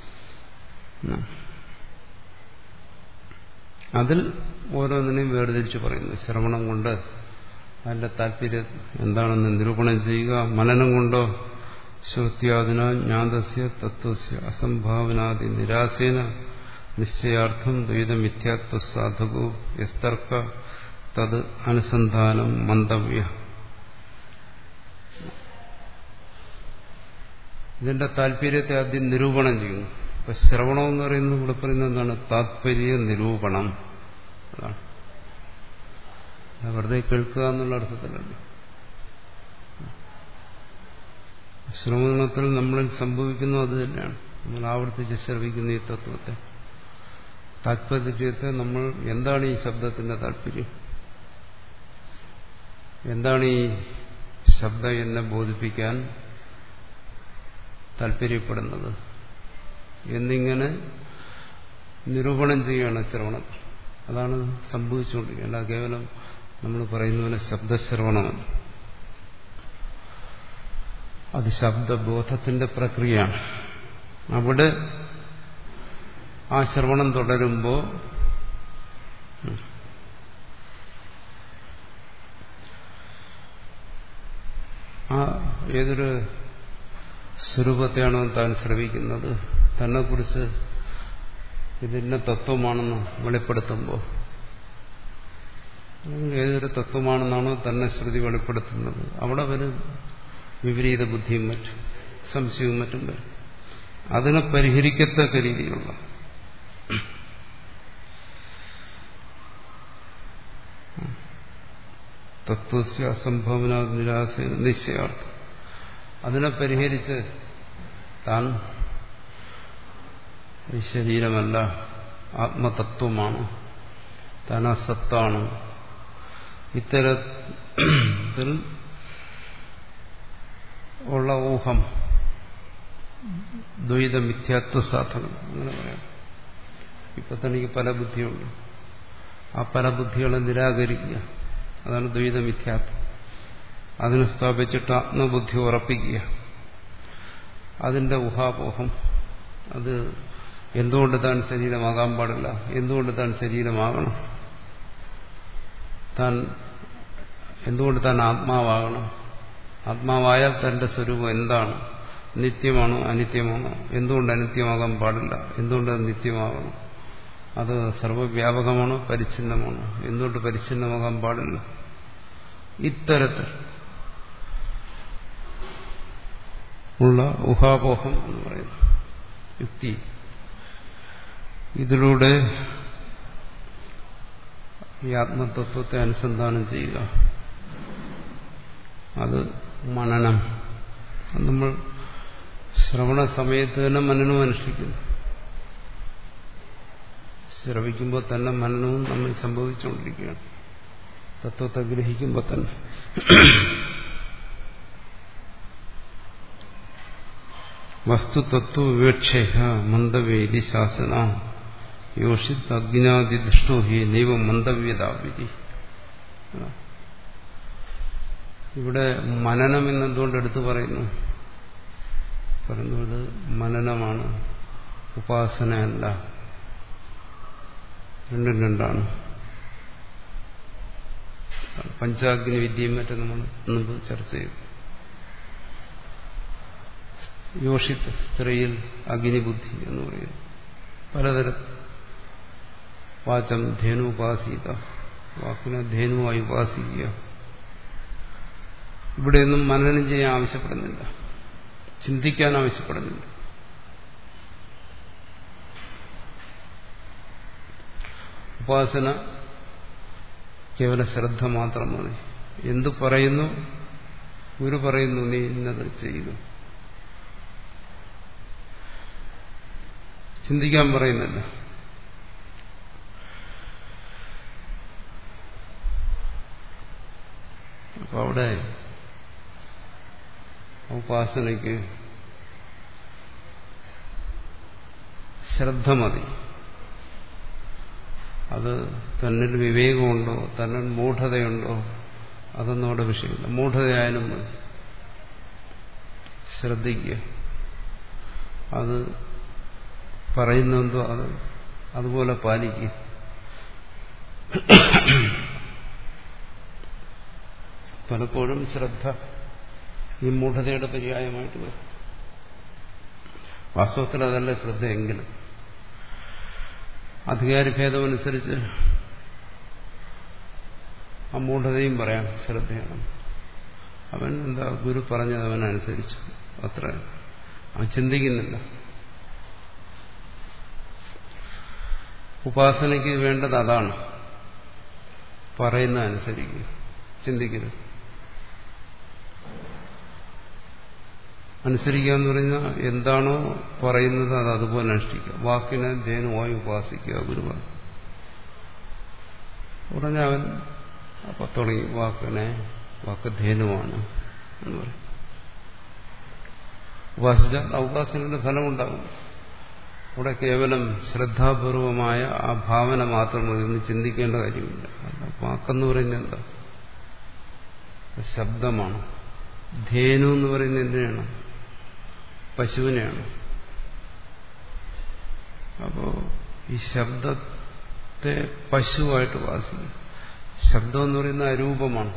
അതിൽ ഓരോന്നിനെയും വേർതിരിച്ച് പറയുന്നു. ശ്രവണം കൊണ്ട് അതിന്റെ താല്പര്യം എന്താണെന്ന് നിരൂപണം ചെയ്യുക. മനനം കൊണ്ടോ ശ്രുത്യാദിന ജ്ഞാതസ്യ തത്വസ്യ അസംഭാവനാദി നിരാസേന നിശ്ചയാർത്ഥം ദ്വൈത മിഥ്യാത്വ സാധകോ യസ്തർക്ക തത് അനുസന്ധാനം മന്തവ്യ. ഇതിന്റെ താല്പര്യത്തെ ആദ്യം നിരൂപണം ചെയ്യുന്നു. ഇപ്പൊ ശ്രവണം എന്ന് പറയുന്നത് ഇവിടെ പറയുന്നത് എന്താണ്? താത്പര്യ നിരൂപണം. അതാണ്. വെറുതെ കേൾക്കുക എന്നുള്ള അർത്ഥത്തിലല്ല. ശ്രവണത്തിൽ നമ്മളിൽ സംഭവിക്കുന്നത് അത് തന്നെയാണ്. നമ്മൾ ആവർത്തിച്ച് ശ്രവിക്കുന്ന ഈ തത്വത്തെ, താത്പര്യത്തെ നമ്മൾ എന്താണ് ഈ ശബ്ദത്തിന്റെ താല്പര്യം, എന്താണ് ഈ ശബ്ദം എന്നെ ബോധിപ്പിക്കാൻ താല്പര്യപ്പെടുന്നത് എന്നിങ്ങനെ നിരൂപണം ചെയ്യുകയാണ് ശ്രവണത്തിൽ. അതാണ് സംഭവിച്ചുകൊണ്ടിരിക്കുന്നത്. അല്ല കേവലം നമ്മൾ പറയുന്ന പോലെ ശബ്ദശ്രവണമല്ല. അത് ശബ്ദബോധത്തിന്റെ പ്രക്രിയയാണ്. അവിടെ ആ ശ്രവണം തുടരുമ്പോൾ ആ ഏതൊരു സ്വരൂപത്തെയാണോ താൻ ശ്രവിക്കുന്നത്, തന്നെക്കുറിച്ച് ഇതിന്റെ തത്വമാണെന്ന് വെളിപ്പെടുത്തുമ്പോൾ, ഏതൊരു തത്വമാണെന്നാണോ തന്നെ ശ്രുതി വെളിപ്പെടുത്തുന്നത്, അവിടെ വരും വിപരീത ബുദ്ധിയും മറ്റും സംശയവും മറ്റും വരും. അതിനെ പരിഹരിക്കത്തക്ക രീതിയിലുള്ള തത്വസ്യ അസംഭാവന നിരാശ നിശ്ചയാർത്ഥം, അതിനെ പരിഹരിച്ച് താൻ ഈ ശരീരമല്ല, ആത്മതത്വമാണ്, താൻ ആ സത്താണ്, ഇത്തരത്തിൽ ഉള്ള ഊഹം ദ്വൈത മിഥ്യാത്വ സാധനം അങ്ങനെ പറയാം. ഇപ്പൊ തനിക്ക് പല ബുദ്ധിയുണ്ട്, ആ പല ബുദ്ധികളെ നിരാകരിക്കുക, അതാണ് ദ്വൈത മിഥ്യാത്വം. അതിനെ സ്ഥാപിച്ചിട്ട് ആത്മബുദ്ധി ഉറപ്പിക്കുക. അതിന്റെ ഊഹാപോഹം, അത് എന്തുകൊണ്ട് താൻ ശരീരമാകാൻ പാടില്ല, എന്തുകൊണ്ട് താൻ ശരീരമാകണം, താൻ എന്തുകൊണ്ട് താൻ ആത്മാവാകണം, ആത്മാവായാൽ തന്റെ സ്വരൂപം എന്താണ്, നിത്യമാണോ അനിത്യമാണോ, എന്തുകൊണ്ട് അനിത്യമാകാൻ പാടില്ല, എന്തുകൊണ്ട് അത് നിത്യമാകണം, അത് സർവവ്യാപകമാണോ പരിച്ഛിന്നമാണോ, എന്തുകൊണ്ട് പരിച്ഛിന്നമാകാൻ പാടില്ല, ഇത്തരത്തിൽ ഉള്ള ഊഹാപോഹം എന്ന് പറയുന്നു യുക്തി. ഇതിലൂടെ ഈ ആത്മതത്വത്തെ അനുസന്ധാനം ചെയ്യുക. അത് മനനം. അത് നമ്മൾ ശ്രവണ സമയത്ത് തന്നെ മനനവും അനുഷ്ഠിക്കുന്നു. ശ്രവിക്കുമ്പോൾ തന്നെ മനനവും നമ്മൾ സംഭവിച്ചുകൊണ്ടിരിക്കുകയാണ്. തത്വത്തെ ഗ്രഹിക്കുമ്പോൾ തന്നെ. വസ്തുതത്വ വിവക്ഷേഹ മന്ദവേദി ശാസന യോഷിത് അജ്ഞാതിദുഷ്ടോ ഹി നൈവ മന്ദവ്യതാവിധി. ഇവിടെ മനനം എന്നെന്തുകൊണ്ട് എടുത്തു പറയുന്നു? പറയുന്നത് മനനമാണ്, ഉപാസനയല്ല. രണ്ടും രണ്ടാണ്. പഞ്ചാഗ്നി വിദ്യയും മറ്റും നമ്മൾ മുമ്പ് ചർച്ച ചെയ്തു. യോഷിത്ത് സ്ത്രീയിൽ അഗ്നിബുദ്ധി എന്ന് പറയുന്നു. പലതരം വാചം ധേനു ഉപാസിത, വാക്കിനെ ധേനുവായി ഉപാസിക്കുക. ഇവിടെയൊന്നും മനനം ചെയ്യാൻ ആവശ്യപ്പെടുന്നില്ല, ചിന്തിക്കാൻ ആവശ്യപ്പെടുന്നില്ല. ഉപാസന കേവല ശ്രദ്ധ മാത്രം മതി. എന്തു പറയുന്നു? ഗുരു പറയുന്നു നീ ഇന്നത് ചെയ്യുന്നു. ചിന്തിക്കാൻ പറയുന്നില്ല. അപ്പൊ അവിടെ ഉപാസനയ്ക്ക് ശ്രദ്ധ മതി. അത് തന്നിൽ വിവേകമുണ്ടോ, തന്നിൽ മൂഢതയുണ്ടോ, അതൊന്നും അവിടെ വിഷയമില്ല. മൂഢതയായാലും മതി, ശ്രദ്ധിക്കുക. അത് പറയുന്നെന്തോ അത് അതുപോലെ പാലിക്കുക. പലപ്പോഴും ശ്രദ്ധ ഈ മൂഢതയുടെ പര്യായമായിട്ട് വരും. വാസ്തവത്തിൽ അതല്ല ശ്രദ്ധയെങ്കിലും അധികാരിഭേദമനുസരിച്ച് ആ മൂഢതയും പറയാം ശ്രദ്ധയാണ്. അവൻ എന്താ ഗുരു പറഞ്ഞത് അവനനുസരിച്ചു, അത്ര. അവൻ ചിന്തിക്കുന്നില്ല. ഉപാസനയ്ക്ക് വേണ്ടത് അതാണ്. പറയുന്ന അനുസരിക്കുക, ചിന്തിക്കരുത്. അനുസരിക്കുക എന്ന് പറഞ്ഞാൽ എന്താണോ പറയുന്നത് അത് അതുപോലെ അനുഷ്ഠിക്കുക. വാക്കിനെ ധേനുവായി ഉപാസിക്കുക ഗുരുവാണ്. ഉടനെ അവൻ അപ്പൊ തുടങ്ങി വാക്കിനെ വാക്ക് ധേനുവാണ് എന്ന് പറയും. ഉപാസിച്ചാൽ ആ ഉപാസനയുടെ ഫലമുണ്ടാകും. ഇവിടെ കേവലം ശ്രദ്ധാപൂർവമായ ആ ഭാവന മാത്രം മതി, ഒന്നും ചിന്തിക്കേണ്ട കാര്യമില്ല. അല്ല, വാക്കെന്ന് പറയുന്നത് എന്താ? ശബ്ദമാണ്. ധേനു എന്ന് പറയുന്നത് എന്തിനാണ്? പശുവിനെയാണ്. അപ്പോ ഈ ശബ്ദത്തെ പശുവായിട്ട് ഉപാസിക്കും. ശബ്ദം എന്ന് പറയുന്ന അരൂപമാണ്.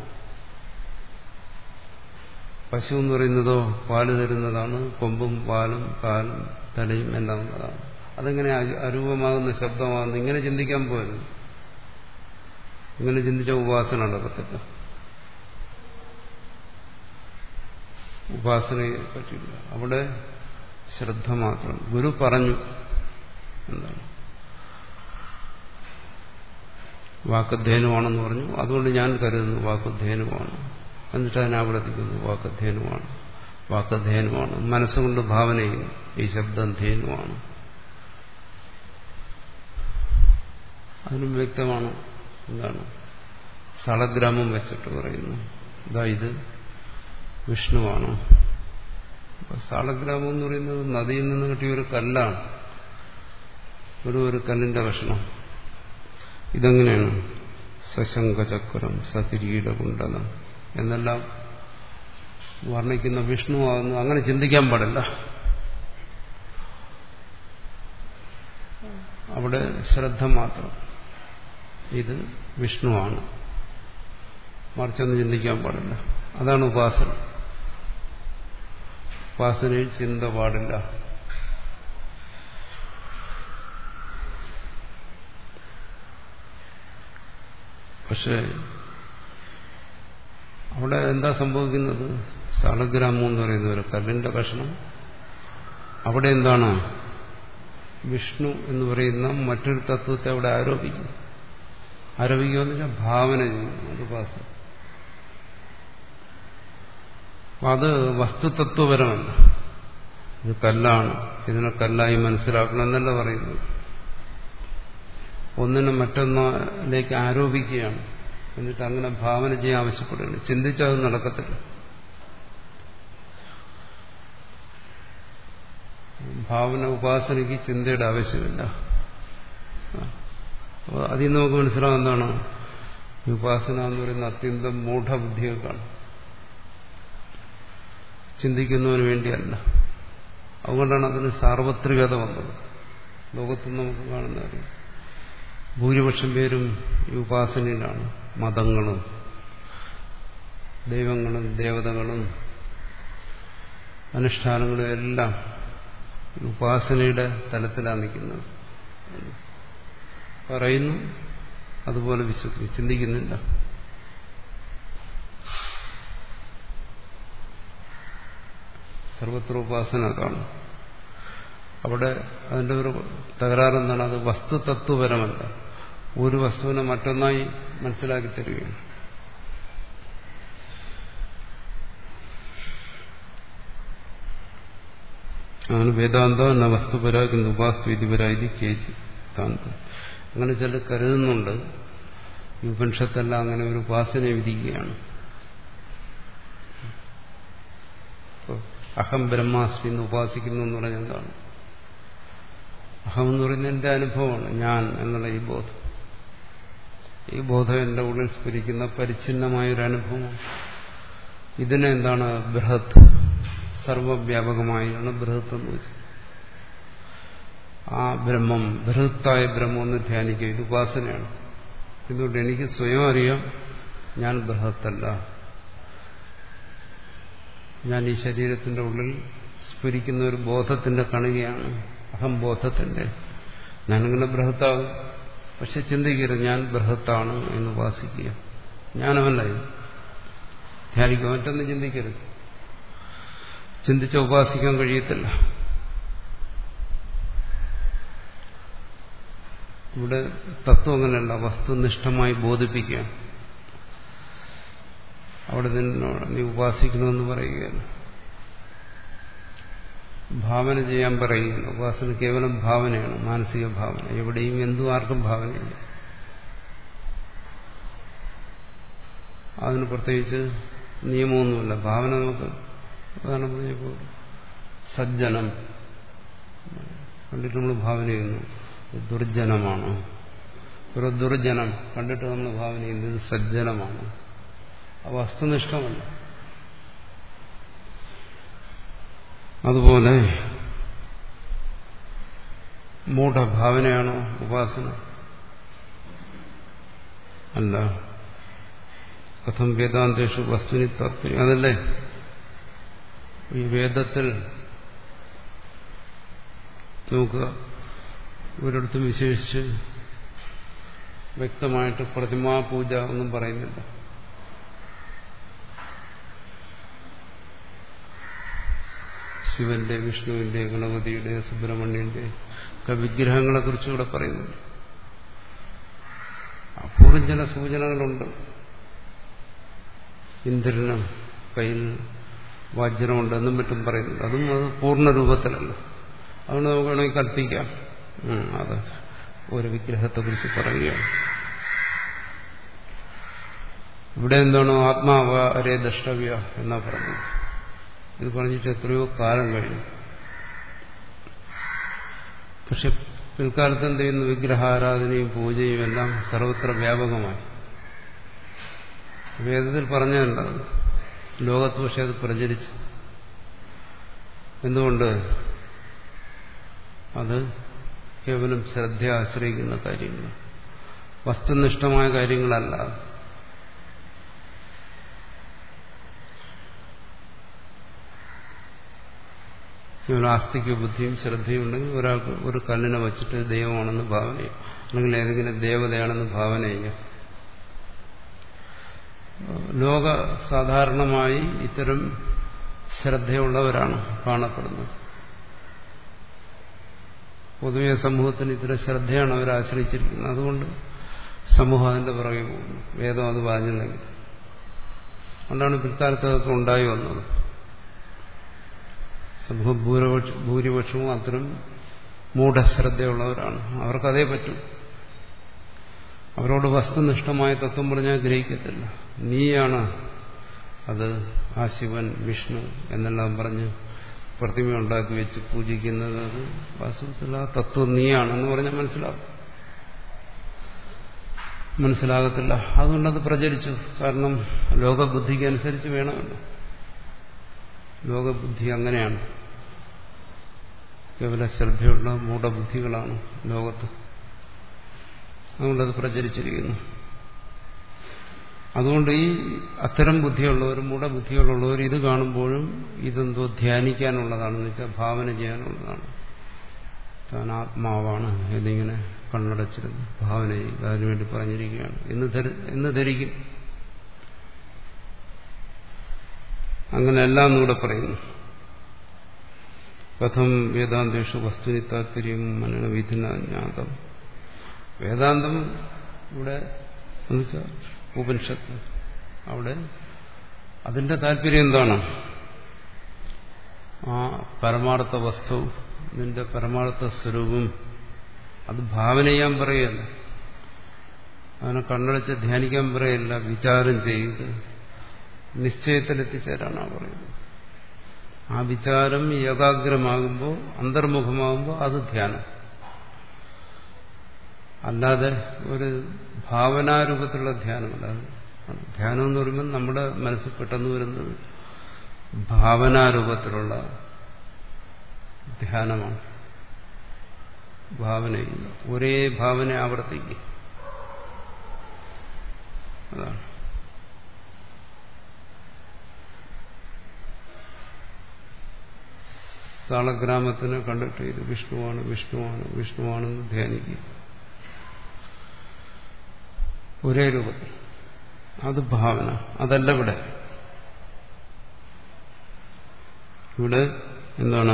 പശു എന്ന് പറയുന്നതോ പാല് തരുന്നതാണ്. കൊമ്പും പാലും കാലും തലയും എല്ലാം ഉള്ളതാണ്. അതെങ്ങനെ അരൂപമാകുന്ന ശബ്ദമാകുന്നു? ഇങ്ങനെ ചിന്തിക്കാൻ പോലും. ഇങ്ങനെ ചിന്തിച്ച ഉപാസന നടക്കത്തില്ല. ഉപാസനയെ പറ്റില്ല. അവിടെ ശ്രദ്ധ മാത്രം. ഗുരു പറഞ്ഞു എന്താണ്? വാക്ക് ധേനുവാണെന്ന് പറഞ്ഞു. അതുകൊണ്ട് ഞാൻ കരുതുന്നു വാക്ക് ധേനുവാണ്. എന്നിട്ട് അതിനാവർത്തിക്കുന്നു വാക്ക് ധേനുവാണ്, വാക്ക് ധേനുവാണ്. മനസ്സുകൊണ്ട് ഭാവന ചെയ്യുന്നു ഈ ശബ്ദം ധേനുവാണ്. അതിനും വ്യക്തമാണ്. എന്താണ്? സളഗ്രാമം വെച്ചിട്ട് പറയുന്നു ഇതാ ഇത് വിഷ്ണുവാണ്. സാളഗ്രാമം എന്ന് പറയുന്നത് നദിയിൽ നിന്ന് കിട്ടിയ ഒരു കല്ലാണ്, ഒരു ഒരു കല്ലിന്റെ കഷ്ണം. ഇതെങ്ങനെയാണ്? സശങ്കചക്രം സകിരീടകുണ്ടലം എന്നെല്ലാം വർണ്ണിക്കുന്ന വിഷ്ണുവാകുന്നു. അങ്ങനെ ചിന്തിക്കാൻ പാടില്ല. അവിടെ ശ്രദ്ധ മാത്രം. ഇത് വിഷ്ണുവാണ്, മറിച്ചൊന്നും ചിന്തിക്കാൻ പാടില്ല. അതാണ് ഉപാസന. ഉപാസനയിൽ ചിന്ത പാടില്ല. പക്ഷെ അവിടെ എന്താ സംഭവിക്കുന്നത്? സാളഗ്രാമം എന്ന് പറയുന്ന ഒരു കല്ലിന്റെ കഷ്ണം. അവിടെ എന്താണ്? വിഷ്ണു എന്ന് പറയുന്ന മറ്റൊരു തത്വത്തെ അവിടെ ആരോപിക്കും. ആരോപിക്കുക എന്ന് വെച്ചാൽ ഭാവന ചെയ്യുന്നു, അത് ഉപാസന. അത് വസ്തുതത്വപരമല്ല. ഇത് കല്ലാണ്, ഇതിനെ കല്ലായി മനസ്സിലാക്കണം എന്നല്ല പറയുന്നത്. ഒന്നിനെ മറ്റൊന്നിലേക്ക് ആരോപിക്കുകയാണ്, എന്നിട്ട് അങ്ങനെ ഭാവന ചെയ്യാൻ ആവശ്യപ്പെടുകയാണ്. ചിന്തിച്ചാൽ അത് നടക്കത്തില്ല. ഭാവന ഉപാസനയ്ക്ക് ചിന്തയുടെ ആവശ്യമില്ല. അതിൽ നിന്ന് നമുക്ക് മനസ്സിലാവും എന്താണ് ഉപാസന എന്ന് പറയുന്ന അത്യന്തം മൂഢബുദ്ധിയൊക്കെയാണ്, ചിന്തിക്കുന്നതിന് വേണ്ടിയല്ല. അതുകൊണ്ടാണ് അതിന് സാർവത്രികത വന്നത്. ലോകത്ത് നമുക്ക് കാണുന്ന കാര്യം ഭൂരിപക്ഷം പേരും ഈ ഉപാസനയിലാണ്. മതങ്ങളും ദൈവങ്ങളും ദേവതകളും അനുഷ്ഠാനങ്ങളും എല്ലാം ഉപാസനയുടെ തലത്തിലാണ് നിൽക്കുന്നത്. പറയുന്നു, അതുപോലെ വിശ്വസിക്കും, ചിന്തിക്കുന്നില്ല. സർവത്ര ഉപാസന കാണും. അവിടെ അതിൻ്റെ ഒരു തകരാറെന്താണ്? അത് വസ്തുതത്വപരമല്ല. ഒരു വസ്തുവിനെ മറ്റൊന്നായി മനസ്സിലാക്കി തരികയാണ്. അങ്ങനെ വേദാന്ത ന വസ്തുപര കിന്തു ഉപാസ്തുപരായി കേജി താന്തം. അങ്ങനെ ചില കരുതുന്നുണ്ട് ഈ ഉപനിഷത്തെല്ലാം അങ്ങനെ ഒരു ഉപാസനയെ വിധിക്കുകയാണ്. അഹം ബ്രഹ്മാസ്മി എന്ന് ഉപാസിക്കുന്നു എന്ന് പറഞ്ഞാൽ എന്താണ്? അഹം എന്ന് പറയുന്നത് എന്റെ അനുഭവമാണ്, ഞാൻ എന്നുള്ള ഈ ബോധം. ഈ ബോധം എന്റെ ഉള്ളിൽ സ്ഫുരിക്കുന്ന പരിച്ഛിന്നമായൊരു അനുഭവം. ഇതിനെ എന്താണ് ബൃഹത്, സർവവ്യാപകമായാണ് ബൃഹത്ത് എന്ന് വെച്ചത്. ആ ബ്രഹ്മം, ബൃഹത്തായ ബ്രഹ്മം എന്ന് ധ്യാനിക്കുക, ഇത് ഉപാസനയാണ്. ഇതുകൊണ്ട് എനിക്ക് സ്വയം അറിയാം ഞാൻ ബൃഹത്തല്ല, ഞാൻ ഈ ശരീരത്തിന്റെ ഉള്ളിൽ സ്ഫുരിക്കുന്ന ഒരു ബോധത്തിന്റെ കണികയാണ്, അഹംബോധത്തിന്റെ. ഞാനിങ്ങനെ ബൃഹത്താകും, പക്ഷെ ചിന്തിക്കരുത് ഞാൻ ബൃഹത്താണ് എന്ന് ഉപാസിക്കുക. ഞാനവല്ല ധ്യാനിക്കുക, മറ്റൊന്നും ചിന്തിക്കരുത്. ചിന്തിച്ച ഉപാസിക്കാൻ കഴിയത്തില്ല. ഇവിടെ തത്വം അങ്ങനെയല്ല, വസ്തുനിഷ്ഠമായി ബോധിപ്പിക്കുക. അവിടെ നിന്നോട് നീ ഉപാസിക്കണമെന്ന് പറയുകയാണ്, ഭാവന ചെയ്യാൻ പറയുകയാണ്. ഉപാസന കേവലം ഭാവനയാണ്, മാനസിക ഭാവന. എവിടെയും എന്തും ആർക്കും ഭാവനയില്ല. അതിന് പ്രത്യേകിച്ച് നിയമമൊന്നുമില്ല. ഭാവന നമുക്ക് അതാണ് പറഞ്ഞപ്പോൾ സജ്ജനം കണ്ടിട്ട് നമ്മൾ ഭാവന ചെയ്യുന്നു, ദുർജനമാണ്. ഒരു ദുർജനം കണ്ടിട്ട് നമ്മൾ ഭാവന ചെയ്യുന്നത് സജ്ജനമാണ്. ആ വസ്തുനിഷ്ഠമല്ല. അതുപോലെ മൂഢഭാവനയാണോ ഉപാസന? അല്ല. കഥം വേദാന്തേഷു വസ്തുനി താത്പര്യം, അതല്ലേ ഈ വേദത്തിൽ നോക്കുക. ഒരിടത്തും വിശേഷിച്ച് വ്യക്തമായിട്ട് പ്രതിമാപൂജ ഒന്നും പറയുന്നില്ല. ശിവന്റെ, വിഷ്ണുവിന്റെ, ഗണപതിയുടെ, സുബ്രഹ്മണ്യന്റെ ഒക്കെ വിഗ്രഹങ്ങളെ കുറിച്ചുകൂടെ പറയുന്നുണ്ട്. അപൂർവം ചില സൂചനകളുണ്ട്. ഇന്ദ്രനും കയ്യിൽ വജ്രമുണ്ടെന്നും മറ്റും പറയുന്നുണ്ട്. അതും അത് പൂർണ്ണ രൂപത്തിലല്ല. അതുകൊണ്ട് നമുക്ക് വേണമെങ്കിൽ കൽപ്പിക്കാം അത് ഒരു വിഗ്രഹത്തെക്കുറിച്ച് പറയുകയാണ്. ഇവിടെ എന്താണോ ആത്മാവരെ ദ്രഷ്ടവ്യ എന്നാ പറഞ്ഞത്. ഇത് പറഞ്ഞിട്ട് എത്രയോ കാലം കഴിഞ്ഞു. പക്ഷെ പിൽക്കാലത്ത് എന്ത് ചെയ്യുന്നു? വിഗ്രഹാരാധനയും പൂജയും എല്ലാം സർവത്ര വ്യാപകമായി. വേദത്തിൽ പറഞ്ഞുണ്ടാകും, ലോകത്ത് പക്ഷെ അത് പ്രചരിച്ചു. എന്തുകൊണ്ട്? അത് കേവലം ശ്രദ്ധ ആശ്രയിക്കുന്ന കാര്യങ്ങൾ, വസ്തുനിഷ്ഠമായ കാര്യങ്ങളല്ല. കേവലം ആസ്തിക ബുദ്ധിയും ശ്രദ്ധയും ഉണ്ടെങ്കിൽ ഒരാൾക്ക് ഒരു കല്ലിനെ വച്ചിട്ട് ദൈവമാണെന്ന് ഭാവന ചെയ്യും, അല്ലെങ്കിൽ ഏതെങ്കിലും ദേവതയാണെന്ന് ഭാവന ചെയ്യും. ലോക സാധാരണമായി ഇത്തരം ശ്രദ്ധയുള്ളവരാണ് കാണപ്പെടുന്നത്. പൊതുവെ സമൂഹത്തിന് ഇത്തരം ശ്രദ്ധയാണ് അവർ ആശ്രയിച്ചിരിക്കുന്നത്. അതുകൊണ്ട് സമൂഹം അതിന്റെ പുറകെ പോകുന്നു. വേദം അത് പറഞ്ഞില്ലെങ്കിൽ അതുകൊണ്ടാണ് പിൽക്കാലത്ത് അതൊക്കെ ഉണ്ടായി വന്നത്. സമൂഹ ഭൂരിപക്ഷ ഭൂരിപക്ഷവും അത്തരം മൂഢശ്രദ്ധയുള്ളവരാണ്. അവർക്കതേ പറ്റും. അവരോട് വസ്തുനിഷ്ഠമായ തത്വം പറഞ്ഞാൽ ഗ്രഹിക്കത്തില്ല. നീയാണ് അത്, ആ ശിവൻ വിഷ്ണു എന്നെല്ലാം പറഞ്ഞ് പ്രതിമ ഉണ്ടാക്കി വെച്ച് പൂജിക്കുന്നത്. അത് വാസ്തവത്തിൽ ആ തത്വം നീയാണെന്ന് പറഞ്ഞാൽ മനസ്സിലാക്കും. മനസ്സിലാകത്തില്ല. അതുകൊണ്ടത് പ്രചരിച്ചു. കാരണം ലോകബുദ്ധിക്ക് അനുസരിച്ച് വേണമല്ലോ. ലോകബുദ്ധി അങ്ങനെയാണ്. കേവല ശ്രദ്ധയുള്ള മൂഢബുദ്ധികളാണ് ലോകത്ത്. അതുകൊണ്ടത് പ്രചരിച്ചിരിക്കുന്നു. അതുകൊണ്ട് ഈ അത്തരം ബുദ്ധിയുള്ളവർ, മൂഢബുദ്ധികളുള്ളവർ ഇത് കാണുമ്പോഴും ഇതെന്തോ ധ്യാനിക്കാനുള്ളതാണെന്ന് വെച്ചാൽ ഭാവന ചെയ്യാനുള്ളതാണ്. താൻ ആത്മാവാണ് എന്നിങ്ങനെ കണ്ണടച്ചിരുന്ന് ഭാവന ചെയ്യുക, അതിനുവേണ്ടി പറഞ്ഞിരിക്കുകയാണ് എന്ന് എന്ന് ധരിക്കും. അങ്ങനെ എല്ലാം എന്നൂടെ പറയുന്നു. കഥം വേദാന്തേഷു വസ്തുനി താത്പര്യം മനന വിധിനാജ്ഞാതം. വേദാന്തം ഇവിടെ എന്നുവെച്ചാൽ ഉപനിഷത്ത്, അവിടെ അതിന്റെ താല്പര്യം എന്താണ്? ആ പരമാർത്ഥ വസ്തു, നിന്റെ പരമാർത്ഥ സ്വരൂപം അത് ഭാവന ചെയ്യാൻ പറയല്ല, അതിനെ കണ്ണടച്ച് ധ്യാനിക്കാൻ പറയല്ല, വിചാരം ചെയ്ത് നിശ്ചയത്തിലെത്തിച്ചേരാനാണ് പറയുന്നത്. ആ വിചാരം ഏകാഗ്രമാകുമ്പോൾ, അന്തർമുഖമാകുമ്പോൾ അത് ധ്യാനം. അല്ലാതെ ഒരു ഭാവനാരൂപത്തിലുള്ള ധ്യാനമല്ല. ധ്യാനം എന്ന് പറയുമ്പോൾ നമ്മുടെ മനസ്സിൽ പെട്ടെന്ന് വരുന്നത് ഭാവനാരൂപത്തിലുള്ള ധ്യാനമാണ്. ഭാവനയില്ല, ഒരേ ഭാവന ആവർത്തിക്കുക, അതാണ്. സാളഗ്രാമത്തിനെ കണ്ടിട്ട് ഇത് വിഷ്ണുവാണ് വിഷ്ണുവാണ് വിഷ്ണുവാണെന്ന് ധ്യാനിക്കുക, ഒരേ രൂപത്തിൽ. അത് ഭാവന. അതല്ല ഇവിടെ. ഇവിടെ എന്താണ്?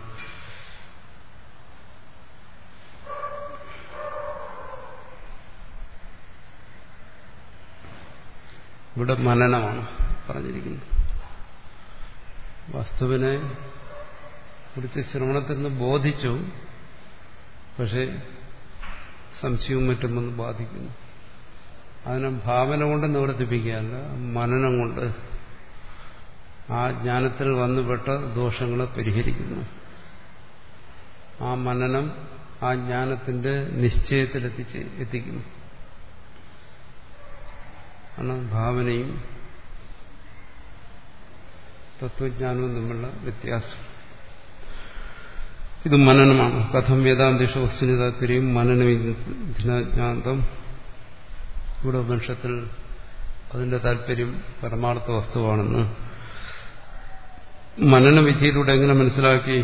ഇവിടെ മനനമാണ് പറഞ്ഞിരിക്കുന്നത്. വസ്തുവിനെ കുറിച്ച് ശ്രവണത്തിൽ നിന്ന് ബോധിച്ചു, പക്ഷെ സംശയവും മറ്റും വന്ന് ബാധിക്കുന്നു. അതിനെ ഭാവന കൊണ്ട് നിവർത്തിപ്പിക്കുകയല്ല, മനനം കൊണ്ട് ആ ജ്ഞാനത്തിൽ വന്നുപെട്ട ദോഷങ്ങളെ പരിഹരിക്കുന്നു. ആ മനനം ആ ജ്ഞാനത്തിന്റെ നിശ്ചയത്തിലെത്തിച്ച് എത്തിക്കുന്നു. ആണ് ഭാവനയും തത്വജ്ഞാനവും തമ്മിലുള്ള വ്യത്യാസം. ഇത് മനനമാണ്. കഥം വേദാന്തേഷു വസ്തുനി താത്പര്യം മനനവിജ്ഞാതം. ഇവിടെ ഉപനിഷത്തിൽ അതിന്റെ താല്പര്യം പരമാർത്ഥ വസ്തുവാണെന്ന് മനനവിധിയിലൂടെ എങ്ങനെ മനസ്സിലാക്കി?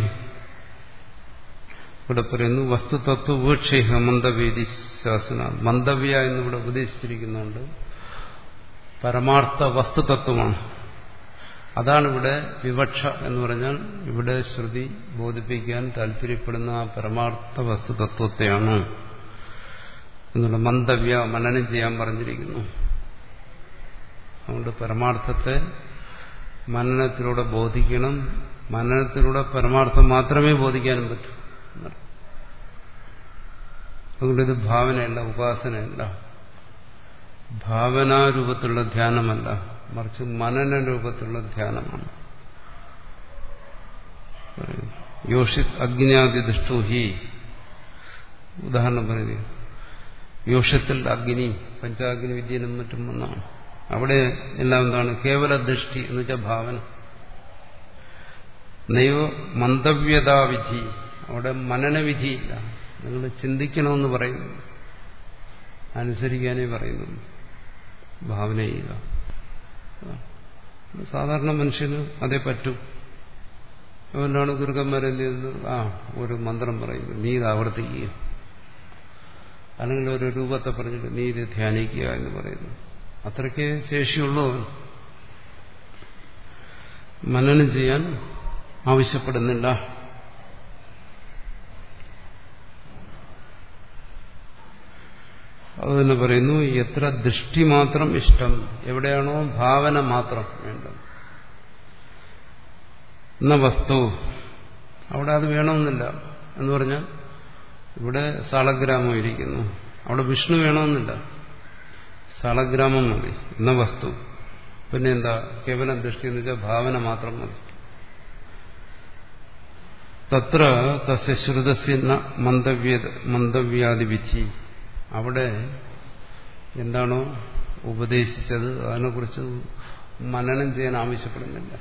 ഇവിടെ പറയുന്നു വസ്തുതത്വ ഉപേക്ഷേഹ മന്ദവേദി ശാസന. മന്ദവ്യ എന്നിവിടെ ഉപദേശിച്ചിരിക്കുന്നുണ്ട്. പരമാർത്ഥ വസ്തുതത്വമാണ്. അതാണിവിടെ വിവക്ഷ എന്ന് പറഞ്ഞാൽ ഇവിടെ ശ്രുതി ബോധിപ്പിക്കാൻ താല്പര്യപ്പെടുന്ന ആ പരമാർത്ഥ വസ്തുതത്വത്തെയാണ് എന്നുള്ള മന്ദവ്യ മനനം ചെയ്യാൻ പറഞ്ഞിരിക്കുന്നു. അതുകൊണ്ട് പരമാർത്ഥത്തെ മനനത്തിലൂടെ ബോധിക്കണം. മനനത്തിലൂടെ പരമാർത്ഥം മാത്രമേ ബോധിക്കാനും പറ്റൂ. അതുകൊണ്ട് ഇത് ഭാവനയല്ല, ഉപാസനയല്ല, ഭാവനാരൂപത്തിലുള്ള ധ്യാനമല്ല, മറിച്ച് മനന രൂപത്തിലുള്ള ധ്യാനമാണ്. യോഷിത് അഗ്നിയാദിദുഷ്ടോ ഹി. ഉദാഹരണം പറയുക, യോഷത്തിൽ അഗ്നി പഞ്ചാഗ്നി വിദ്യയിലും മറ്റും ഒന്നാണ്. അവിടെ എല്ലാം എന്താണ്? കേവല ദൃഷ്ടി എന്ന് വെച്ചാൽ ഭാവന. നൈവ മന്ദവ്യതാവിധി. അവിടെ മനനവിധിയില്ല. നിങ്ങൾ ചിന്തിക്കണമെന്ന് പറയുന്നു, അനുസരിക്കാനേ പറയുന്നു. ഭാവന ചെയ്യുക. സാധാരണ മനുഷ്യന് അതേ പറ്റൂ. അതുകൊണ്ടാണ് ഗുരുക്കന്മാരെന്ത് ചെയ്യുന്നത്? ആ ഒരു മന്ത്രം പറയുന്നു, നീ ഇത് ആവർത്തിക്കുക. അല്ലെങ്കിൽ ഒരു രൂപത്തെ പറഞ്ഞിട്ട് നീ ഇത് ധ്യാനിക്കുക എന്ന് പറയുന്നു. അത്രയ്ക്ക് ശേഷിയുള്ളൂ. മനനം ചെയ്യാൻ ആവശ്യപ്പെടുന്നില്ല. അത് തന്നെ പറയുന്നു, എത്ര ദൃഷ്ടി മാത്രം ഇഷ്ടം, എവിടെയാണോ ഭാവന മാത്രം വേണ്ടത്, എന്ന വസ്തു അവിടെ അത് വേണമെന്നില്ല. എന്ന് പറഞ്ഞാൽ ഇവിടെ സാളഗ്രാമം ഇരിക്കുന്നു, അവിടെ വിഷ്ണു വേണമെന്നില്ല, സാളഗ്രാമം മതി എന്ന വസ്തു. പിന്നെ എന്താ കേവലം ദൃഷ്ടി എന്ന് വെച്ചാൽ ഭാവന മാത്രം മതി. തത്ര തസ്യ ശ്രുതസ്യ മന്തവ്യ മന്തവ്യാദിവിധി, അവിടെ എന്താണോ ഉപദേശിച്ചത് അതിനെക്കുറിച്ച് മനനം ചെയ്യാൻ ആവശ്യപ്പെടുന്നില്ല,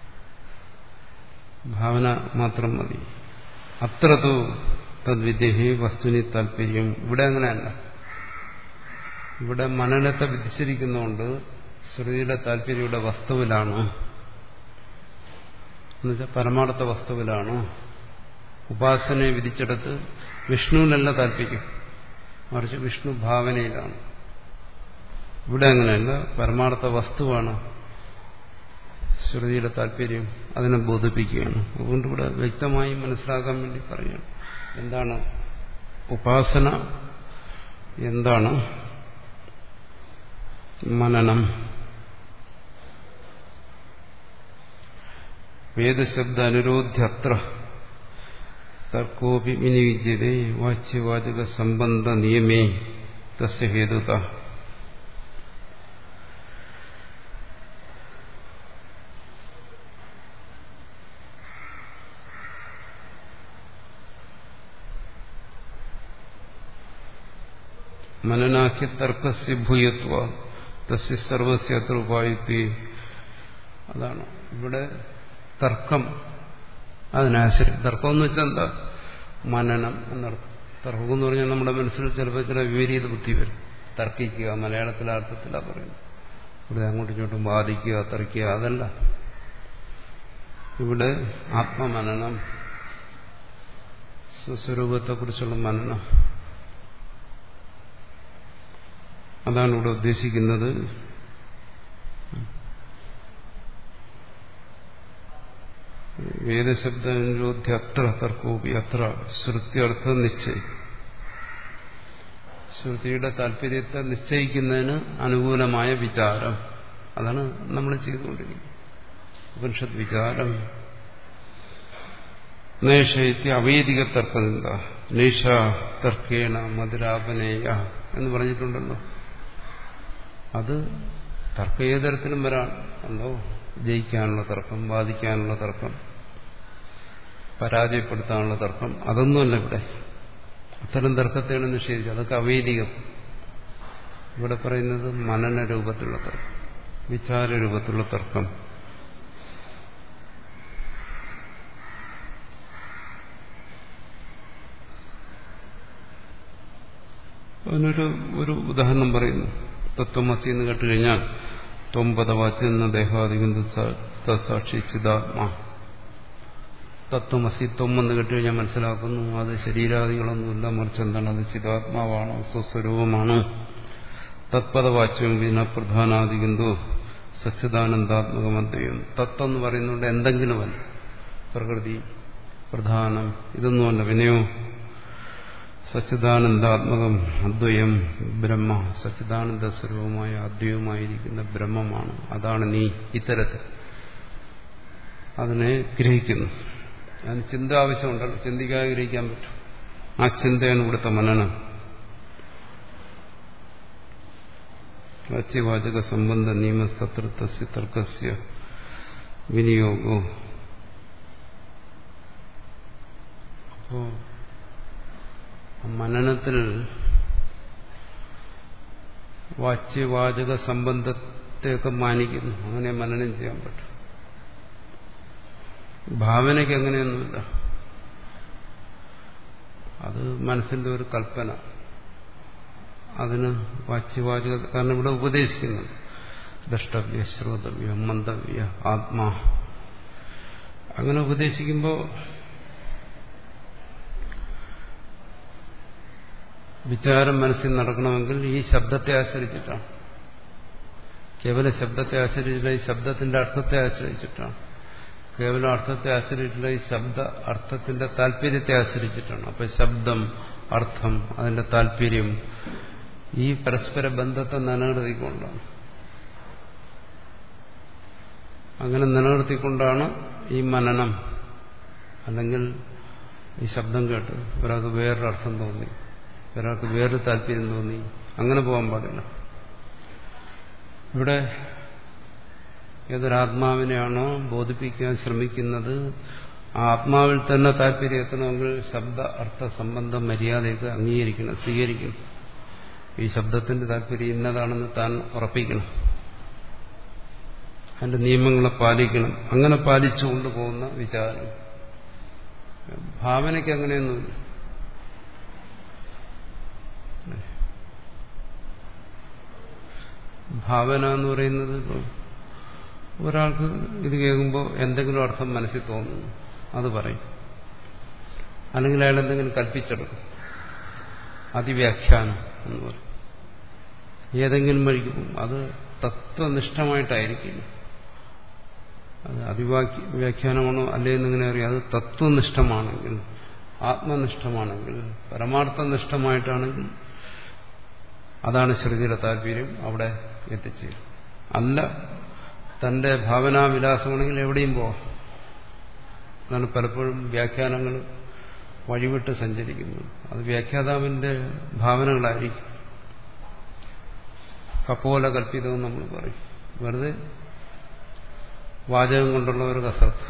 ഭാവന മാത്രം മതി. അത്രതു തദ്വിദ്യഹി വസ്തുനി താല്പര്യം. ഇവിടെ അങ്ങനെയല്ല, ഇവിടെ മനനത്തെ വിധിച്ചിരിക്കുന്നതുകൊണ്ട് ശ്രുതിയുടെ താല്പര്യം ഇവിടെ വസ്തുവിലാണ്, എന്നുവെച്ചാൽ പരമാർത്ഥ വസ്തുവിലാണ്. ഉപാസനയെ വിധിച്ചെടുത്ത് വിഷ്ണുവിനല്ല താല്പര്യം, മറിച്ച് വിഷ്ണു ഭാവനയിലാണ്. ഇവിടെ അങ്ങനെയല്ല, പരമാർത്ഥ വസ്തുവാണ് ശ്രുതിയുടെ താല്പര്യം, അതിനെ ബോധിപ്പിക്കുകയാണ്. അതുകൊണ്ട് ഇവിടെ വ്യക്തമായി മനസ്സിലാക്കാൻ വേണ്ടി പറയുകയാണ് എന്താണ് ഉപാസന, എന്താണ് മനനം. വേദശബ്ദ അനുരോധ്യത്ര തർക്കോപി വിനിയുജ്യതേ വാച്യവാചക സംബന്ധ നിയമേ തസ്യ ഹേതുത. മനനാഖ്യ തർക്കസ്യ ഭൂയത്വ തസ്യ സർവസ്യ അത്ര ഉപായുക്തി. അതാണ് ഇവിടെ തർക്കം, അതിനാശ്രയം. തർക്കം എന്ന് വെച്ചാൽ എന്താ? മനനം എന്നർത്ഥം. തർക്കം എന്ന് പറഞ്ഞാൽ നമ്മുടെ മനസ്സിൽ ചിലപ്പോൾ ചില വിപരീത ബുദ്ധി വരും. തർക്കിക്കുക, മലയാളത്തിലെ അർത്ഥത്തിലാണ് പറയുന്നത്. ഇവിടെ അങ്ങോട്ടും ഇങ്ങോട്ടും വാദിക്കുക, തർക്കിക്കുക, അതല്ല. ഇവിടെ ആത്മമനനം, സ്വസ്വരൂപത്തെക്കുറിച്ചുള്ള മനനം, അതാണ് ഇവിടെ ഉദ്ദേശിക്കുന്നത്. വേദശബ്ദനിരോധ്യ അത്ര തർക്കോപി അത്ര ശ്രുത്യർത്ഥ നിശ്ചയം. ശ്രുതിയുടെ താല്പര്യത്തെ നിശ്ചയിക്കുന്നതിന് അനുകൂലമായ വിചാരം, അതാണ് നമ്മൾ ചെയ്തുകൊണ്ടിരിക്കുന്നത്. ഉപനിഷത്ത് വിചാരം. നൈഷൈത്യ അവൈദിക തർക്കം എന്താ? നൈഷ തർക്കേണ മധുരാപനേയ എന്ന് പറഞ്ഞിട്ടുണ്ടല്ലോ. അത് തർക്കം ഏതരത്തിലും വരാം. എന്തോ ജയിക്കാനുള്ള തർക്കം, ബാധിക്കാനുള്ള തർക്കം, പരാജയപ്പെടുത്താനുള്ള തർക്കം, അതൊന്നുമല്ല ഇവിടെ. അത്തരം തർക്കത്തെയാണ് നിഷേധിച്ചത്. അതൊക്കെ അവൈദികം. ഇവിടെ പറയുന്നത് മനന രൂപത്തിലുള്ള തർക്കം, വിചാര രൂപത്തിലുള്ള തർക്കം. അതിനൊരു ഒരു ഉദാഹരണം പറയുന്നു. തത്വമസി എന്ന് കേട്ടുകഴിഞ്ഞാൽ ത്വംപദവാച്യ എന്ന ദേഹാദിബിന്ദു സാക്ഷി ചിദാത്മാ. തത്വമസി ത്വം എന്ന് കേട്ടുകഴിഞ്ഞാൽ മനസ്സിലാക്കുന്നു അത് ശരീരാദികളൊന്നുമില്ല, മറിച്ച് എന്താണ്? അത് ചിദാത്മാവാണോ, സ്വസ്വരൂപമാണോ. തത്പദവാച്യം വിന പ്രധാനാദിബിന്ദു സച്ചിദാനന്ദാത്മകമദ്വയം. തത്വം എന്ന് പറയുന്നുണ്ട് എന്തെങ്കിലുമല്ല, പ്രകൃതി, പ്രധാനം, ഇതൊന്നുമല്ല. വിനയോ സച്ചിദാനന്ദാത്മകം അദ്വയം ബ്രഹ്മ, സച്ചിദാനന്ദ സ്വരൂപമായ അദ്വയമായിരിക്കുന്ന ബ്രഹ്മമാണ്. അതാണ് നീ. ഇത്തരത്തിൽ അതിനെ ഗ്രഹിക്കുന്നു. അതിന് ചിന്ത ആവശ്യമുണ്ടല്ലോ, ചിന്തിക്കാതെ ഗ്രഹിക്കാൻ പറ്റും. ആ ചിന്തയാണ് ഇവിടുത്തെ മനനം. വാച്യവാചക സംബന്ധ നിയമസ്തത്ര തസ്യ തർക്കസ്യ വിനിയോഗോ. അപ്പോ മനനത്തിൽ വാച്യവാചക സംബന്ധത്തെയൊക്കെ മാനിക്കുന്നു. അങ്ങനെ മനനം ചെയ്യാൻ പറ്റും. ഭാവനയ്ക്ക് അങ്ങനെയൊന്നുമില്ല. അത് മനസ്സിന്റെ ഒരു കൽപ്പന. അതിന് വാച്യവാചക, കാരണം ഇവിടെ ഉപദേശിക്കുന്നു ദ്രഷ്ടവ്യ, ശ്രോതവ്യ, മന്തവ്യ, ആത്മാ. അങ്ങനെ ഉപദേശിക്കുമ്പോൾ വിചാരം മനസ്സിൽ നടക്കണമെങ്കിൽ ഈ ശബ്ദത്തെ ആശ്രയിച്ചിട്ടാണ്. കേവല ശബ്ദത്തെ ആശ്രയിച്ചില്ല, ഈ ശബ്ദത്തിന്റെ അർത്ഥത്തെ ആശ്രയിച്ചിട്ടാണ്. കേവലം അർത്ഥത്തെ ആശ്രയിച്ചില്ല, ഈ ശബ്ദ അർത്ഥത്തിന്റെ താല്പര്യത്തെ ആശ്രയിച്ചിട്ടാണ്. അപ്പൊ ശബ്ദം, അർത്ഥം, അതിന്റെ താല്പര്യം, ഈ പരസ്പര ബന്ധത്തെ നിലനിർത്തിക്കൊണ്ടാണ്. അങ്ങനെ നിലനിർത്തിക്കൊണ്ടാണ് ഈ മനനം. അല്ലെങ്കിൽ ഈ ശബ്ദം കേട്ട് ഒരാൾക്ക് വേറൊരർത്ഥം തോന്നി, ഒരാൾക്ക് വേറൊരു താല്പര്യം തോന്നി, അങ്ങനെ പോകാൻ പാടില്ല. ഇവിടെ ഏതൊരാത്മാവിനെയാണോ ബോധിപ്പിക്കാൻ ശ്രമിക്കുന്നത് ആ ആത്മാവിൽ തന്നെ താല്പര്യം എത്തണമെങ്കിൽ ശബ്ദ അർത്ഥ സംബന്ധ മര്യാദയൊക്കെ അംഗീകരിക്കണം, സ്വീകരിക്കണം. ഈ ശബ്ദത്തിന്റെ താല്പര്യം ഇന്നതാണെന്ന് താൻ ഉറപ്പിക്കണം, അതിന്റെ നിയമങ്ങളെ പാലിക്കണം. അങ്ങനെ പാലിച്ചു കൊണ്ടുപോകുന്ന വിചാരം. ഭാവനയ്ക്ക് അങ്ങനെയൊന്നുമില്ല. ഭാവന എന്ന് പറയുന്നത് ഒരാൾക്ക് ഇത് കേൾക്കുമ്പോൾ എന്തെങ്കിലും അർത്ഥം മനസ്സിൽ തോന്നുന്നു, അത് പറയും. അല്ലെങ്കിൽ അയാൾ എന്തെങ്കിലും കൽപ്പിച്ചെടുക്കും, അതിവ്യാഖ്യാനം എന്ന് പറയും. ഏതെങ്കിലും വഴിക്ക് പോകും. അത് തത്വനിഷ്ഠമായിട്ടായിരിക്കും. അത് അതിവ്യാഖ്യാനമാണോ അല്ലേന്നിങ്ങനെ അറിയാം. അത് തത്വനിഷ്ഠമാണെങ്കിൽ, ആത്മനിഷ്ഠമാണെങ്കിൽ, പരമാർത്ഥനിഷ്ഠമായിട്ടാണെങ്കിൽ അതാണ് ശ്രുതിയുടെ താല്പര്യം, അവിടെ എത്തിച്ചേരും. അല്ല തന്റെ ഭാവനാവിലാസമാണെങ്കിൽ എവിടെയും പോവാം. അതാണ് പലപ്പോഴും വ്യാഖ്യാനങ്ങൾ വഴിവിട്ട് സഞ്ചരിക്കുന്നത്. അത് വ്യാഖ്യാതാവിന്റെ ഭാവനകളായിരിക്കും. കപ്പോല കൽപ്പിതമെന്ന് നമ്മൾ പറയും. വെറുതെ വാചകം കൊണ്ടുള്ള ഒരു കസർത്ത്.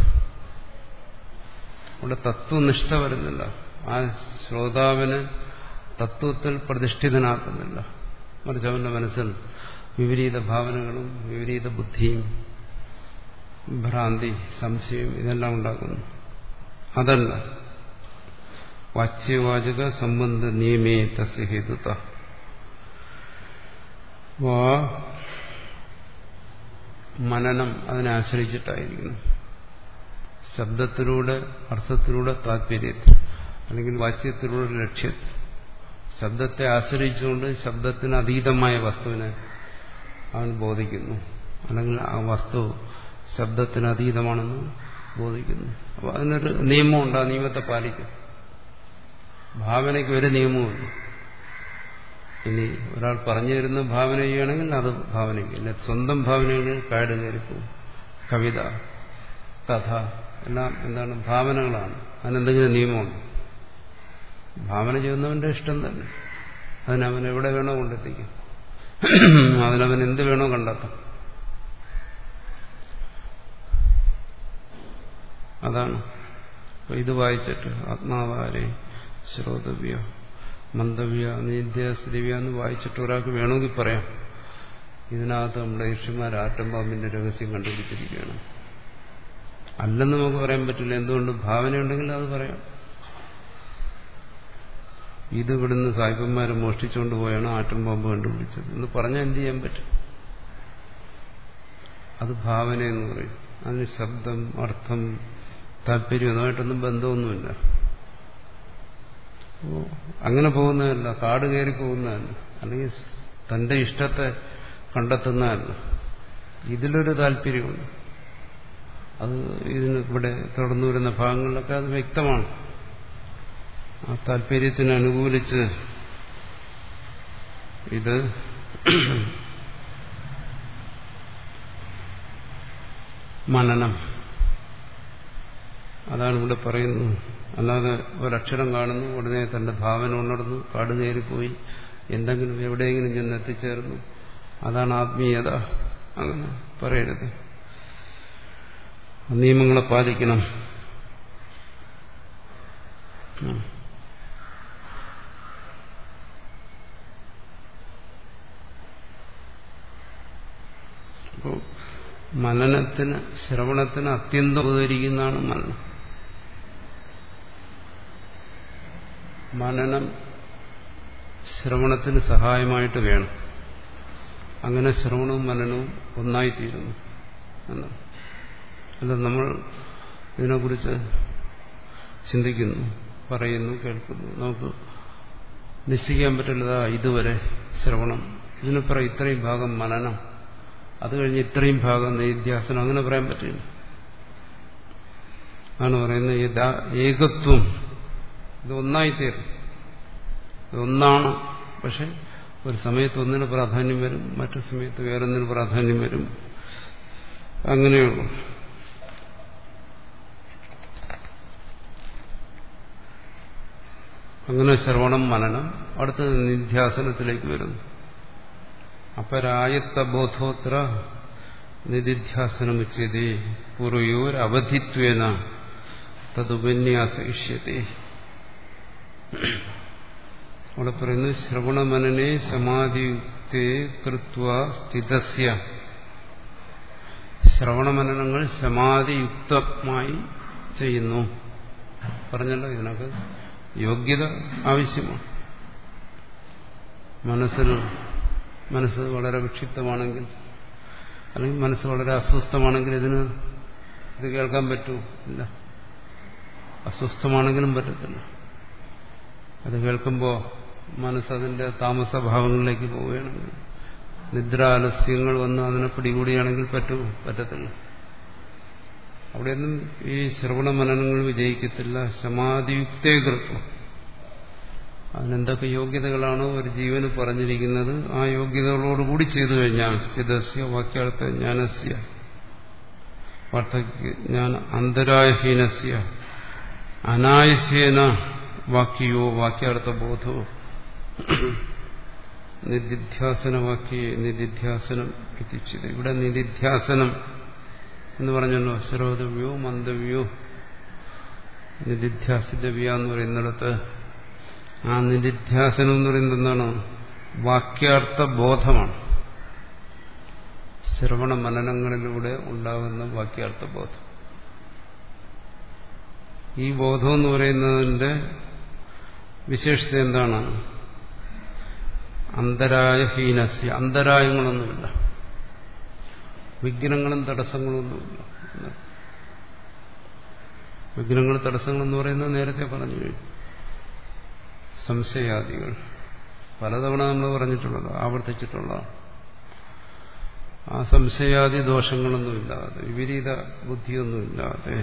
അവിടെ തത്വനിഷ്ഠ വരുന്നില്ല. ആ ശ്രോതാവിന് തത്വത്തിൽ പ്രതിഷ്ഠിതനാക്കുന്നില്ല. മറിച്ച് അവന്റെ മനസ്സിൽ വിപരീത ഭാവനകളും വിപരീത ബുദ്ധിയും ഭ്രാന്തി, സംശയം ഇതെല്ലാം ഉണ്ടാക്കുന്നു. അതല്ല വാച്യവാചക സംബന്ധ നിയമേ തസ്യ ഹേതുത വാ മനനം അതിനെ ആശ്രയിച്ചിട്ടായിരിക്കുന്നു. ശബ്ദത്തിലൂടെ അർത്ഥത്തിലൂടെ താല്പര്യത്തിൽ, അല്ലെങ്കിൽ വാച്യത്തിലൂടെ ലക്ഷ്യത്തിൽ. ശബ്ദത്തെ ആശ്രയിച്ചുകൊണ്ട് ശബ്ദത്തിന് അതീതമായ വസ്തുവിനെ അവൻ ബോധിക്കുന്നു, അല്ലെങ്കിൽ ആ വസ്തു ശബ്ദത്തിന് അതീതമാണെന്ന് ബോധിക്കുന്നു. അപ്പോൾ അതിനൊരു നിയമമുണ്ട്, ആ നിയമത്തെ പാലിക്കും. ഭാവനയ്ക്ക് ഒരു നിയമവുമില്ല. ഇനി ഒരാൾ പറഞ്ഞു തരുന്ന ഭാവന ചെയ്യുകയാണെങ്കിൽ അത് ഭാവനയ്ക്ക്, അല്ലെ സ്വന്തം ഭാവനകളിൽ കാട് കയറിപ്പോവും. കവിത, കഥ എല്ലാം എന്താണ്? ഭാവനകളാണ്. അതിനെന്തെങ്കിലും നിയമമുണ്ട്? ഭാവന ചെയ്യുന്നവന്റെ ഇഷ്ടം തന്നെ. അതിനവൻ എവിടെ വേണോ കൊണ്ടെത്തിക്കും, അതിനവൻ എന്ത് വേണോ കണ്ടെത്താം. അതാണ്. അപ്പൊ ഇത് വായിച്ചിട്ട് ആത്മാവാരെ ശ്രോതവ്യ മന്ദവ്യ നീന്ത്യ സ്ത്രീവ്യ എന്ന് വായിച്ചിട്ട് ഒരാൾക്ക് വേണമെങ്കിൽ പറയാം, ഇതിനകത്ത് നമ്മുടെ ഋഷിമാർ ആറ്റം പാമ്പിന്റെ രഹസ്യം കണ്ടുപിടിച്ചിരിക്കുകയാണ്. അല്ലെന്ന് നമുക്ക് പറയാൻ പറ്റില്ല. എന്തുകൊണ്ട്? ഭാവനയുണ്ടെങ്കിൽ അത് പറയാം. ഇത് ഇവിടുന്ന് സായിപ്പന്മാരെ മോഷ്ടിച്ചുകൊണ്ട് പോയാണ് ആറ്റം പാമ്പ് കണ്ടുപിടിച്ചത് എന്ന് പറഞ്ഞാൽ എന്ത് ചെയ്യാൻ പറ്റും? അത് ഭാവനയെന്ന് പറയും. അതിന് ശബ്ദം, അർത്ഥം, താല്പര്യം അതുമായിട്ടൊന്നും ബന്ധമൊന്നുമില്ല. അങ്ങനെ പോകുന്നതല്ല, കാട് കയറി പോകുന്നതല്ല, അല്ലെങ്കിൽ തന്റെ ഇഷ്ടത്തെ കണ്ടെത്തുന്നതല്ല. ഇതിലൊരു താല്പര്യമുണ്ട്. അത് ഇതിന് ഇവിടെ തുടർന്നു വരുന്ന ഭാഗങ്ങളിലൊക്കെ അത് വ്യക്തമാണ്. ആ താല്പര്യത്തിന് അനുകൂലിച്ച് ഇത് മനനം, അതാണ് ഇവിടെ പറയുന്നത്. അല്ലാതെ ഒരക്ഷരം കാണുന്നു, ഉടനെ തന്റെ ഭാവന ഉണർന്നു, കാട് കയറിപ്പോയി, എന്തെങ്കിലും എവിടെയെങ്കിലും ചെന്ന് എത്തിച്ചേർന്നു, അതാണ് ആത്മീയത. അങ്ങനെ പറയരുത്. നിയമങ്ങളെ പാലിക്കണം. അപ്പോൾ മനനത്തിന്, ശ്രവണത്തിന് അത്യന്തം ഉപകരിക്കുന്നതാണ് മനനം. മനനം ശ്രവണത്തിന് സഹായമായിട്ട് വേണം. അങ്ങനെ ശ്രവണവും മനനവും ഒന്നായിത്തീരുന്നു എന്നാണ്. അല്ല നമ്മൾ ഇതിനെക്കുറിച്ച് ചിന്തിക്കുന്നു, പറയുന്നു, കേൾക്കുന്നു. നമുക്ക് നിശ്ചയിക്കാൻ പറ്റില്ലതാ ഇതുവരെ ശ്രവണം, ഇതിനപ്പുറം ഇത്രയും ഭാഗം മനനം, അത് കഴിഞ്ഞ് ഇത്രയും ഭാഗം നിധ്യാസനം, അങ്ങനെ പറയാൻ പറ്റില്ല. ആണ് പറയുന്നത് ഏകത്വം, ഇത് ഒന്നായിത്തീരും. ഇതൊന്നാണ്, പക്ഷെ ഒരു സമയത്ത് ഒന്നിന് പ്രാധാന്യം വരും, മറ്റു സമയത്ത് വേറൊന്നിന് പ്രാധാന്യം വരും. അങ്ങനെയുള്ളൂ. അങ്ങനെ ശ്രവണം മനനം. അടുത്ത നിധ്യാസനത്തിലേക്ക് വരുന്നു. അപരായത്തബോധോത്ര നിധിധ്യാസനമുച്യതേ പൂർവയോർ അവധിത്വേന തതുപന്യാസയിഷ്യതേ. അവിടെ പറയുന്നു ശ്രവണമനനെ സമാധിയുക്തേ കൃത്വാ സ്ഥിതസ്യ. ശ്രവണമനനങ്ങൾ സമാധിയുക്തമായി ചെയ്യുന്നു. പറഞ്ഞല്ലോ, ഇതിനൊക്കെ യോഗ്യത ആവശ്യമാണ്. മനസ്സിൽ മനസ്സ് വളരെ വിക്ഷിപ്തമാണെങ്കിൽ, അല്ലെങ്കിൽ മനസ്സ് വളരെ അസ്വസ്ഥമാണെങ്കിൽ ഇതിന് ഇത് കേൾക്കാൻ പറ്റൂ? ഇല്ല. അസ്വസ്ഥമാണെങ്കിലും പറ്റത്തില്ല. അത് കേൾക്കുമ്പോൾ മനസ്സതിന്റെ താമസഭാവങ്ങളിലേക്ക് പോവുകയാണെങ്കിൽ, നിദ്രാലസ്യങ്ങൾ വന്ന് അതിനെ പിടികൂടിയാണെങ്കിൽ പറ്റൂ? പറ്റത്തില്ല. അവിടെയൊന്നും ഈ ശ്രവണ മനനങ്ങൾ വിജയിക്കത്തില്ല. സമാധിയുക്തേ കൃത്വം. അതിനെന്തൊക്കെ യോഗ്യതകളാണോ ഒരു ജീവന് പറഞ്ഞിരിക്കുന്നത്, ആ യോഗ്യതകളോടുകൂടി ചെയ്തു കഴിഞ്ഞാൽ സ്ഥിതസ്യ വാക്യാർത്ഥ ജ്ഞാനസ്യ വാർത്തജ്ഞാന അന്തരായഹീനസ്യ അനായസ്യേന വാക്യോ വാക്യാർത്ഥബോധോ നിധിധ്യാസനവാക്യേ നിധിധ്യാസനം എത്തിച്ചത്. ഇവിടെ നിധിധ്യാസനം എന്ന് പറഞ്ഞല്ലോ, ശ്രോതവ്യോ മന്ദവ്യോ നിധിധ്യാസിതവ്യ എന്ന് പറയുന്നിടത്ത് ആ നിധിധ്യാസനം എന്ന് പറയുന്നത് എന്താണ്? വാക്യാർത്ഥ ബോധമാണ്. ശ്രവണ മനനങ്ങളിലൂടെ ഉണ്ടാകുന്ന വാക്യാർത്ഥ ബോധം. ഈ ബോധം എന്ന് പറയുന്നതിന്റെ വിശേഷത എന്താണ്? അന്തരായഹീനസ്യ. അന്തരായങ്ങളൊന്നുമില്ല, വിഘ്നങ്ങളും തടസ്സങ്ങളൊന്നുമില്ല. വിഘ്നങ്ങൾ തടസ്സങ്ങളെന്ന് പറയുന്നത് നേരത്തെ പറഞ്ഞു കഴിഞ്ഞു. സംശയാദികൾ പലതവണ നമ്മൾ പറഞ്ഞിട്ടുള്ളത്, ആവർത്തിച്ചിട്ടുള്ളതാണ്. ആ സംശയാദി ദോഷങ്ങളൊന്നുമില്ലാതെ, വിപരീത ബുദ്ധിയൊന്നുമില്ലാതെ,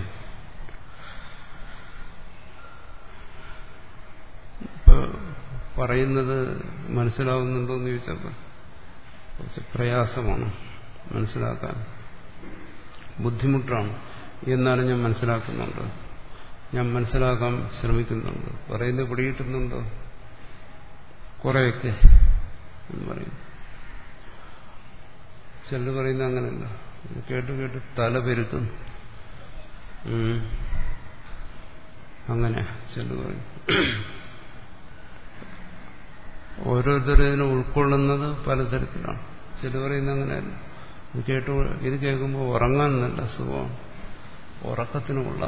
പറയുന്നത് മനസ്സിലാവുന്നുണ്ടോ എന്ന് ചോദിച്ചപ്പോൾ കുറച്ച് പ്രയാസമാണ് മനസ്സിലാക്കാൻ, ബുദ്ധിമുട്ടാണ്. എന്നാലും ഞാൻ മനസ്സിലാക്കുന്നുണ്ട്, ഞാൻ മനസ്സിലാക്കാൻ ശ്രമിക്കുന്നുണ്ട്. പറയുന്നത് പിടികിട്ടുന്നുണ്ടോ? കുറെയൊക്കെ എന്ന് പറയും. ചിലർ പറയുന്നത് അങ്ങനെയല്ല, കേട്ട് കേട്ട് തല പെരുക്കുന്നു. അങ്ങനെ ചിലർ പറയും. ഓരോരുത്തരും ഇതിനെ ഉൾക്കൊള്ളുന്നത് പലതരത്തിലാണ്. ചില പറയുന്നത് അങ്ങനെയല്ല, ഇത് കേട്ട് ഇത് കേൾക്കുമ്പോൾ ഉറങ്ങാൻ നല്ല സുഖമാണ്, ഉറക്കത്തിനുമുള്ള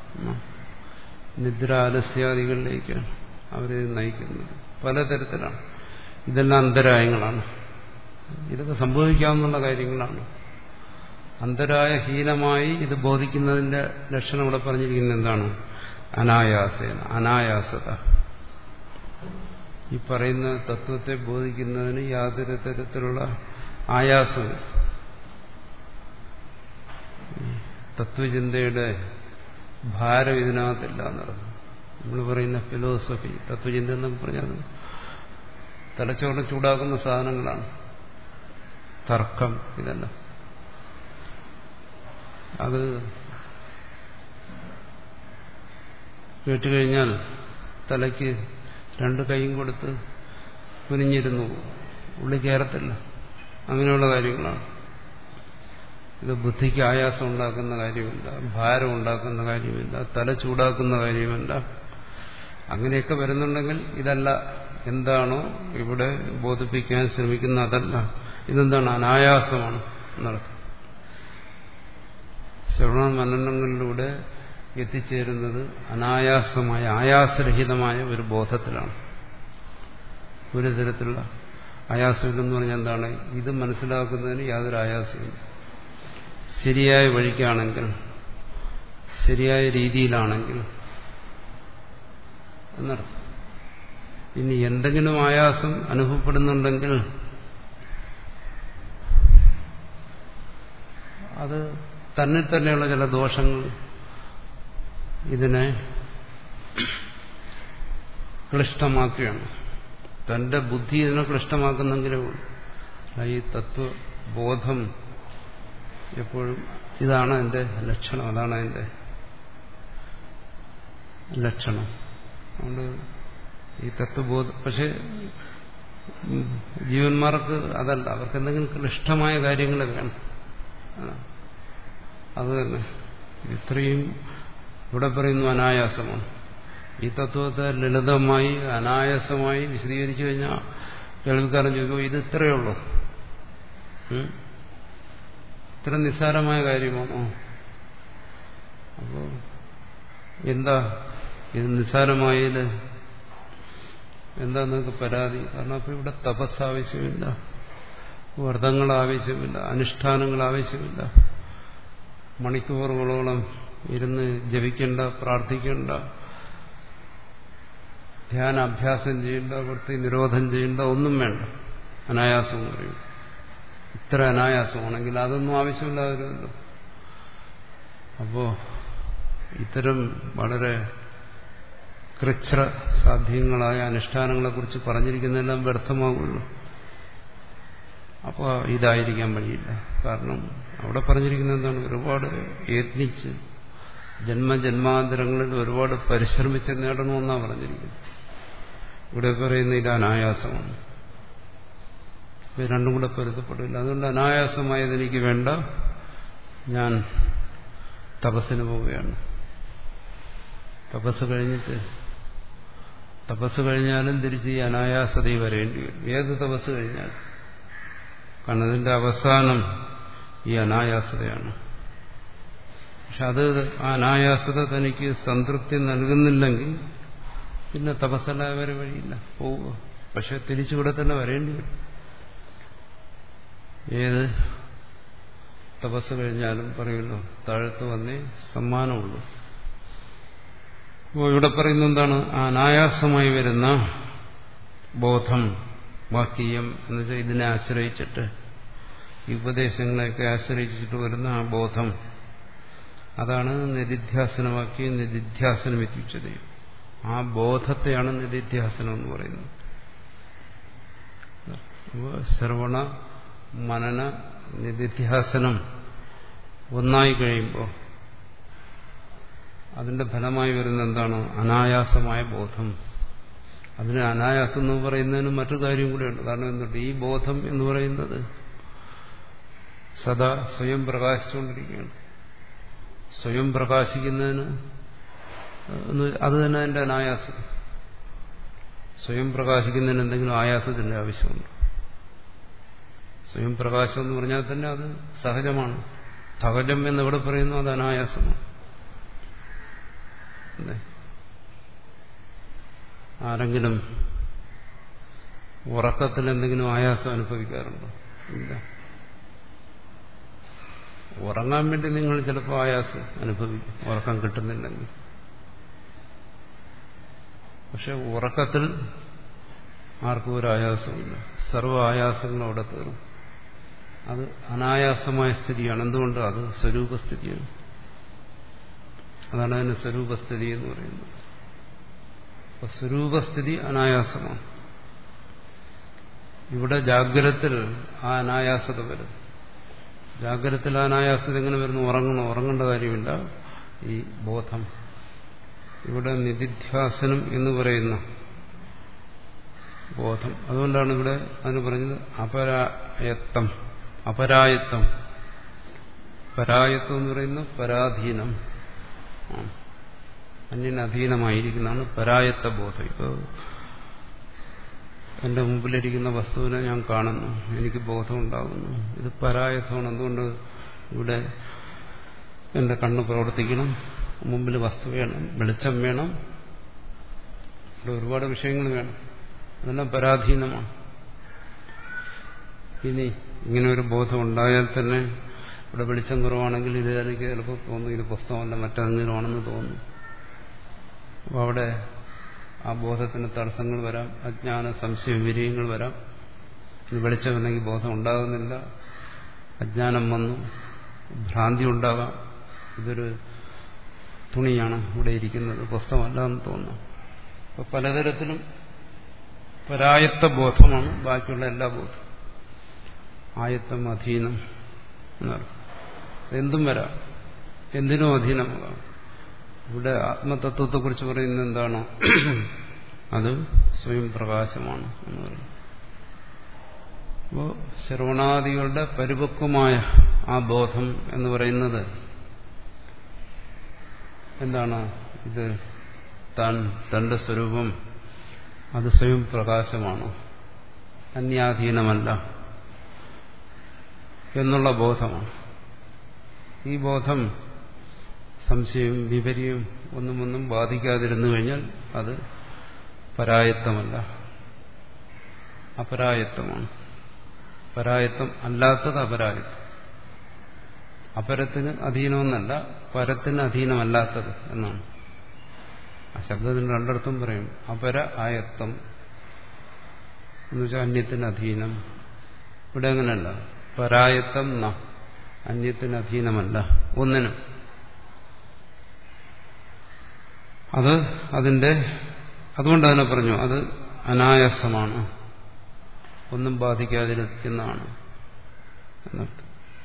നിദ്രാലസ്യാദികളിലേക്കാണ് അവരിത് നയിക്കുന്നത്. പലതരത്തിലാണ്. ഇതെല്ലാം അന്തരായങ്ങളാണ്. ഇതൊക്കെ സംഭവിക്കാവുന്ന കാര്യങ്ങളാണ്. അന്തരായഹീനമായി ഇത് ബോധിക്കുന്നതിന്റെ ലക്ഷണം ഇവിടെ പറഞ്ഞിരിക്കുന്നത് എന്താണ്? അനായാസേന, അനായാസത. ഈ പറയുന്ന തത്വത്തെ ബോധിക്കുന്നതിന് യാതൊരു തരത്തിലുള്ള ആയാസവും, തത്വചിന്തയുടെ ഭാരം ഇതിനകത്തില്ല എന്നറിഞ്ഞു. നമ്മൾ പറയുന്ന ഫിലോസഫി, തത്വചിന്ത എന്നൊക്കെ പറഞ്ഞാൽ തലച്ചോറിനെ ചൂടാക്കുന്ന സാധനങ്ങളാണ്. തർക്കം, ഇതല്ല. അത് കേട്ടുകഴിഞ്ഞാൽ തലയ്ക്ക് രണ്ട് കൈയും കൊടുത്ത് കുനിഞ്ഞിരുന്നു, ഉള്ളിൽ കയറത്തില്ല. അങ്ങനെയുള്ള കാര്യങ്ങളാണ്. ഇത് ബുദ്ധിക്ക് ആയാസം ഉണ്ടാക്കുന്ന കാര്യമില്ല, ഭാരം ഉണ്ടാക്കുന്ന കാര്യമില്ല, തല ചൂടാക്കുന്ന കാര്യമില്ല. അങ്ങനെയൊക്കെ വരുന്നുണ്ടെങ്കിൽ ഇതല്ല. എന്താണോ ഇവിടെ ബോധിപ്പിക്കാൻ ശ്രമിക്കുന്ന അതല്ല. ഇതെന്താണ്? അനായാസമാണ് എന്നർത്ഥം. ശ്രവണ മനനങ്ങളിലൂടെ എത്തിച്ചേരുന്നത് അനായാസമായ, ആയാസരഹിതമായ ഒരു ബോധത്തിലാണ്. ഒരു തരത്തിലുള്ള ആയാസമില്ലെന്ന് പറഞ്ഞാൽ എന്താണ്? ഇത് മനസ്സിലാക്കുന്നതിന് യാതൊരു ആയാസമില്ല. ശരിയായ വഴിക്കാണെങ്കിൽ, ശരിയായ രീതിയിലാണെങ്കിൽ എന്നർത്ഥം. ഇനി എന്തെങ്കിലും ആയാസം അനുഭവപ്പെടുന്നുണ്ടെങ്കിൽ അത് തന്നിൽ തന്നെയുള്ള ചില ദോഷങ്ങൾ ഇതിനെ ക്ലിഷ്ടമാക്കുകയാണ്. തന്റെ ബുദ്ധി ഇതിനെ ക്ലിഷ്ടമാക്കുന്നെങ്കിലേ ഉള്ളൂ. ഈ തത്വബോധം എപ്പോഴും ഇതാണ് എന്റെ ലക്ഷണം, അതാണ് എന്റെ ലക്ഷണം. അതുകൊണ്ട് ഈ തത്വബോധം, പക്ഷെ ജീവന്മാർക്ക് അതല്ല, അവർക്ക് എന്തെങ്കിലും ക്ലിഷ്ടമായ കാര്യങ്ങൾ വേണം. അത് തന്നെ ഇത്രയും ഇവിടെ പറയുന്നു അനായാസമാണ്. ഈ തത്വത്തെ ലളിതമായി അനായാസമായി വിശദീകരിച്ചു കഴിഞ്ഞാൽ കേൾവിക്കാരൻ ചോദിക്കുമോ ഇത് ഇത്രയേ ഉള്ളൂ, ഇത്ര നിസ്സാരമായ കാര്യമാണോ? അപ്പോ എന്താ ഇത് നിസ്സാരമായതിൽ എന്താ നിങ്ങൾക്ക് പരാതി? കാരണം അപ്പൊ ഇവിടെ തപസ് ആവശ്യമില്ല, വ്രതങ്ങൾ ആവശ്യമില്ല, അനുഷ്ഠാനങ്ങൾ ആവശ്യമില്ല, മണിക്കൂറുകളോളം ഇരുന്ന് ജപിക്കേണ്ട, പ്രാർത്ഥിക്കേണ്ട, ധ്യാനാഭ്യാസം ചെയ്യേണ്ട, വൃത്തി നിരോധം ചെയ്യേണ്ട, ഒന്നും വേണ്ട. അനായാസം എന്ന് പറയും. ഇത്ര അനായാസമാണെങ്കിൽ അതൊന്നും ആവശ്യമില്ലാതിരുമല്ലോ. അപ്പോ ഇത്തരം വളരെ കൃച്ഛ്ര സാധ്യങ്ങളായ അനുഷ്ഠാനങ്ങളെക്കുറിച്ച് പറഞ്ഞിരിക്കുന്നതെല്ലാം വ്യർത്ഥമാകുമല്ലോ. അപ്പോൾ ഇതായിരിക്കാൻ വഴിയില്ല. കാരണം അവിടെ പറഞ്ഞിരിക്കുന്നത് എന്താണ്? ഒരുപാട് യത്നിച്ച് ജന്മജന്മാന്തരങ്ങളിൽ ഒരുപാട് പരിശ്രമിച്ച് നേടണമെന്നാണ് പറഞ്ഞിരിക്കുന്നത്. ഇവിടെ പറയുന്ന ഇത് അനായാസമാണ്. ഇത് രണ്ടും കൂടെ പൊരുത്തപ്പെടില്ല. അതുകൊണ്ട് അനായാസമായത് എനിക്ക് വേണ്ട, ഞാൻ തപസ്സിന് പോവുകയാണ്. തപസ് കഴിഞ്ഞിട്ട് തപസ് കഴിഞ്ഞാലും തിരിച്ച് ഈ അനായാസതയിൽ വരേണ്ടി വരും. ഏത് തപസ് കഴിഞ്ഞാലും. കാരണം അതിന്റെ അവസാനം ഈ അനായാസതയാണ്. പക്ഷെ അത് ആ അനായാസത തനിക്ക് സംതൃപ്തി നൽകുന്നില്ലെങ്കിൽ പിന്നെ തപസ്സല്ലാതെ വരെ വഴിയില്ല, പോവുക. പക്ഷെ തിരിച്ചിവിടെ തന്നെ വരേണ്ടി വരും. ഏത് തപസ് കഴിഞ്ഞാലും പറയുമല്ലോ താഴത്ത് വന്നേ സമ്മാനമുള്ളൂ. അപ്പോൾ ഇവിടെ പറയുന്നത് എന്താണ്? അനായാസമായി വരുന്ന ബോധം, വാക്യം എന്ന് വെച്ചാൽ ഇതിനെ ആശ്രയിച്ചിട്ട്, ഈ ഉപദേശങ്ങളെയൊക്കെ ആശ്രയിച്ചിട്ട് വരുന്ന ആ ബോധം, അതാണ് നിധിധ്യാസനവാക്യം. നിധിധ്യാസനം എത്തിച്ചത് ആ ബോധത്തെയാണ് നിധിധ്യാസനം എന്ന് പറയുന്നത്. അപ്പോൾ ശ്രവണ മനന നിധിധ്യാസനം ഒന്നായി കഴിയുമ്പോൾ അതിന്റെ ഫലമായി വരുന്ന എന്താണ്? അനായാസമായ ബോധം. അതിന് അനായാസം എന്ന് പറയുന്നതിന് മറ്റു കാര്യം കൂടെയുണ്ട്. കാരണം എന്തുകൊണ്ട്? ഈ ബോധം എന്ന് പറയുന്നത് സദാ സ്വയം പ്രകാശിച്ചുകൊണ്ടിരിക്കുകയാണ്. സ്വയം പ്രകാശിക്കുന്നതിന് അത് തന്നെ അതിന്റെ അനായാസം. സ്വയം പ്രകാശിക്കുന്നതിന് എന്തെങ്കിലും ആയാസത്തിന്റെ ആവശ്യമുണ്ട്. സ്വയം പ്രകാശം എന്ന് പറഞ്ഞാൽ തന്നെ അത് സഹജമാണ്. സഹജം എന്നെവിടെ പറയുന്നു? അത് അനായാസമാണ്. ആരെങ്കിലും ഉറക്കത്തിൽ എന്തെങ്കിലും ആയാസം അനുഭവിക്കാറുണ്ടോ? ഇല്ല. ഉറങ്ങാൻ വേണ്ടി നിങ്ങൾ ചിലപ്പോൾ ആയാസം അനുഭവിക്കും, ഉറക്കം കിട്ടുന്നില്ലെങ്കിൽ. പക്ഷെ ഉറക്കത്തിൽ ആർക്കും ഒരു ആയാസമില്ല. സർവ്വ ആയാസങ്ങളും അവിടെ തീർന്നു. അത് അനായാസമായ സ്ഥിതിയാണ്. എന്തുകൊണ്ട്? അത് സ്വരൂപസ്ഥിതിയാണ്. അതാണ് അതിന് സ്വരൂപസ്ഥിതി എന്ന് പറയുന്നത്. അപ്പൊ സ്വരൂപസ്ഥിതി അനായാസമാണ്. ഇവിടെ ജാഗ്രതത്തിൽ ആ അനായാസത വരും. ജാഗ്രതത്തിൽ ആ അനായാസത എങ്ങനെ വരുന്നു? ഉറങ്ങണം, ഉറങ്ങേണ്ട കാര്യമില്ല. ഈ ബോധം ഇവിടെ നിധിധ്യാസനം എന്ന് പറയുന്ന ബോധം. അതുകൊണ്ടാണ് ഇവിടെ അതിന് പറഞ്ഞത് അപരായത്തം. അപരായത്തം പരായത്വം എന്ന് പറയുന്ന പരാധീനം, അന്യനധീനമായിരിക്കുന്നതാണ് പരായത്ത ബോധം. ഇപ്പോൾ എന്റെ മുമ്പിലിരിക്കുന്ന വസ്തുവിനെ ഞാൻ കാണുന്നു, എനിക്ക് ബോധമുണ്ടാകുന്നു. ഇത് പരായത്വമാണ്. എന്തുകൊണ്ട്? ഇവിടെ എന്റെ കണ്ണ് പ്രവർത്തിക്കണം, മുമ്പിൽ വസ്തു വേണം, വെളിച്ചം വേണം, ഇവിടെ ഒരുപാട് വിഷയങ്ങൾ വേണം. അതെല്ലാം പരാധീനമാണ്. ഇനി ഇങ്ങനെ ഒരു ബോധം ഉണ്ടായാൽ തന്നെ ഇവിടെ വെളിച്ചം കുറവാണെങ്കിൽ ഇത് എനിക്ക് ചിലപ്പോൾ തോന്നും ഇത് പുസ്തകമല്ല മറ്റെന്തെങ്കിലും ആണെന്ന് തോന്നും. അപ്പോൾ അവിടെ ആ ബോധത്തിന് തടസ്സങ്ങൾ വരാം, അജ്ഞാന സംശയ വിരയങ്ങൾ വരാം. ഇത് വെളിച്ചമില്ലെങ്കിൽ ബോധം ഉണ്ടാകുന്നില്ല, അജ്ഞാനം വന്നു, ഭ്രാന്തി ഉണ്ടാകാം. ഇതൊരു തുണിയാണ് ഇവിടെ ഇരിക്കുന്നത്, പുസ്തകമല്ല എന്ന് തോന്നുന്നു. അപ്പോൾ പലതരത്തിലും പരായത്ത ബോധമാണ് ബാക്കിയുള്ള എല്ലാ ബോധം. ആയത്തം അധീനം എന്നർത്ഥം. എന്തും വരാം, എന്തിനും അധീനമാകാം. ഇവിടെ ആത്മതത്വത്തെക്കുറിച്ച് പറയുന്നത് എന്താണ്? അത് സ്വയം പ്രകാശമാണ് എന്ന് പറയുന്നു. അപ്പോൾ ശ്രവണാദികളുടെ പരിപക്വമായ ആ ബോധം എന്ന് പറയുന്നത് എന്താണ്? ഇത് താൻ തന്റെ സ്വരൂപം അത് സ്വയം പ്രകാശമാണ്, അന്യാധീനമല്ല എന്നുള്ള ബോധമാണ്. ഈ ബോധം സംശയവും വിപര്യവും ഒന്നും ഒന്നും ബാധിക്കാതിരുന്നു കഴിഞ്ഞാൽ അത് പരായത്തമല്ല, അപരായത്തമാണ്. പരായത്തം അല്ലാത്തത് അപരായത്തം. അപരത്തിന് അധീനമെന്നല്ല, പരത്തിന് അധീനമല്ലാത്തത് എന്നാണ്. ആ ശബ്ദത്തിന് രണ്ടിടത്തും പറയും. അപര ആയത്തം എന്ന് വെച്ചാൽ അന്യത്തിന് അധീനം. ഇവിടെ അങ്ങനെയല്ല. പരായത്തം ന, അന്യത്തിന് അധീനമല്ല ഒന്നിനും. അത് അതിന്റെ അതുകൊണ്ട് തന്നെ പറഞ്ഞു അത് അനായാസമാണ്, ഒന്നും ബാധിക്കാതിരിക്കുന്നതാണ് എന്നർത്ഥം.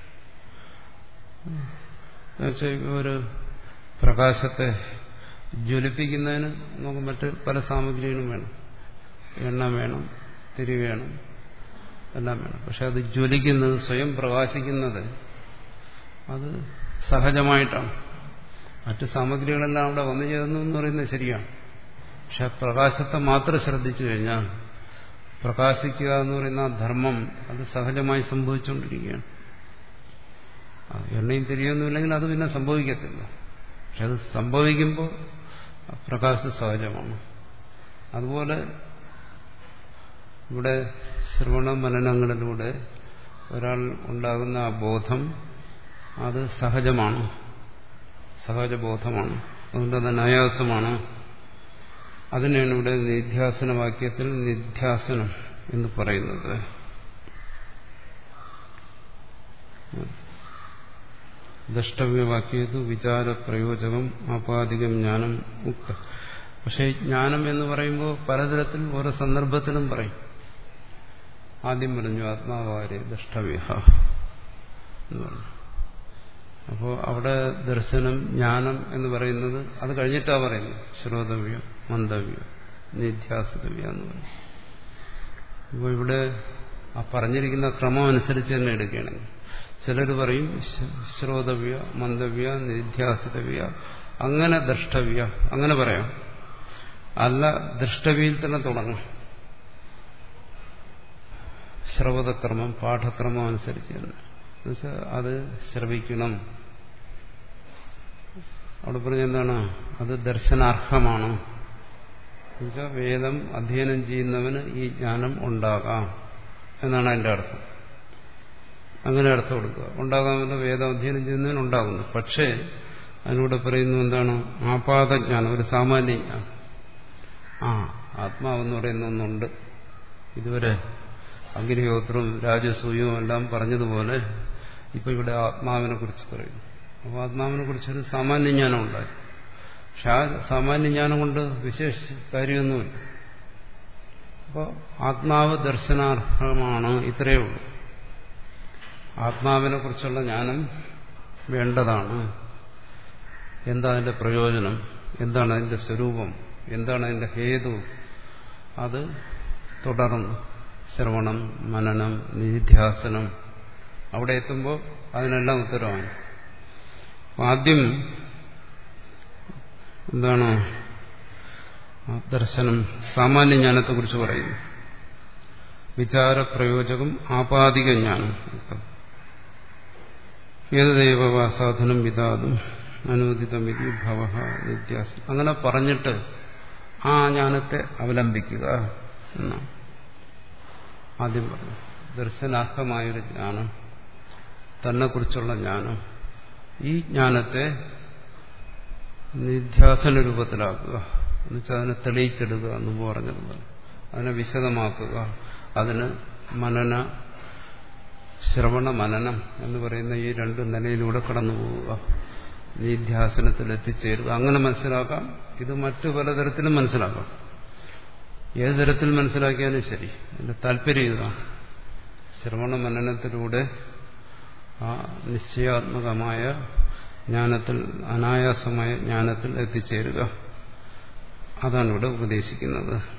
ഒരു പ്രകാശത്തെ ജ്വലിപ്പിക്കുന്നതിന് നമുക്ക് മറ്റ് പല സാമഗ്രികളും വേണം. എണ്ണ വേണം, തിരി വേണം, എല്ലാം വേണം. പക്ഷെ അത് ജ്വലിക്കുന്നത്, സ്വയം പ്രകാശിക്കുന്നത് അത് സഹജമായിട്ടാണ്. മറ്റ് സാമഗ്രികളെല്ലാം അവിടെ വന്നു ചേർന്നു എന്ന് പറയുന്നത് ശരിയാണ്. പക്ഷെ ആ പ്രകാശത്തെ മാത്രം ശ്രദ്ധിച്ചു കഴിഞ്ഞാൽ പ്രകാശിക്കുക എന്ന് പറയുന്ന ആ ധർമ്മം അത് സഹജമായി സംഭവിച്ചുകൊണ്ടിരിക്കുകയാണ്. എണ്ണയും തിരിയൊന്നുമില്ലെങ്കിൽ അത് പിന്നെ സംഭവിക്കത്തില്ല. പക്ഷെ അത് സംഭവിക്കുമ്പോൾ പ്രകാശം സഹജമാണ്. അതുപോലെ ഇവിടെ ശ്രവണ മനനങ്ങളിലൂടെ ഒരാൾ ഉണ്ടാകുന്ന ആ ബോധം അത് സഹജമാണ്, സഹജബോധമാണ്. അതുകൊണ്ട് അത് അനായാസമാണ്. അതിനാണ് ഇവിടെ നിധ്യാസന വാക്യത്തിൽ നിധ്യാസനം എന്ന് പറയുന്നത്. ദ്രഷ്ടവ്യവാക്യതു വിചാര പ്രയോജകം ആപാദികം ജ്ഞാനം ഉക്ത. പക്ഷേ ജ്ഞാനം എന്ന് പറയുമ്പോൾ പലതരത്തിൽ ഓരോ സന്ദർഭത്തിലും പറയും. ആദ്യം പറഞ്ഞു ആത്മാവാരെ ദ്രഷ്ടവ്യ എന്ന് പറഞ്ഞു. അപ്പോൾ അവിടെ ദർശനം ജ്ഞാനം എന്ന് പറയുന്നത് അത് കഴിഞ്ഞിട്ടാണ് പറയുന്നത്. ശ്രോതവ്യം, മന്ദവ്യം, നിധ്യാസിതവ്യ എന്ന് പറയും. അപ്പോൾ ഇവിടെ ആ പറഞ്ഞിരിക്കുന്ന ക്രമം അനുസരിച്ച് തന്നെ എടുക്കുകയാണെങ്കിൽ ചിലർ പറയും ശ്രോതവ്യ, മന്ദവ്യ, നിധ്യാസിതവ്യ, അങ്ങനെ ദ്രഷ്ടവ്യ, അങ്ങനെ പറയാം. അല്ല, ദൃഷ്ടവ്യയിൽ തന്നെ തുടങ്ങും. ശ്രവതക്രമം, പാഠക്രമം അനുസരിച്ച് തന്നെ. എന്നുവെച്ചാൽ അത് ശ്രവിക്കണം. അവിടെ പറഞ്ഞ എന്താണ്? അത് ദർശനാർഹമാണ്. എന്നുവെച്ചാൽ വേദം അധ്യയനം ചെയ്യുന്നവന് ഈ ജ്ഞാനം ഉണ്ടാകാം എന്നാണ് അതിന്റെ അർത്ഥം. അങ്ങനെ അർത്ഥം കൊടുക്കുക. ഉണ്ടാകാമെന്ന് വേദം അധ്യയനം ചെയ്യുന്നതിന് ഉണ്ടാകുന്നു. പക്ഷേ അതിലൂടെ പറയുന്നു എന്താണ്? ആപാദജ്ഞാനം, ഒരു സാമാന്യ ജ്ഞാനം. ആ ആത്മാവെന്ന് പറയുന്ന ഒന്നുണ്ട്. ഇതുവരെ അഗ്നിഹോത്രവും രാജസൂയവും എല്ലാം പറഞ്ഞതുപോലെ ഇപ്പൊ ഇവിടെ ആത്മാവിനെ കുറിച്ച് പറയുന്നു. അപ്പോൾ ആത്മാവിനെ കുറിച്ചൊരു സാമാന്യ ജ്ഞാനം ഉണ്ടായി. പക്ഷെ ആ സാമാന്യ ജ്ഞാനം കൊണ്ട് വിശേഷ കാര്യമൊന്നുമില്ല. അപ്പോൾ ആത്മാവ് ദർശനാർഹമാണ്, ഇത്രയേ ഉള്ളൂ. ആത്മാവിനെ കുറിച്ചുള്ള ജ്ഞാനം വേണ്ടതാണ്. എന്താ അതിന്റെ പ്രയോജനം, എന്താണ് അതിന്റെ സ്വരൂപം, എന്താണ് അതിന്റെ ഹേതു, അത് തുടർന്ന് ശ്രവണം, മനനം, നിധിധ്യാസനം അവിടെ എത്തുമ്പോൾ അതിനെല്ലാം ഉത്തരവാണ്. ആദ്യം എന്താണ് ദർശനം, സാമാന്യ ജ്ഞാനത്തെക്കുറിച്ച് പറയുന്നു. വിചാരപ്രയോജകം ആപാദിക ജ്ഞാനം. ഏതദൈവ സാധനം വിധാതും അനുദിതമിതി ഭവ നിത്യാസം. അങ്ങനെ പറഞ്ഞിട്ട് ആ ജ്ഞാനത്തെ അവലംബിക്കുക എന്നാണ് ആദ്യം പറഞ്ഞു. ദർശനാർഹമായൊരു ജ്ഞാനം, തന്നെക്കുറിച്ചുള്ള ജ്ഞാനം, ഈ ജ്ഞാനത്തെ നിധ്യാസന രൂപത്തിലാക്കുക. എന്നുവെച്ചാൽ അതിനെ തെളിയിച്ചെടുക്കുക എന്ന് പറഞ്ഞതുപോലെ അതിനെ വിശദമാക്കുക. അതിന് മനന, ശ്രവണ മനനം എന്ന് പറയുന്ന ഈ രണ്ട് നിലയിലൂടെ കടന്നു പോവുക, നിധ്യാസനത്തിൽ എത്തിച്ചേരുക. അങ്ങനെ മനസ്സിലാക്കാം. ഇത് മറ്റു പലതരത്തിലും മനസ്സിലാക്കാം. ഏത് തരത്തിൽ മനസ്സിലാക്കിയാലും ശരി, അതിന്റെ താല്പര്യം ഇതാണ്. ശ്രവണ മനനത്തിലൂടെ ആ നിശ്ചയാത്മകമായ ജ്ഞാനത്തിൽ, അനായാസമായ ജ്ഞാനത്തിൽ എത്തിച്ചേരുക, അതാണ് ഇവിടെ ഉപദേശിക്കുന്നത്.